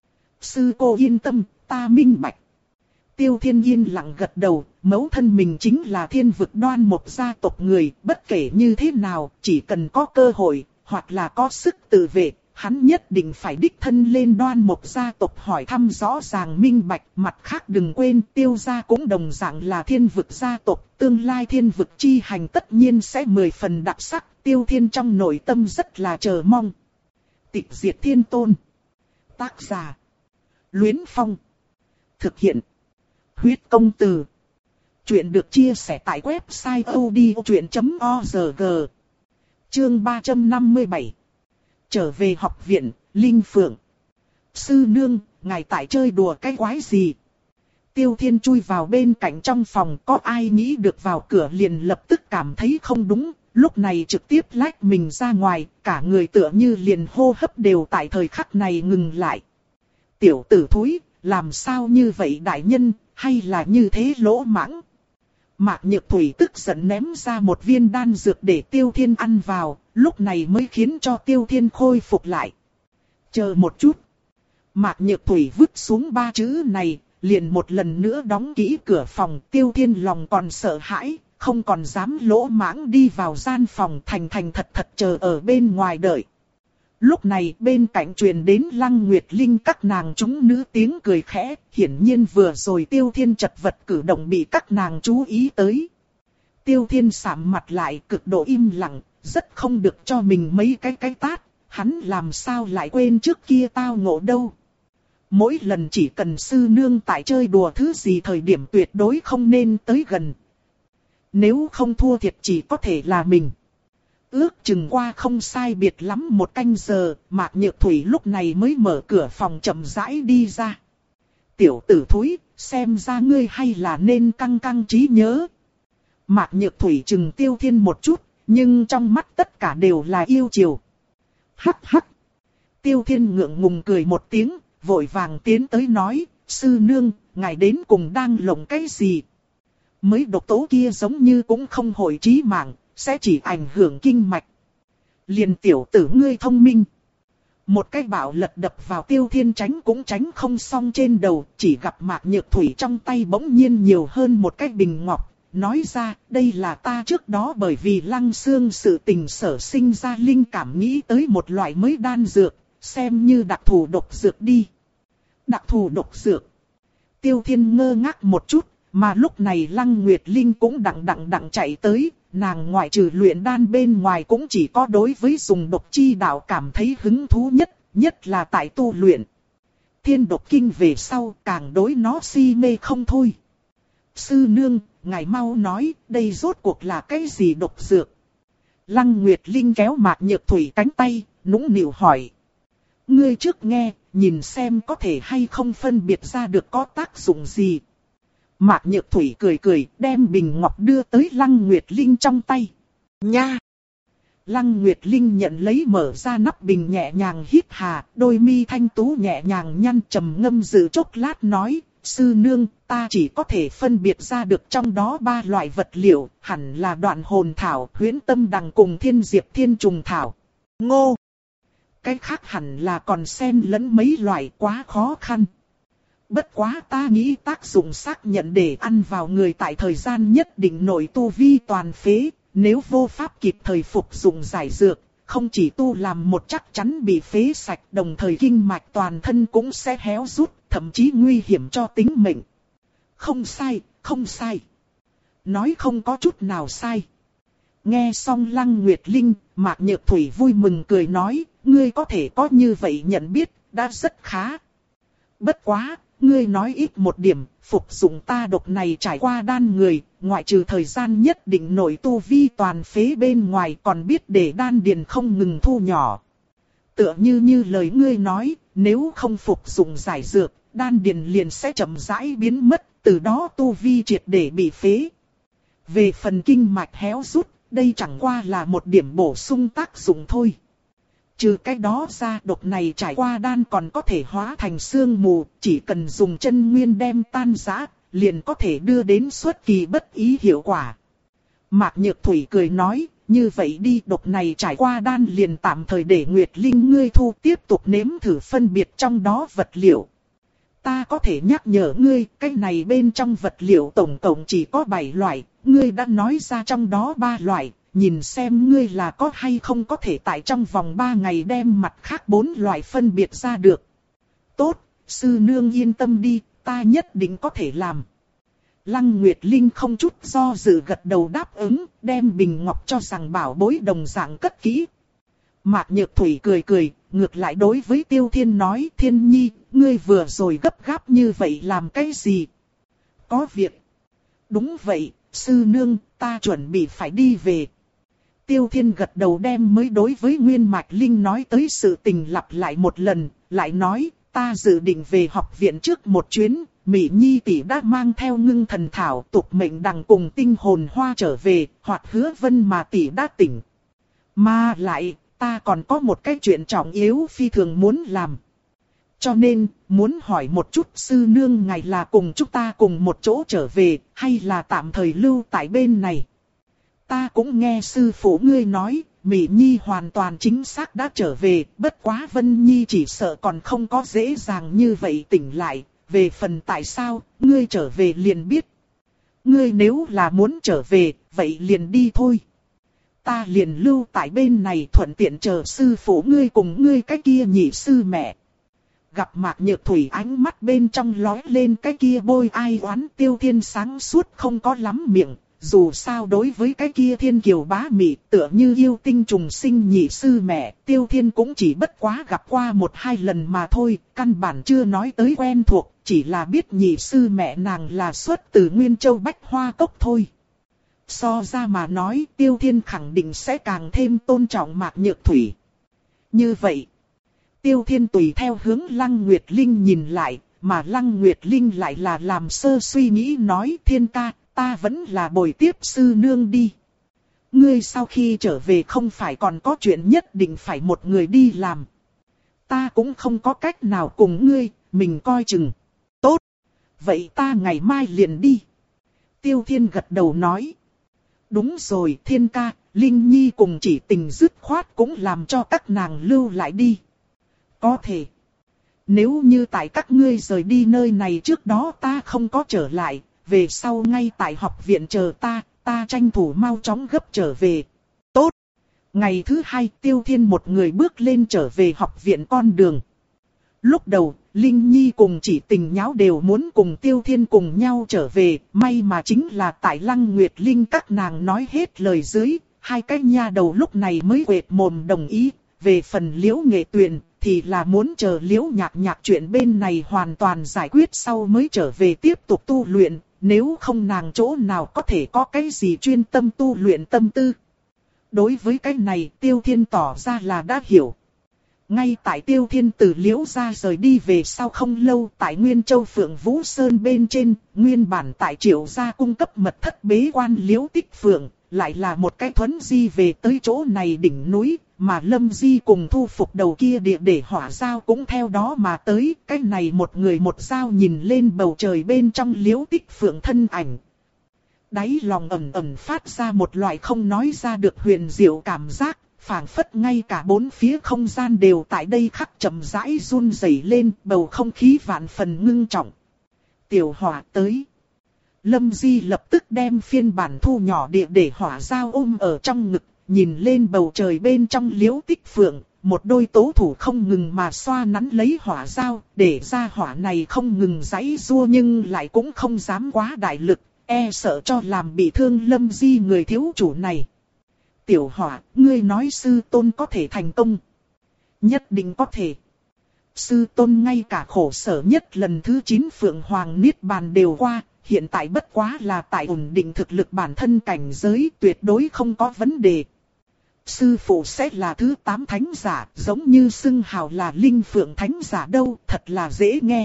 A: Sư cô yên tâm, ta minh bạch. Tiêu Thiên yên lặng gật đầu, mẫu thân mình chính là Thiên Vực Đoan một gia tộc người, bất kể như thế nào, chỉ cần có cơ hội, hoặc là có sức tự vệ, hắn nhất định phải đích thân lên Đoan một gia tộc hỏi thăm rõ ràng minh bạch. Mặt khác đừng quên Tiêu gia cũng đồng dạng là Thiên Vực gia tộc, tương lai Thiên Vực chi hành tất nhiên sẽ mười phần đặc sắc. Tiêu Thiên trong nội tâm rất là chờ mong. Tịch Diệt Thiên Tôn. Tác giả Luyến Phong. Thực hiện Huyết Công Từ. Chuyện được chia sẻ tại website odchuyện chấm org. Chương ba trăm năm mươi bảy. Trở về học viện, Linh Phượng. Sư nương, ngài tại chơi đùa cái quái gì? Tiêu Thiên chui vào bên cạnh trong phòng, có ai nghĩ được vào cửa liền lập tức cảm thấy không đúng, lúc này trực tiếp lách mình ra ngoài, cả người tựa như liền hô hấp đều tại thời khắc này ngừng lại. Tiểu tử thúi, làm sao như vậy đại nhân, hay là như thế lỗ mãng? Mạc Nhược Thủy tức giận ném ra một viên đan dược để Tiêu Thiên ăn vào, lúc này mới khiến cho Tiêu Thiên khôi phục lại. Chờ một chút. Mạc Nhược Thủy vứt xuống ba chữ này, liền một lần nữa đóng kỹ cửa phòng. Tiêu Thiên lòng còn sợ hãi, không còn dám lỗ mãng đi vào gian phòng, thành thành thật thật chờ ở bên ngoài đợi. Lúc này bên cạnh truyền đến Lăng Nguyệt Linh các nàng chúng nữ tiếng cười khẽ, hiển nhiên vừa rồi Tiêu Thiên chật vật cử động bị các nàng chú ý tới. Tiêu Thiên sạm mặt lại cực độ im lặng, rất không được cho mình mấy cái cái tát, hắn làm sao lại quên trước kia tao ngộ đâu. Mỗi lần chỉ cần sư nương tại chơi đùa thứ gì thời điểm tuyệt đối không nên tới gần. Nếu không thua thiệt chỉ có thể là mình. Ước chừng qua không sai biệt lắm một canh giờ, Mạc Nhược Thủy lúc này mới mở cửa phòng chậm rãi đi ra. Tiểu tử thúi, xem ra ngươi hay là nên căng căng trí nhớ. Mạc Nhược Thủy chừng Tiêu Thiên một chút, nhưng trong mắt tất cả đều là yêu chiều. Hắc hắc. Tiêu Thiên ngượng ngùng cười một tiếng, vội vàng tiến tới nói, sư nương, ngài đến cùng đang lộng cái gì? Mới độc tố kia giống như cũng không hồi trí mạng, sẽ chỉ ảnh hưởng kinh mạch. Liền tiểu tử ngươi thông minh. Một cái bạo lật đập vào Tiêu Thiên tránh cũng tránh không xong trên đầu, chỉ gặp Mạc Nhược Thủy trong tay bỗng nhiên nhiều hơn một cái bình ngọc, nói ra đây là ta trước đó bởi vì Lăng Xương sự tình sở sinh ra linh cảm nghĩ tới một loại mới đan dược, xem như đặc thù độc dược đi. Đặc thù độc dược. Tiêu Thiên ngơ ngác một chút, mà lúc này Lăng Nguyệt Linh cũng đặng đặng đặng chạy tới. Nàng ngoại trừ luyện đan bên ngoài cũng chỉ có đối với dùng độc chi đạo cảm thấy hứng thú nhất, nhất là tại tu luyện. Thiên độc kinh về sau càng đối nó si mê không thôi. Sư nương, ngài mau nói, đây rốt cuộc là cái gì độc dược? Lăng Nguyệt Linh kéo Mạc Nhược Thủy cánh tay, nũng nịu hỏi. Ngươi trước nghe, nhìn xem có thể hay không phân biệt ra được có tác dụng gì. Mạc Nhược Thủy cười cười, đem bình ngọc đưa tới Lăng Nguyệt Linh trong tay. Nha! Lăng Nguyệt Linh nhận lấy mở ra nắp bình nhẹ nhàng hít hà, đôi mi thanh tú nhẹ nhàng nhăn trầm ngâm dự chốc lát nói, sư nương, ta chỉ có thể phân biệt ra được trong đó ba loại vật liệu, hẳn là đoạn hồn thảo, huyễn tâm đằng cùng thiên diệp thiên trùng thảo. Ngô! Cái khác hẳn là còn xen lẫn mấy loại quá khó khăn. Bất quá ta nghĩ tác dụng xác nhận để ăn vào người tại thời gian nhất định nội tu vi toàn phế, nếu vô pháp kịp thời phục dụng giải dược, không chỉ tu làm một chắc chắn bị phế sạch, đồng thời kinh mạch toàn thân cũng sẽ héo rút, thậm chí nguy hiểm cho tính mệnh. Không sai, không sai. Nói không có chút nào sai. Nghe xong Lăng Nguyệt Linh, Mạc Nhược Thủy vui mừng cười nói, ngươi có thể có như vậy nhận biết, đã rất khá. Bất quá, ngươi nói ít một điểm, phục dụng ta độc này trải qua đan người, ngoại trừ thời gian nhất định nội tu vi toàn phế bên ngoài còn biết để đan điền không ngừng thu nhỏ. Tựa như như lời ngươi nói, nếu không phục dụng giải dược, đan điền liền sẽ chậm rãi biến mất, từ đó tu vi triệt để bị phế. Về phần kinh mạch héo rút, đây chẳng qua là một điểm bổ sung tác dụng thôi. Trừ cái đó ra, độc này trải qua đan còn có thể hóa thành sương mù, chỉ cần dùng chân nguyên đem tan rã, liền có thể đưa đến xuất kỳ bất ý hiệu quả. Mạc Nhược Thủy cười nói, như vậy đi, độc này trải qua đan liền tạm thời để Nguyệt Linh ngươi thu, tiếp tục nếm thử phân biệt trong đó vật liệu. Ta có thể nhắc nhở ngươi, cái này bên trong vật liệu tổng cộng chỉ có bảy loại, ngươi đã nói ra trong đó ba loại. Nhìn xem ngươi là có hay không có thể tại trong vòng ba ngày đem mặt khác bốn loại phân biệt ra được. Tốt, sư nương yên tâm đi, ta nhất định có thể làm. Lăng Nguyệt Linh không chút do dự gật đầu đáp ứng, đem bình ngọc cho rằng bảo bối đồng dạng cất kỹ. Mạc Nhược Thủy cười cười, ngược lại đối với Tiêu Thiên nói, Thiên Nhi, ngươi vừa rồi gấp gáp như vậy làm cái gì? Có việc. Đúng vậy, sư nương, ta chuẩn bị phải đi về. Tiêu Thiên gật đầu đem mới đối với Nguyên Mạch Linh nói tới sự tình lặp lại một lần, lại nói, ta dự định về học viện trước một chuyến, Mỹ Nhi tỷ đã mang theo ngưng thần thảo tục mệnh đằng cùng tinh hồn hoa trở về, hoặc hứa vân mà tỷ đã tỉnh. Mà lại, ta còn có một cái chuyện trọng yếu phi thường muốn làm. Cho nên, muốn hỏi một chút sư nương ngài là cùng chúng ta cùng một chỗ trở về, hay là tạm thời lưu tại bên này. Ta cũng nghe sư phụ ngươi nói, Mỹ Nhi hoàn toàn chính xác đã trở về, bất quá Vân Nhi chỉ sợ còn không có dễ dàng như vậy tỉnh lại, về phần tại sao, ngươi trở về liền biết. Ngươi nếu là muốn trở về, vậy liền đi thôi. Ta liền lưu tại bên này thuận tiện chờ sư phụ ngươi cùng ngươi cái kia nhị sư mẹ. Gặp Mạc Nhược Thủy ánh mắt bên trong lóe lên cái kia bôi ai oán. Tiêu Thiên sáng suốt không có lắm miệng. Dù sao đối với cái kia thiên kiều bá mị tựa như yêu tinh trùng sinh nhị sư mẹ, Tiêu Thiên cũng chỉ bất quá gặp qua một hai lần mà thôi, căn bản chưa nói tới quen thuộc, chỉ là biết nhị sư mẹ nàng là xuất từ Nguyên Châu Bách Hoa Cốc thôi. So ra mà nói, Tiêu Thiên khẳng định sẽ càng thêm tôn trọng Mạc Nhược Thủy. Như vậy, Tiêu Thiên tùy theo hướng Lăng Nguyệt Linh nhìn lại, mà Lăng Nguyệt Linh lại là làm sơ suy nghĩ nói, Thiên ca, ta vẫn là bồi tiếp sư nương đi. Ngươi sau khi trở về không phải còn có chuyện nhất định phải một người đi làm. Ta cũng không có cách nào cùng ngươi, mình coi chừng. Tốt, vậy ta ngày mai liền đi. Tiêu Thiên gật đầu nói. Đúng rồi Thiên ca, Linh Nhi cùng Chỉ Tình dứt khoát cũng làm cho các nàng lưu lại đi. Có thể. Nếu như tại các ngươi rời đi nơi này trước đó ta không có trở lại, về sau ngay tại học viện chờ ta, ta tranh thủ mau chóng gấp trở về. Tốt. Ngày thứ hai Tiêu Thiên một người bước lên trở về học viện con đường. Lúc đầu, Linh Nhi cùng Chỉ Tình nháo đều muốn cùng Tiêu Thiên cùng nhau trở về, may mà chính là tại Lăng Nguyệt Linh các nàng nói hết lời dưới, hai cái nha đầu lúc này mới quệt mồm đồng ý. Về phần Liễu Nghệ Tuyền thì là muốn chờ Liễu Nhạc Nhạc chuyện bên này hoàn toàn giải quyết sau mới trở về tiếp tục tu luyện, nếu không nàng chỗ nào có thể có cái gì chuyên tâm tu luyện tâm tư. Đối với cái này Tiêu Thiên tỏ ra là đã hiểu. Ngay tại Tiêu Thiên từ Liễu gia rời đi về sau không lâu, tại Nguyên Châu Phượng Vũ Sơn bên trên, nguyên bản tại Triệu gia cung cấp mật thất bế quan Liễu Tích Phượng, lại là một cái thuấn di về tới chỗ này đỉnh núi, mà Lâm Di cùng thu phục đầu kia địa để hỏa giao cũng theo đó mà tới. Cái này một người một dao nhìn lên bầu trời bên trong Liễu Tích Phượng thân ảnh. Đáy lòng ẩn ẩn phát ra một loại không nói ra được huyền diệu cảm giác, phảng phất ngay cả bốn phía không gian đều tại đây khắc chậm rãi run rẩy lên, bầu không khí vạn phần ngưng trọng. Tiểu hỏa tới. Lâm Di lập tức đem phiên bản thu nhỏ địa để hỏa giao ôm ở trong ngực, nhìn lên bầu trời bên trong Liễu Tích Phượng, một đôi tố thủ không ngừng mà xoa nắn lấy hỏa giao, để ra hỏa này không ngừng giãy giụa nhưng lại cũng không dám quá đại lực, e sợ cho làm bị thương Lâm Di người thiếu chủ này. Tiểu hỏa, ngươi nói sư tôn có thể thành công. Nhất định có thể. Sư tôn ngay cả khổ sở nhất lần thứ chín Phượng Hoàng Niết Bàn đều qua, hiện tại bất quá là tại ổn định thực lực bản thân cảnh giới, tuyệt đối không có vấn đề. Sư phụ sẽ là thứ tám thánh giả, giống như xưng hào là Linh Phượng thánh giả đâu, thật là dễ nghe.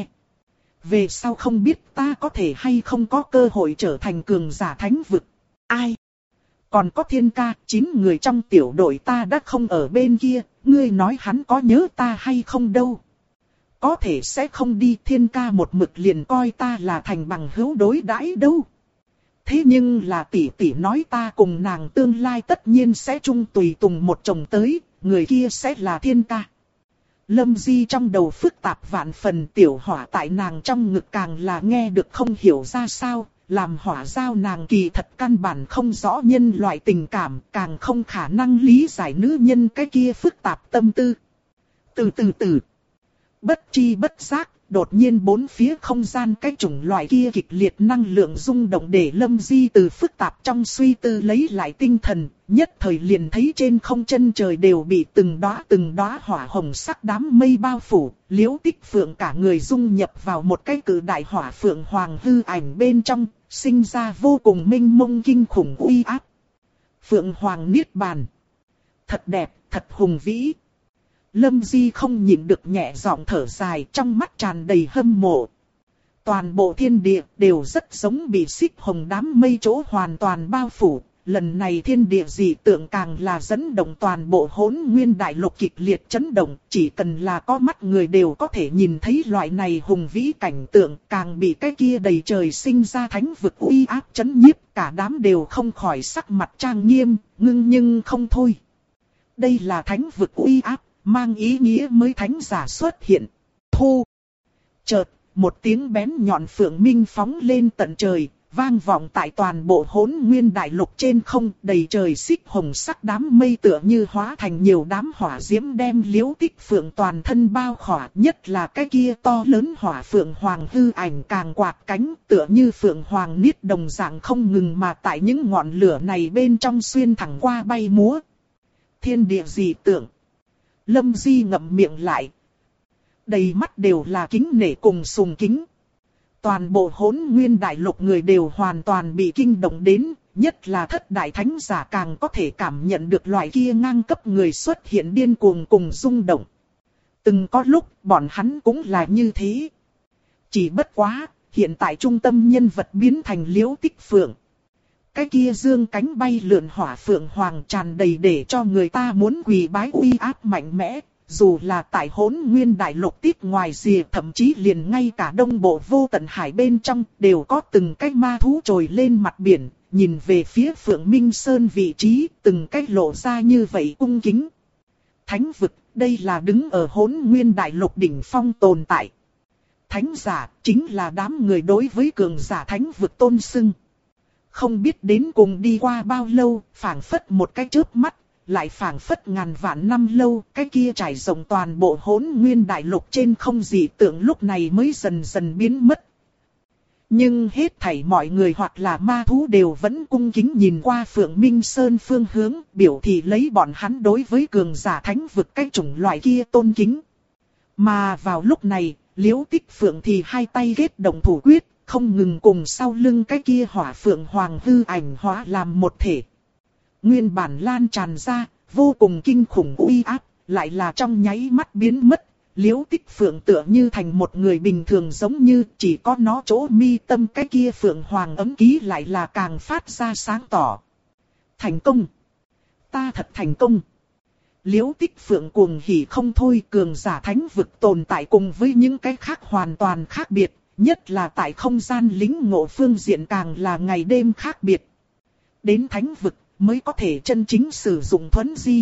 A: Về sau không biết ta có thể hay không có cơ hội trở thành cường giả thánh vực. Ai? Còn có Thiên ca, chín người trong tiểu đội ta đã không ở bên kia, ngươi nói hắn có nhớ ta hay không đâu. Có thể sẽ không đi, Thiên ca một mực liền coi ta là thành bằng hữu đối đãi đâu. Thế nhưng là tỷ tỷ nói ta cùng nàng tương lai tất nhiên sẽ chung tùy tùng một chồng tới, người kia sẽ là Thiên ca. Lâm Di trong đầu phức tạp vạn phần, tiểu hỏa tại nàng trong ngực càng là nghe được không hiểu ra sao, làm hỏa giao nàng kỳ thật căn bản không rõ nhân loại tình cảm, càng không khả năng lý giải nữ nhân cái kia phức tạp tâm tư. Từ từ từ, bất chi bất giác, đột nhiên bốn phía không gian cái chủng loại kia kịch liệt năng lượng rung động để Lâm Di từ phức tạp trong suy tư lấy lại tinh thần, nhất thời liền thấy trên không chân trời đều bị từng đóa từng đóa hỏa hồng sắc đám mây bao phủ, Liễu Tích Phượng cả người dung nhập vào một cái cự đại hỏa phượng hoàng hư ảnh bên trong, sinh ra vô cùng mênh mông kinh khủng uy áp. Phượng Hoàng Niết Bàn. Thật đẹp, thật hùng vĩ. Lâm Di không nhịn được nhẹ giọng thở dài, trong mắt tràn đầy hâm mộ. Toàn bộ thiên địa đều rất giống bị xích hồng đám mây chỗ hoàn toàn bao phủ. Lần này thiên địa dị tượng càng là dẫn động toàn bộ Hỗn Nguyên đại lục kịch liệt chấn động. Chỉ cần là có mắt người đều có thể nhìn thấy loại này hùng vĩ cảnh tượng, càng bị cái kia đầy trời sinh ra thánh vực uy áp chấn nhiếp. Cả đám đều không khỏi sắc mặt trang nghiêm, ngưng nhưng không thôi. Đây là thánh vực uy áp, mang ý nghĩa mới thánh giả xuất hiện. Thu. Chợt, một tiếng bén nhọn phượng minh phóng lên tận trời, vang vọng tại toàn bộ Hỗn Nguyên đại lục trên không, đầy trời xích hồng sắc đám mây tựa như hóa thành nhiều đám hỏa diễm đem Liễu Tích Phượng toàn thân bao khỏa, nhất là cái kia to lớn hỏa phượng hoàng hư ảnh càng quạt cánh, tựa như phượng hoàng niết đồng dạng không ngừng mà tại những ngọn lửa này bên trong xuyên thẳng qua bay múa. Thiên địa dị tượng. Lâm Di ngậm miệng lại. Đầy mắt đều là kính nể cùng sùng kính. Toàn bộ Hỗn Nguyên đại lục người đều hoàn toàn bị kinh động đến, nhất là thất đại thánh giả càng có thể cảm nhận được loại kia ngang cấp người xuất hiện điên cuồng cùng rung động. Từng có lúc bọn hắn cũng là như thế. Chỉ bất quá, hiện tại trung tâm nhân vật biến thành Liễu Tích Phượng. Cái kia dương cánh bay lượn hỏa phượng hoàng tràn đầy để cho người ta muốn quỳ bái uy áp mạnh mẽ. Dù là tại Hỗn Nguyên đại lục tiết ngoài rìa, thậm chí liền ngay cả đông bộ vô tận hải bên trong đều có từng cái ma thú trồi lên mặt biển, nhìn về phía Phượng Minh Sơn vị trí, từng cái lộ ra như vậy cung kính. Thánh vực, đây là đứng ở Hỗn Nguyên đại lục đỉnh phong tồn tại. Thánh giả chính là đám người đối với cường giả thánh vực tôn xưng. Không biết đến cùng đi qua bao lâu, phảng phất một cái chớp mắt, lại phảng phất ngàn vạn năm lâu, cái kia trải rộng toàn bộ Hỗn Nguyên đại lục trên không dị tượng lúc này mới dần dần biến mất. Nhưng hết thảy mọi người hoặc là ma thú đều vẫn cung kính nhìn qua Phượng Minh Sơn phương hướng, biểu thị lấy bọn hắn đối với cường giả thánh vực cái chủng loại kia tôn kính. Mà vào lúc này, Liễu Tích Phượng thì hai tay kết động thủ quyết, không ngừng cùng sau lưng cái kia hỏa phượng hoàng hư ảnh hóa làm một thể. Nguyên bản lan tràn ra, vô cùng kinh khủng uy áp, lại là trong nháy mắt biến mất. Liễu Tích Phượng tựa như thành một người bình thường, giống như chỉ có nó chỗ mi tâm cái kia Phượng Hoàng ấm ký lại là càng phát ra sáng tỏ. Thành công! Ta thật thành công! Liễu Tích Phượng cuồng hỉ không thôi, cường giả thánh vực tồn tại cùng với những cái khác hoàn toàn khác biệt, nhất là tại không gian lĩnh ngộ phương diện càng là ngày đêm khác biệt. Đến thánh vực mới có thể chân chính sử dụng thuấn di.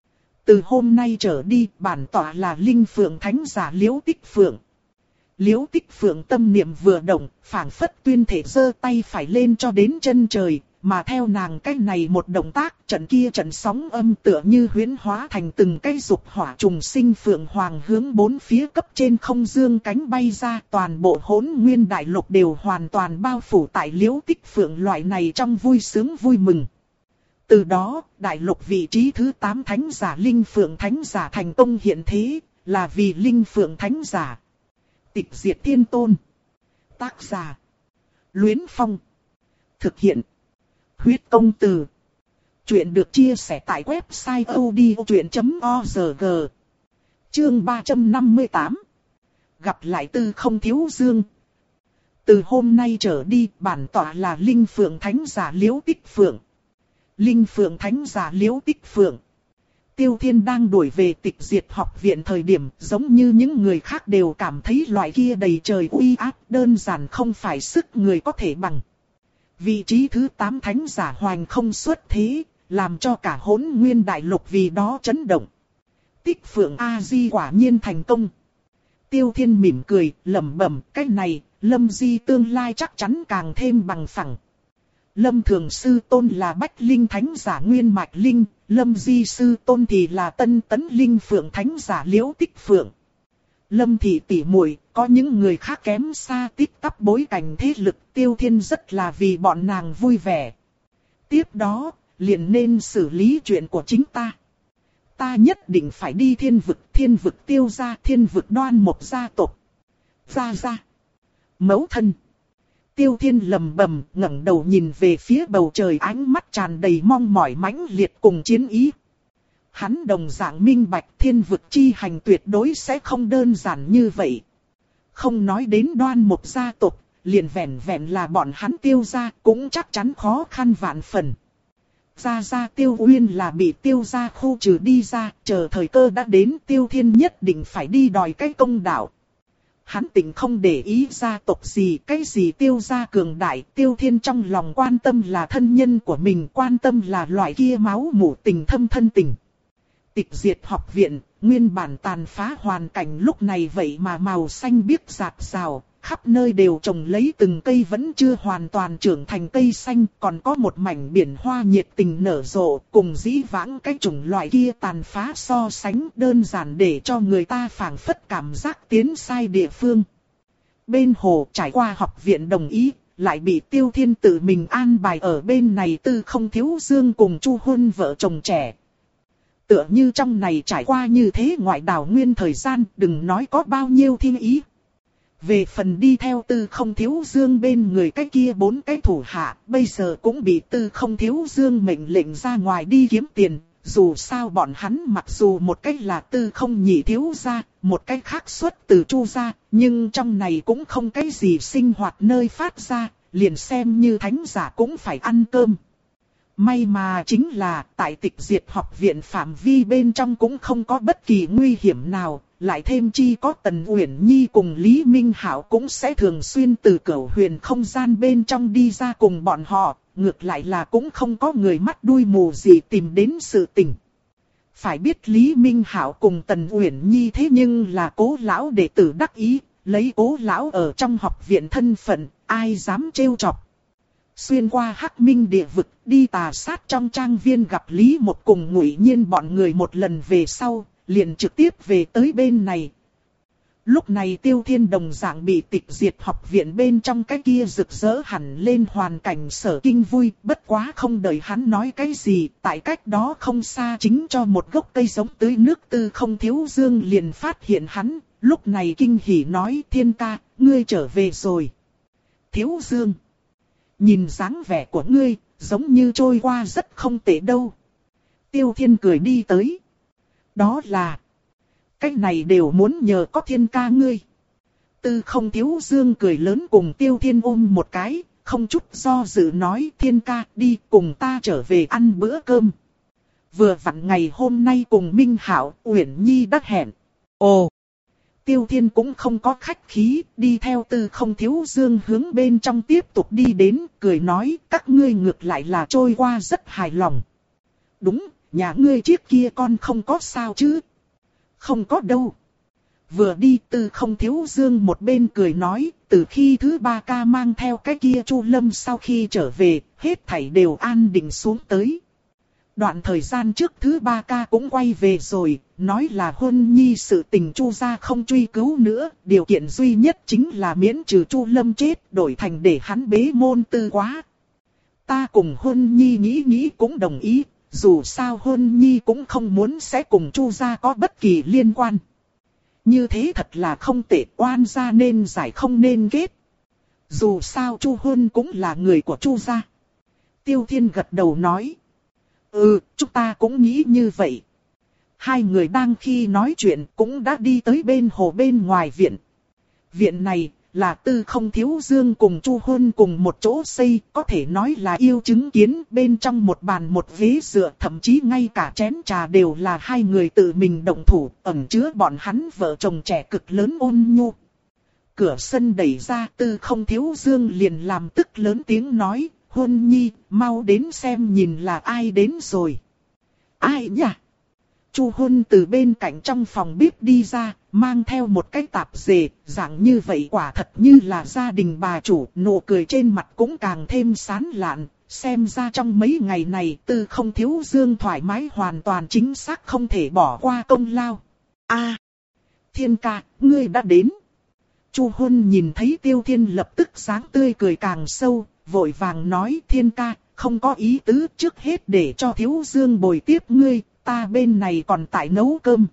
A: Từ hôm nay trở đi, bản tọa là Linh Phượng Thánh giả Liễu Tích Phượng. Liễu Tích Phượng tâm niệm vừa động, phảng phất tuyên thể giơ tay phải lên cho đến chân trời, mà theo nàng cái này một động tác, trận kia trận sóng âm tựa như huyễn hóa thành từng cái dục hỏa trùng sinh phượng hoàng hướng bốn phía cấp trên không dương cánh bay ra, toàn bộ hỗn nguyên đại lục đều hoàn toàn bao phủ tại Liễu Tích Phượng loại này trong vui sướng vui mừng. Từ đó, đại lục vị trí thứ tám thánh giả Linh Phượng Thánh giả thành công hiện thế, là vì Linh Phượng Thánh giả. Tịch diệt thiên tôn. Tác giả: Luyến Phong. Thực hiện: Huyết Công Từ. Chuyện được chia sẻ tại website odchuyện chấm org. Chương ba trăm năm mươi tám. Gặp lại Tư Không Thiếu Dương. Từ hôm nay trở đi, bản tọa là Linh Phượng Thánh giả Liễu Tích Phượng. Linh Phượng Thánh giả Liễu Tích Phượng. Tiêu Thiên đang đuổi về Tịch Diệt học viện thời điểm, giống như những người khác đều cảm thấy loại kia đầy trời uy áp đơn giản không phải sức người có thể bằng. Vị trí thứ tám thánh giả hoành không xuất thế, làm cho cả hỗn nguyên đại lục vì đó chấn động. Tích Phượng A-di quả nhiên thành công. Tiêu Thiên mỉm cười, lẩm bẩm, cái này, Lâm Di tương lai chắc chắn càng thêm bằng phẳng. Lâm Thường Sư Tôn là Bách Linh Thánh giả Nguyên Mạch Linh, Lâm Di Sư Tôn thì là Tân Tấn Linh Phượng Thánh giả Liễu Tích Phượng. Lâm thị tỷ muội, có những người khác kém xa tích tắp bối cảnh thế lực, Tiêu Thiên rất là vì bọn nàng vui vẻ. Tiếp đó, liền nên xử lý chuyện của chính ta. Ta nhất định phải đi thiên vực, thiên vực Tiêu gia, thiên vực Đoan Mộc gia tộc. Gia gia. Mẫu thân. Tiêu Thiên lầm bầm, ngẩng đầu nhìn về phía bầu trời, ánh mắt tràn đầy mong mỏi mãnh liệt cùng chiến ý. Hắn đồng dạng minh bạch thiên vực chi hành tuyệt đối sẽ không đơn giản như vậy. Không nói đến Đoan Mộc gia tộc, liền vẹn vẹn là bọn hắn Tiêu gia cũng chắc chắn khó khăn vạn phần. Gia gia Tiêu Uyên là bị Tiêu gia khu trừ đi ra, chờ thời cơ đã đến, Tiêu Thiên nhất định phải đi đòi cái công đạo. Hắn tỉnh không để ý gia tộc gì, cái gì Tiêu gia cường đại, Tiêu Thiên trong lòng quan tâm là thân nhân của mình, quan tâm là loại kia máu mủ tình thâm thân tình. Tịch Diệt học viện, nguyên bản tàn phá hoàn cảnh lúc này vậy mà màu xanh biếc rạt rào, khắp nơi đều trồng lấy từng cây vẫn chưa hoàn toàn trưởng thành cây xanh, còn có một mảnh biển hoa nhiệt tình nở rộ, cùng dĩ vãng cái chủng loại kia tàn phá so sánh, đơn giản để cho người ta phảng phất cảm giác tiến sai địa phương. Bên hồ trải qua học viện đồng ý, lại bị Tiêu Thiên tự mình an bài ở bên này Tư Không Thiếu Dương cùng Chu Huân vợ chồng trẻ. Tựa như trong này trải qua như thế ngoại đảo nguyên thời gian, đừng nói có bao nhiêu thiên ý. Về phần đi theo Tư Không Thiếu Dương bên người cái kia bốn cái thủ hạ, bây giờ cũng bị Tư Không Thiếu Dương mệnh lệnh ra ngoài đi kiếm tiền. Dù sao bọn hắn mặc dù một cách là Tư Không nhị thiếu gia, một cách khác xuất từ Chu gia, nhưng trong này cũng không cái gì sinh hoạt nơi phát ra, liền xem như thánh giả cũng phải ăn cơm. May mà chính là tại Tịch Diệt học viện phạm vi bên trong cũng không có bất kỳ nguy hiểm nào, lại thêm chi có Tần Uyển Nhi cùng Lý Minh Hạo cũng sẽ thường xuyên từ cửu huyền không gian bên trong đi ra cùng bọn họ, ngược lại là cũng không có người mắt đuôi mù gì tìm đến sự tình. Phải biết Lý Minh Hạo cùng Tần Uyển Nhi thế nhưng là Cố lão đệ tử đắc ý, lấy Cố lão ở trong học viện thân phận, ai dám trêu chọc. Xuyên qua Hắc Minh địa vực, đi tà sát trong trang viên gặp Lý Một cùng Ngụy Nhiên bọn người một lần về sau, liền trực tiếp về tới bên này. Lúc này Tiêu Thiên đồng dạng bị Tịch Diệt học viện bên trong cái kia rực rỡ hẳn lên hoàn cảnh sở kinh vui, bất quá không đợi hắn nói cái gì, tại cách đó không xa chính cho một gốc cây giống tưới nước Tư Không Thiếu Dương liền phát hiện hắn, lúc này kinh hỉ nói: Thiên ca, ngươi trở về rồi. Thiếu Dương, nhìn dáng vẻ của ngươi, giống như trôi qua rất không tệ đâu. Tiêu Thiên cười đi tới. Đó là, cái này đều muốn nhờ có Thiên ca ngươi. Tư Không Thiếu Dương cười lớn cùng Tiêu Thiên ôm một cái, không chút do dự nói Thiên ca đi cùng ta trở về ăn bữa cơm. Vừa vặn ngày hôm nay cùng Minh Hạo, Uyển Nhi đã hẹn. Ồ! Tiêu Thiên cũng không có khách khí, đi theo Tư Không Thiếu Dương hướng bên trong tiếp tục đi đến, cười nói các ngươi ngược lại là trôi qua rất hài lòng. Đúng, nhà ngươi chiếc kia con không có sao chứ? Không có đâu. Vừa đi Tư Không Thiếu Dương một bên cười nói, từ khi thứ ba ca mang theo cái kia Chu Lâm sau khi trở về, hết thảy đều an định xuống tới. Đoạn thời gian trước thứ ba ca cũng quay về rồi, nói là hôn nhi sự tình Chu gia không truy cứu nữa, điều kiện duy nhất chính là miễn trừ Chu Lâm chết, đổi thành để hắn bế môn tư quá. Ta cùng hôn nhi nghĩ nghĩ cũng đồng ý, dù sao hôn nhi cũng không muốn sẽ cùng Chu gia có bất kỳ liên quan. Như thế thật là không tệ, oan gia nên giải không nên kết. Dù sao Chu Huân cũng là người của Chu gia. Tiêu Thiên gật đầu nói. Ừ, chúng ta cũng nghĩ như vậy. Hai người đang khi nói chuyện cũng đã đi tới bên hồ bên ngoài viện. Viện này là Tư Không Thiếu Dương cùng Chu Huân cùng một chỗ xây, có thể nói là yêu chứng kiến, bên trong một bàn một ghế dựa, thậm chí ngay cả chén trà đều là hai người tự mình động thủ, ẩn chứa bọn hắn vợ chồng trẻ cực lớn ôn nhu. Cửa sân đẩy ra, Tư Không Thiếu Dương liền làm tức lớn tiếng nói, Huân Nhi, mau đến xem nhìn là ai đến rồi. Ai nhỉ? Chu Huân từ bên cạnh trong phòng bếp đi ra, mang theo một cái tạp dề, dạng như vậy quả thật như là gia đình bà chủ, nụ cười trên mặt cũng càng thêm sán lạn, xem ra trong mấy ngày này Tư Không Thiếu Dương thoải mái hoàn toàn chính xác không thể bỏ qua công lao. A, Thiên ca, ngươi đã đến. Chu Huân nhìn thấy Tiêu Thiên lập tức dáng tươi cười càng sâu, vội vàng nói Thiên ca, không có ý tứ, trước hết để cho Thiếu Dương bồi tiếp ngươi, ta bên này còn tại nấu cơm.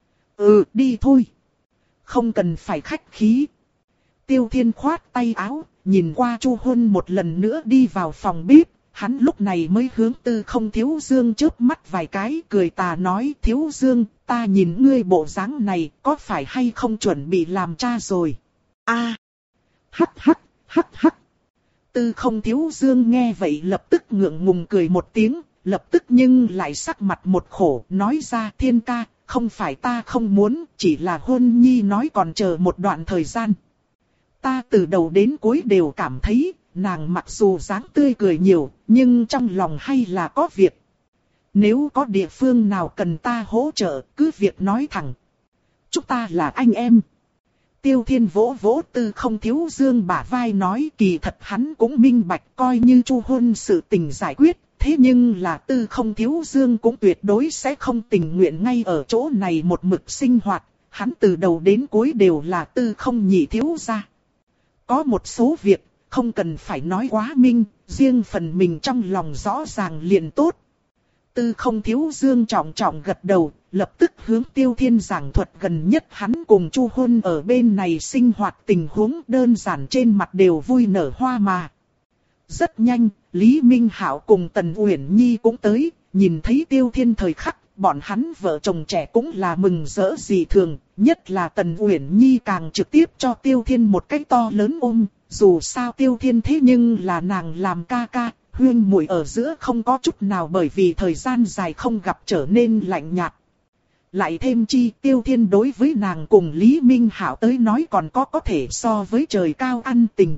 A: Ừ, đi thôi. Không cần phải khách khí. Tiêu Thiên khoát tay áo, nhìn qua Chu Huân một lần nữa đi vào phòng bếp, hắn lúc này mới hướng Tư Không Thiếu Dương chớp mắt vài cái, cười tà nói Thiếu Dương, ta nhìn ngươi bộ dáng này, có phải hay không chuẩn bị làm cha rồi? A, hắc hắc, hắc hắc. Tư Không Thiếu Dương nghe vậy lập tức ngượng ngùng cười một tiếng, lập tức nhưng lại sắc mặt một khổ, nói ra Thiên ca, không phải ta không muốn, chỉ là Huân Nhi nói còn chờ một đoạn thời gian. Ta từ đầu đến cuối đều cảm thấy, nàng mặc dù dáng tươi cười nhiều, nhưng trong lòng hay là có việc. Nếu có địa phương nào cần ta hỗ trợ, cứ việc nói thẳng. Chúng ta là anh em. Tiêu Thiên vỗ vỗ Tư Không Thiếu Dương bả vai nói kỳ thật hắn cũng minh bạch coi như Chu Huân sự tình giải quyết. Thế nhưng là Tư Không Thiếu Dương cũng tuyệt đối sẽ không tình nguyện ngay ở chỗ này một mực sinh hoạt. Hắn từ đầu đến cuối đều là Tư Không nhị thiếu gia. Có một số việc không cần phải nói quá minh, riêng phần mình trong lòng rõ ràng liền tốt. Tư Không Thiếu Dương trọng trọng gật đầu, lập tức hướng Tiêu Thiên giảng thuật gần nhất hắn cùng Chu Huân ở bên này sinh hoạt tình huống, đơn giản trên mặt đều vui nở hoa mà. Rất nhanh, Lý Minh Hạo cùng Tần Uyển Nhi cũng tới, nhìn thấy Tiêu Thiên thời khắc, bọn hắn vợ chồng trẻ cũng là mừng rỡ dị thường, nhất là Tần Uyển Nhi càng trực tiếp cho Tiêu Thiên một cái to lớn ôm, dù sao Tiêu Thiên thế nhưng là nàng làm ca ca, huyên muội ở giữa không có chút nào bởi vì thời gian dài không gặp trở nên lạnh nhạt. Lại thêm chi Tiêu Thiên đối với nàng cùng Lý Minh Hạo tới nói còn có có thể so với trời cao ăn tình.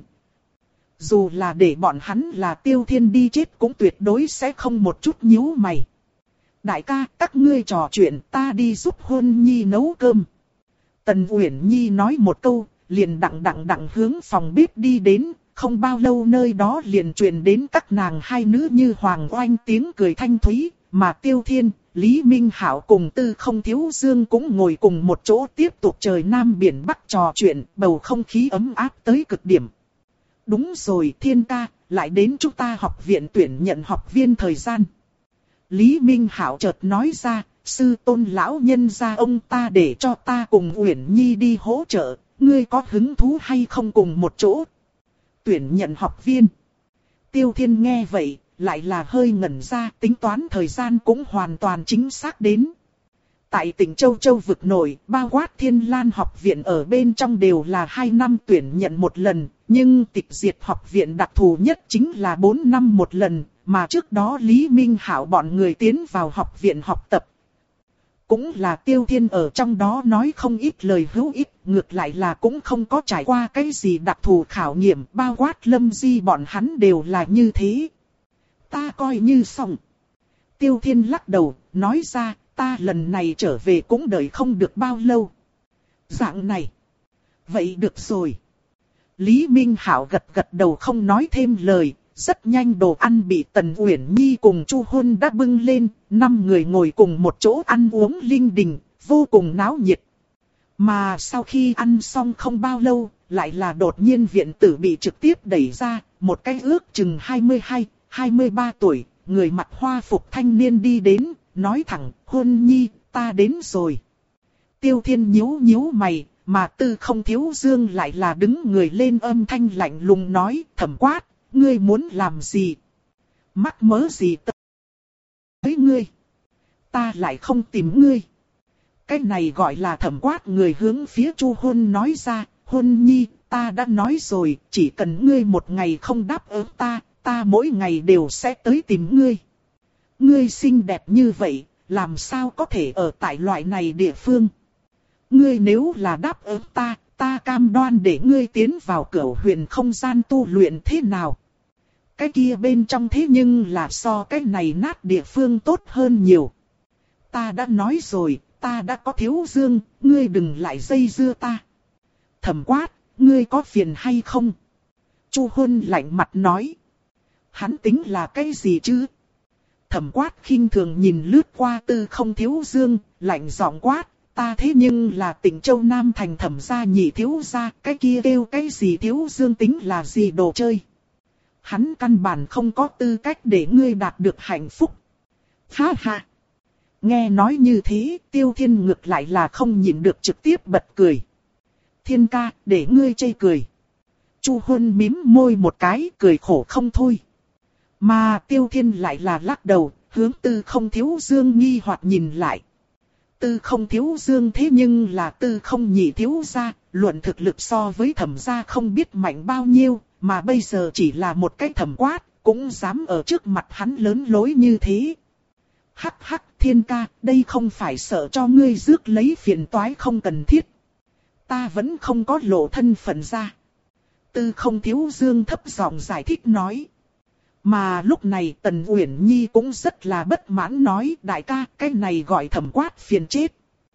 A: Dù là để bọn hắn là Tiêu Thiên đi chết cũng tuyệt đối sẽ không một chút nhíu mày. Đại ca, các ngươi trò chuyện, ta đi giúp Huân Nhi nấu cơm. Tần Uyển Nhi nói một câu, liền đặng đặng đặng hướng phòng bếp đi đến, không bao lâu nơi đó liền truyền đến các nàng hai nữ như hoàng oanh tiếng cười thanh thúy, mà Tiêu Thiên, Lý Minh Hạo cùng Tư Không Thiếu Dương cũng ngồi cùng một chỗ tiếp tục trời Nam Biển Bắc trò chuyện, bầu không khí ấm áp tới cực điểm. Đúng rồi Thiên ca, lại đến chúng ta học viện tuyển nhận học viên thời gian. Lý Minh Hạo chợt nói ra, sư tôn lão nhân gia ông ta để cho ta cùng Uyển Nhi đi hỗ trợ, ngươi có hứng thú hay không cùng một chỗ? Tuyển nhận học viên. Tiêu Thiên nghe vậy, lại là hơi ngẩn ra, tính toán thời gian cũng hoàn toàn chính xác đến. tại tỉnh Châu Châu vực nội, bao quát Thiên Lan học viện ở bên trong đều là hai năm tuyển nhận một lần, nhưng tịch diệt học viện đặc thù nhất chính là bốn năm một lần, mà trước đó Lý Minh Hạo bọn người tiến vào học viện học tập. Cũng là Tiêu Thiên ở trong đó nói không ít lời hữu ích, ngược lại là cũng không có trải qua cái gì đặc thù khảo nghiệm, bao quát Lâm Di bọn hắn đều là như thế. Ta coi như xong. Tiêu Thiên lắc đầu, nói ra, ta lần này trở về cũng đợi không được bao lâu. Dạng này. Vậy được rồi. Lý Minh Hạo gật gật đầu không nói thêm lời. Rất nhanh đồ ăn bị Tần Uyển Nhi cùng Chu Huân đã bưng lên. Năm người ngồi cùng một chỗ ăn uống linh đình, vô cùng náo nhiệt. Mà sau khi ăn xong không bao lâu, lại là đột nhiên viện tử bị trực tiếp đẩy ra. Một cái ước chừng hai mươi hai, hai mươi ba tuổi, người mặc hoa phục thanh niên đi đến. Nói thẳng, Huân Nhi, ta đến rồi. Tiêu Thiên nhíu nhíu mày, mà Tư Không Thiếu Dương lại là đứng người lên âm thanh lạnh lùng nói, Thẩm Quát, ngươi muốn làm gì? Mắc mớ gì tới ngươi? Ta lại không tìm ngươi. Cái này gọi là Thẩm Quát người hướng phía Chu Huân nói ra, Huân Nhi, ta đã nói rồi, chỉ cần ngươi một ngày không đáp ứng ta, ta mỗi ngày đều sẽ tới tìm ngươi. Ngươi xinh đẹp như vậy, làm sao có thể ở tại loại này địa phương? Ngươi nếu là đáp ứng ta, ta cam đoan để ngươi tiến vào Cửu Huyền không gian tu luyện thế nào? Cái kia bên trong thế nhưng là so cái này nát địa phương tốt hơn nhiều. Ta đã nói rồi, ta đã có Thiếu Dương, ngươi đừng lại dây dưa ta. Thẩm Quát, ngươi có phiền hay không? Chu Huân lạnh mặt nói. Hắn tính là cái gì chứ? Thẩm Quát khinh thường nhìn lướt qua Tư Không Thiếu Dương, lạnh giọng quát, ta thế nhưng là tỉnh Châu Nam thành Thẩm gia nhị thiếu gia, cái kia kêu cái gì Thiếu Dương tính là gì đồ chơi. Hắn căn bản không có tư cách để ngươi đạt được hạnh phúc. Ha ha! Nghe nói như thế, Tiêu Thiên ngược lại là không nhịn được trực tiếp bật cười. Thiên ca, để ngươi chê cười. Chu Huân mím môi một cái, cười khổ không thôi. Mà Tiêu Thiên lại là lắc đầu, hướng Tư Không Thiếu Dương nghi hoặc nhìn lại. Tư Không Thiếu Dương thế nhưng là Tư Không nhị thiếu gia, luận thực lực so với Thẩm gia không biết mạnh bao nhiêu, mà bây giờ chỉ là một cái Thẩm Quát, cũng dám ở trước mặt hắn lớn lối như thế. Hắc hắc, Thiên ca, đây không phải sợ cho ngươi rước lấy phiền toái không cần thiết. Ta vẫn không có lộ thân phận ra. Tư Không Thiếu Dương thấp giọng giải thích nói. Mà lúc này Tần Uyển Nhi cũng rất là bất mãn nói, đại ca, cái này gọi Thẩm Quát phiền chết.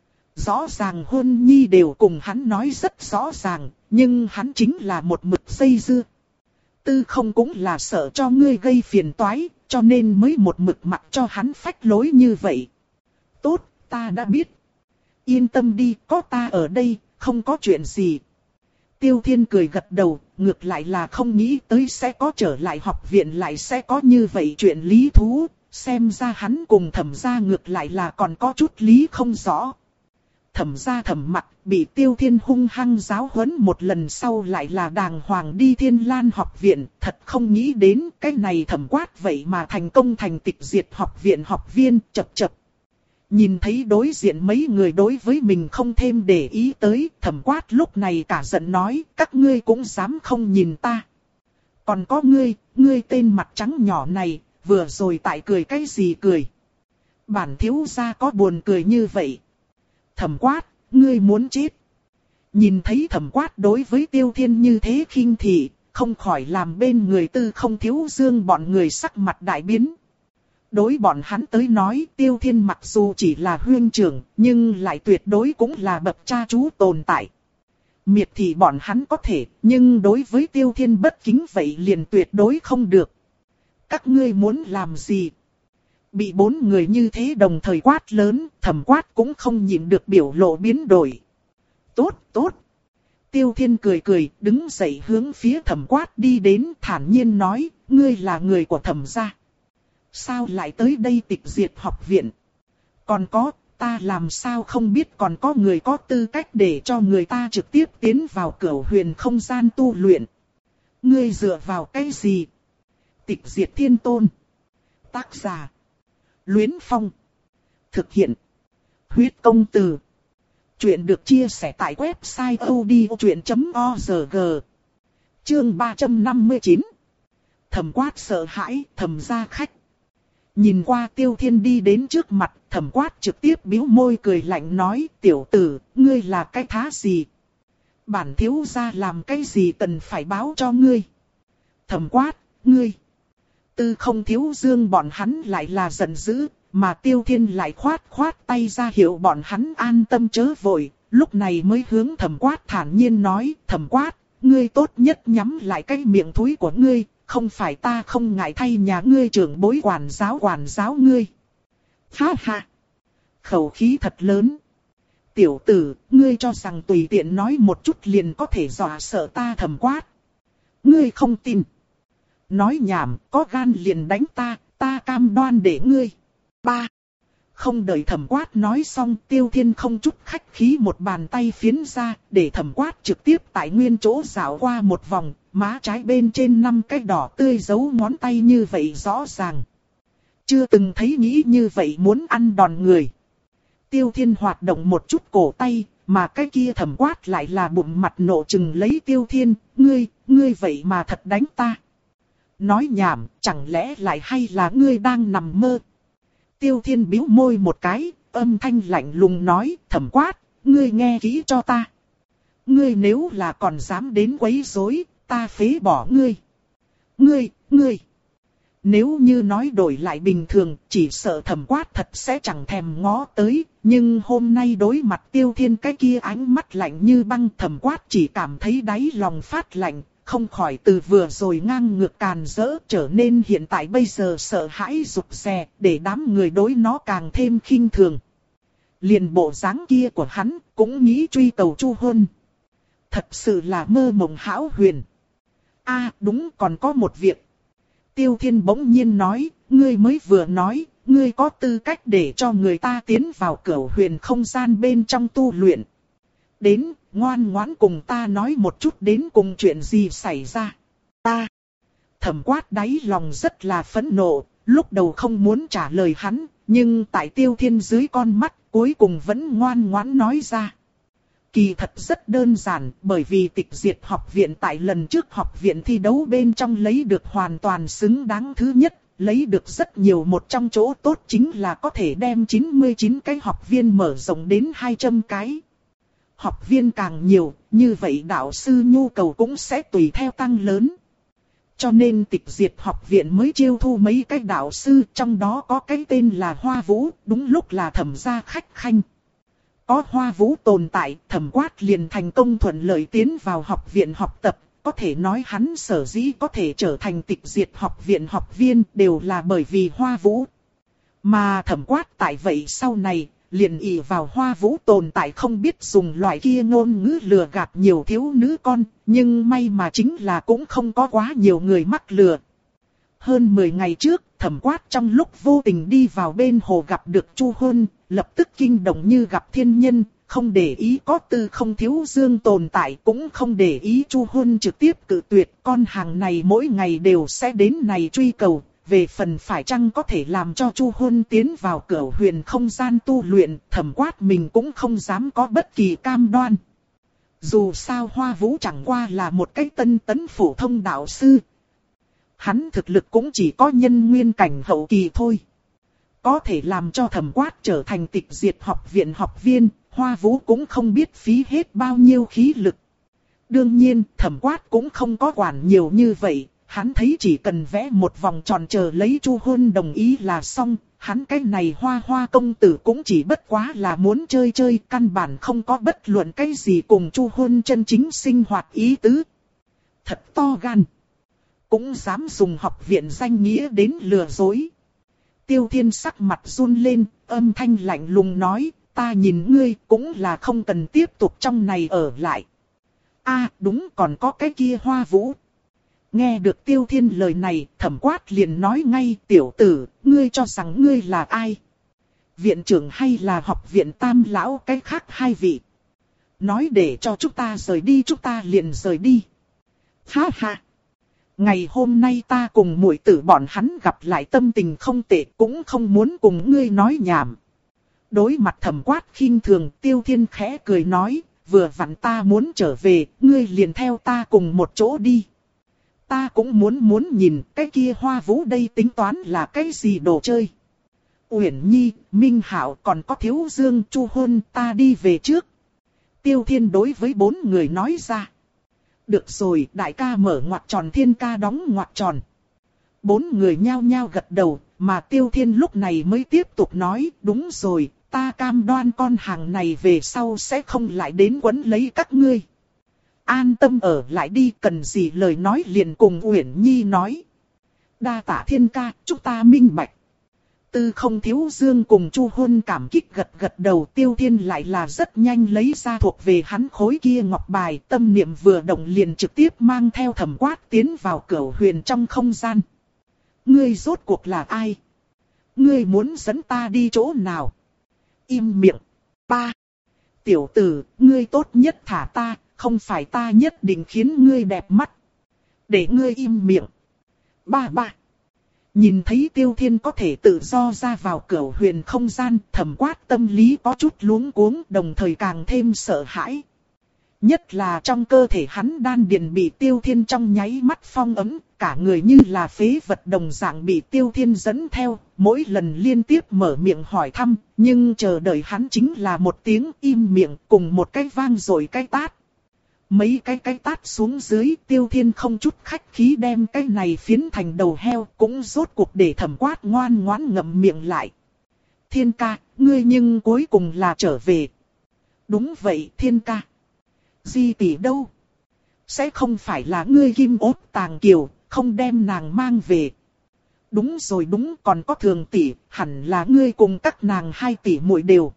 A: Rõ ràng Huân Nhi đều cùng hắn nói rất rõ ràng, nhưng hắn chính là một mực dây dưa. Tư Không cũng là sợ cho ngươi gây phiền toái, cho nên mới một mực mặc cho hắn phách lối như vậy. Tốt, ta đã biết. Yên tâm đi, có ta ở đây, không có chuyện gì. Tiêu Thiên cười gật đầu, ngược lại là không nghĩ tới sẽ có trở lại học viện lại sẽ có như vậy chuyện lý thú, xem ra hắn cùng Thẩm gia ngược lại là còn có chút lý không rõ. Thẩm gia Thẩm Mặc bị Tiêu Thiên hung hăng giáo huấn một lần sau lại là đàng hoàng đi Thiên Lan học viện, thật không nghĩ đến cái này Thẩm Quát vậy mà thành công thành tịch diệt học viện học viên, chập chập. Nhìn thấy đối diện mấy người đối với mình không thêm để ý tới, Thẩm Quát lúc này cả giận nói, các ngươi cũng dám không nhìn ta. Còn có ngươi, ngươi tên mặt trắng nhỏ này, vừa rồi tại cười cái gì cười. Bản thiếu gia có buồn cười như vậy. Thẩm Quát, ngươi muốn chết. Nhìn thấy Thẩm Quát đối với Tiêu Thiên như thế khinh thị, không khỏi làm bên người Tư Không Thiếu Dương bọn người sắc mặt đại biến. Đối bọn hắn tới nói, Tiêu Thiên mặc dù chỉ là huynh trưởng, nhưng lại tuyệt đối cũng là bậc cha chú tồn tại. Miệt thì bọn hắn có thể, nhưng đối với Tiêu Thiên bất kính vậy liền tuyệt đối không được. Các ngươi muốn làm gì? Bị bốn người như thế đồng thời quát lớn, Thẩm Quát cũng không nhịn được biểu lộ biến đổi. Tốt, tốt. Tiêu Thiên cười cười, đứng dậy hướng phía Thẩm Quát đi đến, thản nhiên nói, ngươi là người của Thẩm gia. Sao lại tới đây tịch diệt học viện? Còn có, ta làm sao không biết còn có người có tư cách để cho người ta trực tiếp tiến vào Cửu Huyền không gian tu luyện. Ngươi dựa vào cái gì? Tịch diệt thiên tôn. Tác giả. Luyến Phong. Thực hiện. Huyết công từ. Chuyện được chia sẻ tại website audiochuyện chấm org. Chương ba trăm năm mươi chín. Thẩm Quát sợ hãi, thẩm gia khách. Nhìn qua Tiêu Thiên đi đến trước mặt, Thẩm Quát trực tiếp bĩu môi cười lạnh nói, tiểu tử, ngươi là cái thá gì? Bản thiếu gia làm cái gì cần phải báo cho ngươi? Thẩm Quát, ngươi. Tư Không Thiếu Dương bọn hắn lại là giận dữ, mà Tiêu Thiên lại khoát khoát tay ra hiệu bọn hắn an tâm chớ vội, lúc này mới hướng Thẩm Quát thản nhiên nói, Thẩm Quát, ngươi tốt nhất nhắm lại cái miệng thúi của ngươi, không phải ta không ngại thay nhà ngươi trưởng bối quản giáo quản giáo ngươi. Ha ha! Khẩu khí thật lớn. Tiểu tử, ngươi cho rằng tùy tiện nói một chút liền có thể dọa sợ ta Thẩm Quát. Ngươi không tin. Nói nhảm, có gan liền đánh ta, ta cam đoan để ngươi. Ba. Không đợi Thẩm Quát nói xong, Tiêu Thiên không chút khách khí một bàn tay phiến ra, để Thẩm Quát trực tiếp tại nguyên chỗ dạo qua một vòng, má trái bên trên năm cái đỏ tươi dấu ngón tay như vậy rõ ràng. Chưa từng thấy nghĩ như vậy muốn ăn đòn người. Tiêu Thiên hoạt động một chút cổ tay, mà cái kia Thẩm Quát lại là bụng mặt nộ trừng lấy Tiêu Thiên, ngươi, ngươi vậy mà thật đánh ta. Nói nhảm, chẳng lẽ lại hay là ngươi đang nằm mơ? Tiêu Thiên bĩu môi một cái, âm thanh lạnh lùng nói, Thẩm Quát, ngươi nghe kỹ cho ta. Ngươi nếu là còn dám đến quấy rối, ta phế bỏ ngươi. Ngươi, ngươi. Nếu như nói đổi lại bình thường, chỉ sợ Thẩm Quát thật sẽ chẳng thèm ngó tới, nhưng hôm nay đối mặt Tiêu Thiên cái kia ánh mắt lạnh như băng, Thẩm Quát chỉ cảm thấy đáy lòng phát lạnh. Không khỏi từ vừa rồi ngang ngược càn rỡ trở nên hiện tại bây giờ sợ hãi rụt rè, để đám người đối nó càng thêm khinh thường. Liền bộ dáng kia của hắn cũng nghĩ truy cầu Chu Hôn. Thật sự là mơ mộng hão huyền. A à, đúng, còn có một việc. Tiêu Thiên bỗng nhiên nói, ngươi mới vừa nói, ngươi có tư cách để cho người ta tiến vào cửu huyền không gian bên trong tu luyện. Đến, ngoan ngoãn cùng ta nói một chút đến cùng chuyện gì xảy ra. Ta. Thẩm Quát đáy lòng rất là phẫn nộ, lúc đầu không muốn trả lời hắn, nhưng tại Tiêu Thiên dưới con mắt, cuối cùng vẫn ngoan ngoãn nói ra. Kỳ thật rất đơn giản, bởi vì Tịch Diệt học viện tại lần trước học viện thi đấu bên trong lấy được hoàn toàn xứng đáng thứ nhất, lấy được rất nhiều, một trong chỗ tốt chính là có thể đem chín mươi chín cái học viên mở rộng đến hai trăm cái. Học viên càng nhiều, như vậy đạo sư nhu cầu cũng sẽ tùy theo tăng lớn. Cho nên Tịch Diệt học viện mới chiêu thu mấy cái đạo sư, trong đó có cái tên là Hoa Vũ, đúng lúc là Thẩm gia khách khanh. Có Hoa Vũ tồn tại, Thẩm Quát liền thành công thuận lợi tiến vào học viện học tập, có thể nói hắn sở dĩ có thể trở thành Tịch Diệt học viện học viên đều là bởi vì Hoa Vũ. Mà Thẩm Quát tại vậy sau này, liền ỷ vào Hoa Vũ tồn tại không biết dùng loại kia ngôn ngữ lừa gạt nhiều thiếu nữ con, nhưng may mà chính là cũng không có quá nhiều người mắc lừa. Hơn mười ngày trước, Thẩm Quát trong lúc vô tình đi vào bên hồ gặp được Chu Hôn, lập tức kinh động như gặp thiên nhân, không để ý có Tư Không Thiếu Dương tồn tại, cũng không để ý Chu Hôn trực tiếp cự tuyệt, con hàng này mỗi ngày đều sẽ đến này truy cầu. Về phần phải chăng có thể làm cho Chu Hôn tiến vào cửu huyền không gian tu luyện, Thẩm Quát mình cũng không dám có bất kỳ cam đoan. Dù sao Hoa Vũ chẳng qua là một cái tân tấn phổ thông đạo sư. Hắn thực lực cũng chỉ có nhân nguyên cảnh hậu kỳ thôi. Có thể làm cho Thẩm Quát trở thành Tịch Diệt học viện học viên, Hoa Vũ cũng không biết phí hết bao nhiêu khí lực. Đương nhiên, Thẩm Quát cũng không có quản nhiều như vậy. Hắn thấy chỉ cần vẽ một vòng tròn chờ lấy Chu Hôn đồng ý là xong, hắn cái này Hoa Hoa công tử cũng chỉ bất quá là muốn chơi chơi, căn bản không có bất luận cái gì cùng Chu Hôn chân chính sinh hoạt ý tứ. Thật to gan. Cũng dám dùng học viện danh nghĩa đến lừa dối. Tiêu Thiên sắc mặt run lên, âm thanh lạnh lùng nói, ta nhìn ngươi cũng là không cần tiếp tục trong này ở lại. A à, đúng, còn có cái kia Hoa Vũ. Nghe được Tiêu Thiên lời này, Thẩm Quát liền nói ngay, tiểu tử, ngươi cho rằng ngươi là ai? Viện trưởng hay là học viện tam lão, cái khác hai vị? Nói để cho chúng ta rời đi, chúng ta liền rời đi. Ha ha! Ngày hôm nay ta cùng muội tử bọn hắn gặp lại tâm tình không tệ, cũng không muốn cùng ngươi nói nhảm. Đối mặt Thẩm Quát khinh thường, Tiêu Thiên khẽ cười nói, vừa vặn ta muốn trở về, ngươi liền theo ta cùng một chỗ đi. Ta cũng muốn muốn nhìn cái kia Hoa Vũ đây tính toán là cái gì đồ chơi. Uyển Nhi, Minh Hạo còn có Thiếu Dương, Chu Hôn, ta đi về trước. Tiêu Thiên đối với bốn người nói ra. Được rồi, đại ca mở ngoặc tròn, Thiên ca đóng ngoặc tròn. Bốn người nhao nhao gật đầu, mà Tiêu Thiên lúc này mới tiếp tục nói, đúng rồi, ta cam đoan con hàng này về sau sẽ không lại đến quấn lấy các ngươi. An tâm ở lại đi, cần gì lời nói liền cùng Uyển Nhi nói. Đa tạ Thiên ca, chúng ta minh bạch. Tư Không, Thiếu Dương cùng Chu Hôn cảm kích gật gật đầu. Tiêu Thiên lại là rất nhanh lấy ra thuộc về hắn khối kia ngọc bài, tâm niệm vừa động liền trực tiếp mang theo Thẩm Quát tiến vào Cửu Huyền trong không gian. Ngươi rốt cuộc là ai? Ngươi muốn dẫn ta đi chỗ nào? Im miệng. Ba. Tiểu tử, ngươi tốt nhất thả ta, không phải ta nhất định khiến ngươi đẹp mắt. Để ngươi im miệng. Ba ba. Nhìn thấy Tiêu Thiên có thể tự do ra vào Cửu Huyền không gian, Thẩm Quát tâm lý có chút luống cuống, đồng thời càng thêm sợ hãi. Nhất là trong cơ thể hắn đan điền bị Tiêu Thiên trong nháy mắt phong ấm, cả người như là phế vật đồng dạng bị Tiêu Thiên dẫn theo, mỗi lần liên tiếp mở miệng hỏi thăm, nhưng chờ đợi hắn chính là một tiếng im miệng cùng một cái vang rồi cái tát. Mấy cái cái tát xuống dưới, Tiêu Thiên không chút khách khí đem cái này phiến thành đầu heo, cũng rốt cuộc để Thẩm Quát ngoan ngoãn ngậm miệng lại. Thiên ca, ngươi nhưng cuối cùng là trở về. Đúng vậy Thiên ca. Di tỷ đâu? Sẽ không phải là ngươi Kim Ốt Tàng Kiều, không đem nàng mang về. Đúng rồi đúng, còn có Thường tỷ, hẳn là ngươi cùng các nàng hai tỷ muội đều.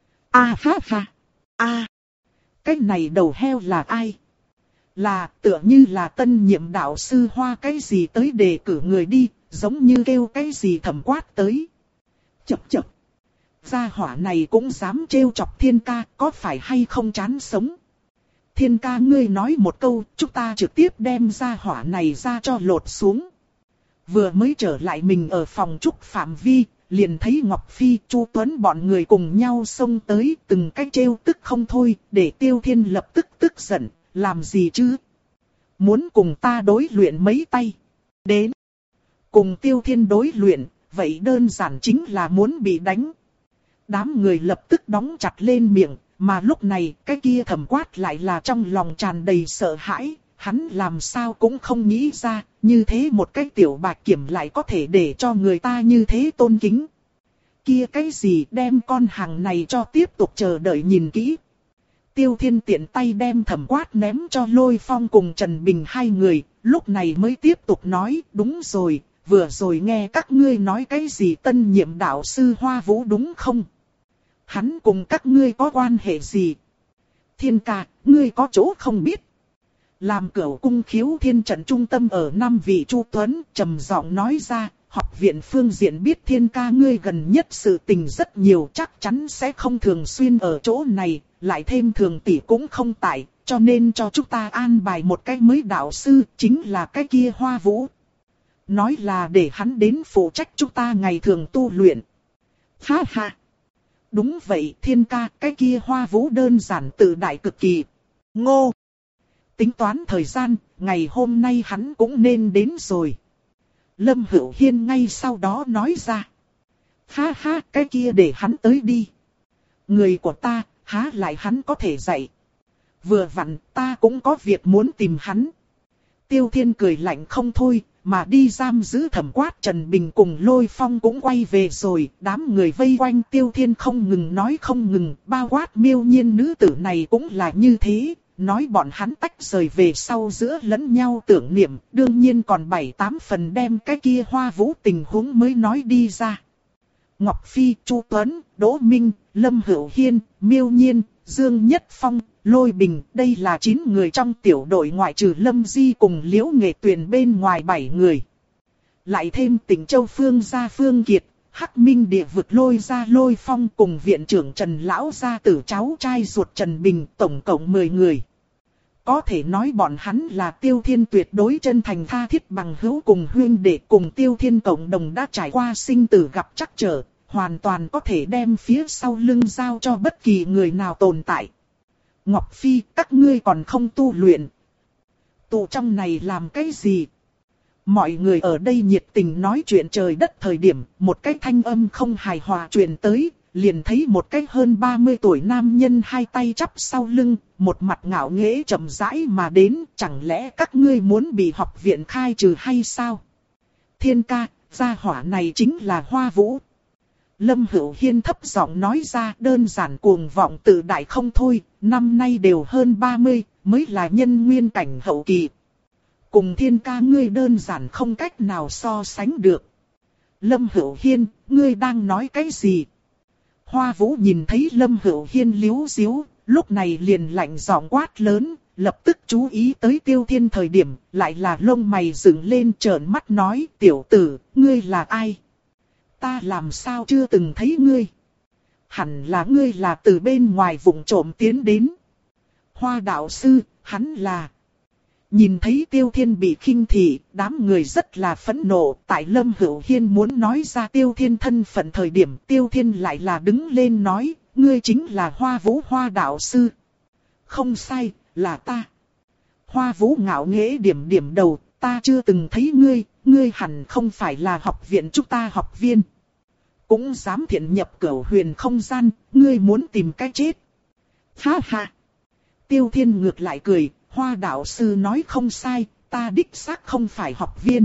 A: A ha ha. A. Cái này đầu heo là ai? Là tựa như là tân nhiệm đạo sư Hoa cái gì tới đề cử người đi, giống như kêu cái gì Thẩm Quát tới. Chập chập. Gia hỏa này cũng dám trêu chọc Thiên ca, có phải hay không chán sống? Thiên ca ngươi nói một câu, chúng ta trực tiếp đem gia hỏa này ra cho lột xuống. Vừa mới trở lại mình ở phòng trúc phạm vi, liền thấy Ngọc Phi, Chu Tuấn bọn người cùng nhau xông tới, từng cái trêu tức không thôi, để Tiêu Thiên lập tức tức giận, làm gì chứ? Muốn cùng ta đối luyện mấy tay? Đến. Cùng Tiêu Thiên đối luyện, vậy đơn giản chính là muốn bị đánh. Đám người lập tức đóng chặt lên miệng, mà lúc này cái kia Thẩm Quát lại là trong lòng tràn đầy sợ hãi, hắn làm sao cũng không nghĩ ra, như thế một cái tiểu bạch kiểm lại có thể để cho người ta như thế tôn kính. Kia cái gì đem con hàng này cho tiếp tục chờ đợi nhìn kỹ. Tiêu Thiên tiện tay đem Thẩm Quát ném cho Lôi Phong cùng Trần Bình hai người, lúc này mới tiếp tục nói, đúng rồi, vừa rồi nghe các ngươi nói cái gì tân nhiệm đạo sư Hoa Vũ đúng không? Hắn cùng các ngươi có quan hệ gì? Thiên ca, ngươi có chỗ không biết. Làm Cửu cung khiếu thiên trận trung tâm ở năm vị Chu Tuấn, trầm giọng nói ra, học viện phương diện biết Thiên ca ngươi gần nhất sự tình rất nhiều, chắc chắn sẽ không thường xuyên ở chỗ này, lại thêm Thường tỷ cũng không tại, cho nên cho chúng ta an bài một cái mới đạo sư, chính là cái kia Hoa Vũ. Nói là để hắn đến phụ trách chúng ta ngày thường tu luyện. Ha ha. Đúng vậy Thiên ca, cái kia Hoa Vũ đơn giản tự đại cực kỳ. Ngô. Tính toán thời gian, ngày hôm nay hắn cũng nên đến rồi. Lâm Hữu Hiên ngay sau đó nói ra. Ha ha, cái kia để hắn tới đi. Người của ta, há lại hắn có thể dạy. Vừa vặn, ta cũng có việc muốn tìm hắn. Tiêu Thiên cười lạnh không thôi, mà đi giam giữ Thẩm Quát. Trần Bình cùng Lôi Phong cũng quay về rồi, đám người vây quanh Tiêu Thiên không ngừng nói không ngừng, bao quát Miêu Nhiên nữ tử này cũng là như thế, nói bọn hắn tách rời về sau giữa lẫn nhau tưởng niệm, đương nhiên còn bảy tám phần đem cái kia Hoa Vũ tình huống mới nói đi ra. Ngọc Phi, Chu Tuấn, Đỗ Minh, Lâm Hữu Hiên, Miêu Nhiên, Dương Nhất Phong, Lôi Bình, đây là chín người trong tiểu đội ngoại trừ Lâm Di cùng Liễu Nghệ Tuyền bên ngoài bảy người. Lại thêm Tỉnh Châu Phương gia Phương Kiệt, Hắc Minh địa vực Lôi gia Lôi Phong cùng viện trưởng Trần Lão gia tử cháu trai ruột Trần Bình, tổng cộng mười người. Có thể nói bọn hắn là Tiêu Thiên tuyệt đối chân thành tha thiết bằng hữu cùng huynh đệ, cùng Tiêu Thiên cộng đồng đã trải qua sinh tử gặp trắc trở, hoàn toàn có thể đem phía sau lưng giao cho bất kỳ người nào tồn tại. Ngọc Phi, các ngươi còn không tu luyện. Tụ trong này làm cái gì? Mọi người ở đây nhiệt tình nói chuyện trời đất thời điểm, một cái thanh âm không hài hòa truyền tới, liền thấy một cái hơn ba mươi tuổi nam nhân hai tay chắp sau lưng, một mặt ngạo nghễ chậm rãi mà đến, chẳng lẽ các ngươi muốn bị học viện khai trừ hay sao? Thiên ca, gia hỏa này chính là Hoa Vũ. Lâm Hữu Hiên thấp giọng nói ra, đơn giản cuồng vọng tự đại không thôi, năm nay đều hơn ba mươi, mới là nhân nguyên cảnh hậu kỳ. Cùng thiên ca ngươi đơn giản không cách nào so sánh được. Lâm Hữu Hiên, ngươi đang nói cái gì? Hoa Vũ nhìn thấy Lâm Hữu Hiên liếu xiếu, lúc này liền lạnh giọng quát lớn, lập tức chú ý tới Tiêu Thiên thời điểm, lại là lông mày dựng lên trợn mắt nói, tiểu tử, ngươi là ai? Ta làm sao chưa từng thấy ngươi? Hẳn là ngươi là từ bên ngoài vụng trộm tiến đến. Hoa đạo sư, hắn là... Nhìn thấy Tiêu Thiên bị khinh thị, đám người rất là phẫn nộ. Tại Lâm Hữu Hiên muốn nói ra Tiêu Thiên thân phận thời điểm, Tiêu Thiên lại là đứng lên nói, ngươi chính là Hoa Vũ Hoa đạo sư. Không sai, là ta. Hoa Vũ ngạo nghễ điểm điểm đầu, ta chưa từng thấy ngươi, ngươi hẳn không phải là học viện chúng ta học viên. Cũng dám thiện nhập cửu huyền không gian, ngươi muốn tìm cái chết. Ha ha. Tiêu Thiên ngược lại cười. Hoa đạo sư nói không sai, ta đích xác không phải học viên.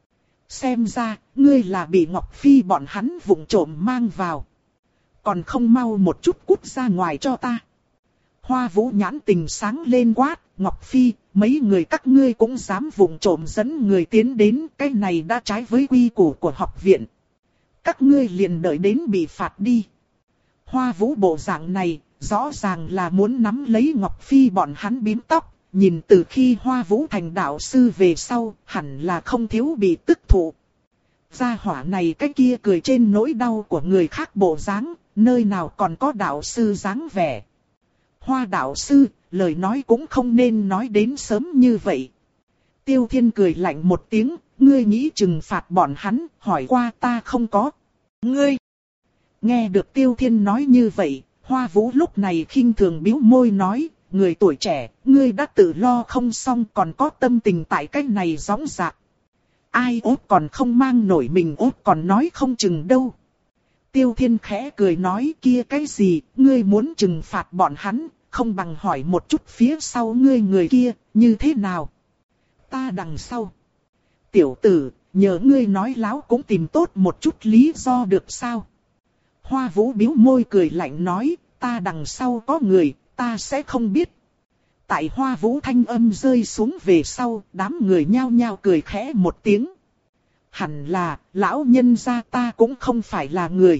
A: Xem ra, ngươi là bị Ngọc Phi bọn hắn vụng trộm mang vào. Còn không mau một chút cút ra ngoài cho ta. Hoa Vũ nhãn tình sáng lên quát, Ngọc Phi, mấy người các ngươi cũng dám vụng trộm dẫn người tiến đến, cái này đã trái với quy củ của học viện. Các ngươi liền đợi đến bị phạt đi. Hoa Vũ bộ dạng này, rõ ràng là muốn nắm lấy Ngọc Phi bọn hắn bím tóc. Nhìn từ khi Hoa Vũ thành đạo sư về sau, hẳn là không thiếu bị tức thụ. Gia hỏa này cái kia cười trên nỗi đau của người khác bộ dáng, nơi nào còn có đạo sư dáng vẻ. Hoa đạo sư, lời nói cũng không nên nói đến sớm như vậy. Tiêu Thiên cười lạnh một tiếng, ngươi nghĩ trừng phạt bọn hắn, hỏi qua ta không có. Ngươi! Nghe được Tiêu Thiên nói như vậy, Hoa Vũ lúc này khinh thường bĩu môi nói, người tuổi trẻ, ngươi đã tự lo không xong còn có tâm tình tại cái này gióng dạc. Ai ốt còn không mang nổi mình ốt còn nói không chừng đâu. Tiêu Thiên khẽ cười nói kia cái gì, ngươi muốn trừng phạt bọn hắn, không bằng hỏi một chút phía sau ngươi người kia, như thế nào? Ta đằng sau. Tiểu tử, nhờ ngươi nói láo cũng tìm tốt một chút lý do được sao? Hoa Vũ bĩu môi cười lạnh nói, ta đằng sau có người, ta sẽ không biết. Tại Hoa Vũ thanh âm rơi xuống về sau, đám người nhao nhao cười khẽ một tiếng. Hẳn là, lão nhân gia ta cũng không phải là người.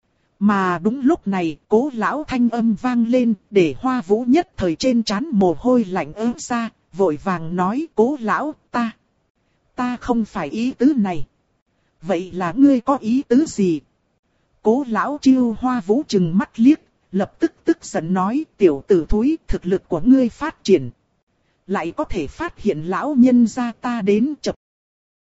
A: Mà đúng lúc này, Cố lão thanh âm vang lên, để Hoa Vũ nhất thời trên trán mồ hôi lạnh ướt ra, vội vàng nói, Cố lão, ta, ta không phải ý tứ này. Vậy là ngươi có ý tứ gì? Cố lão chiêu Hoa Vũ trừng mắt liếc, lập tức tức giận nói, tiểu tử thúi, thực lực của ngươi phát triển. Lại có thể phát hiện lão nhân gia ta đến chập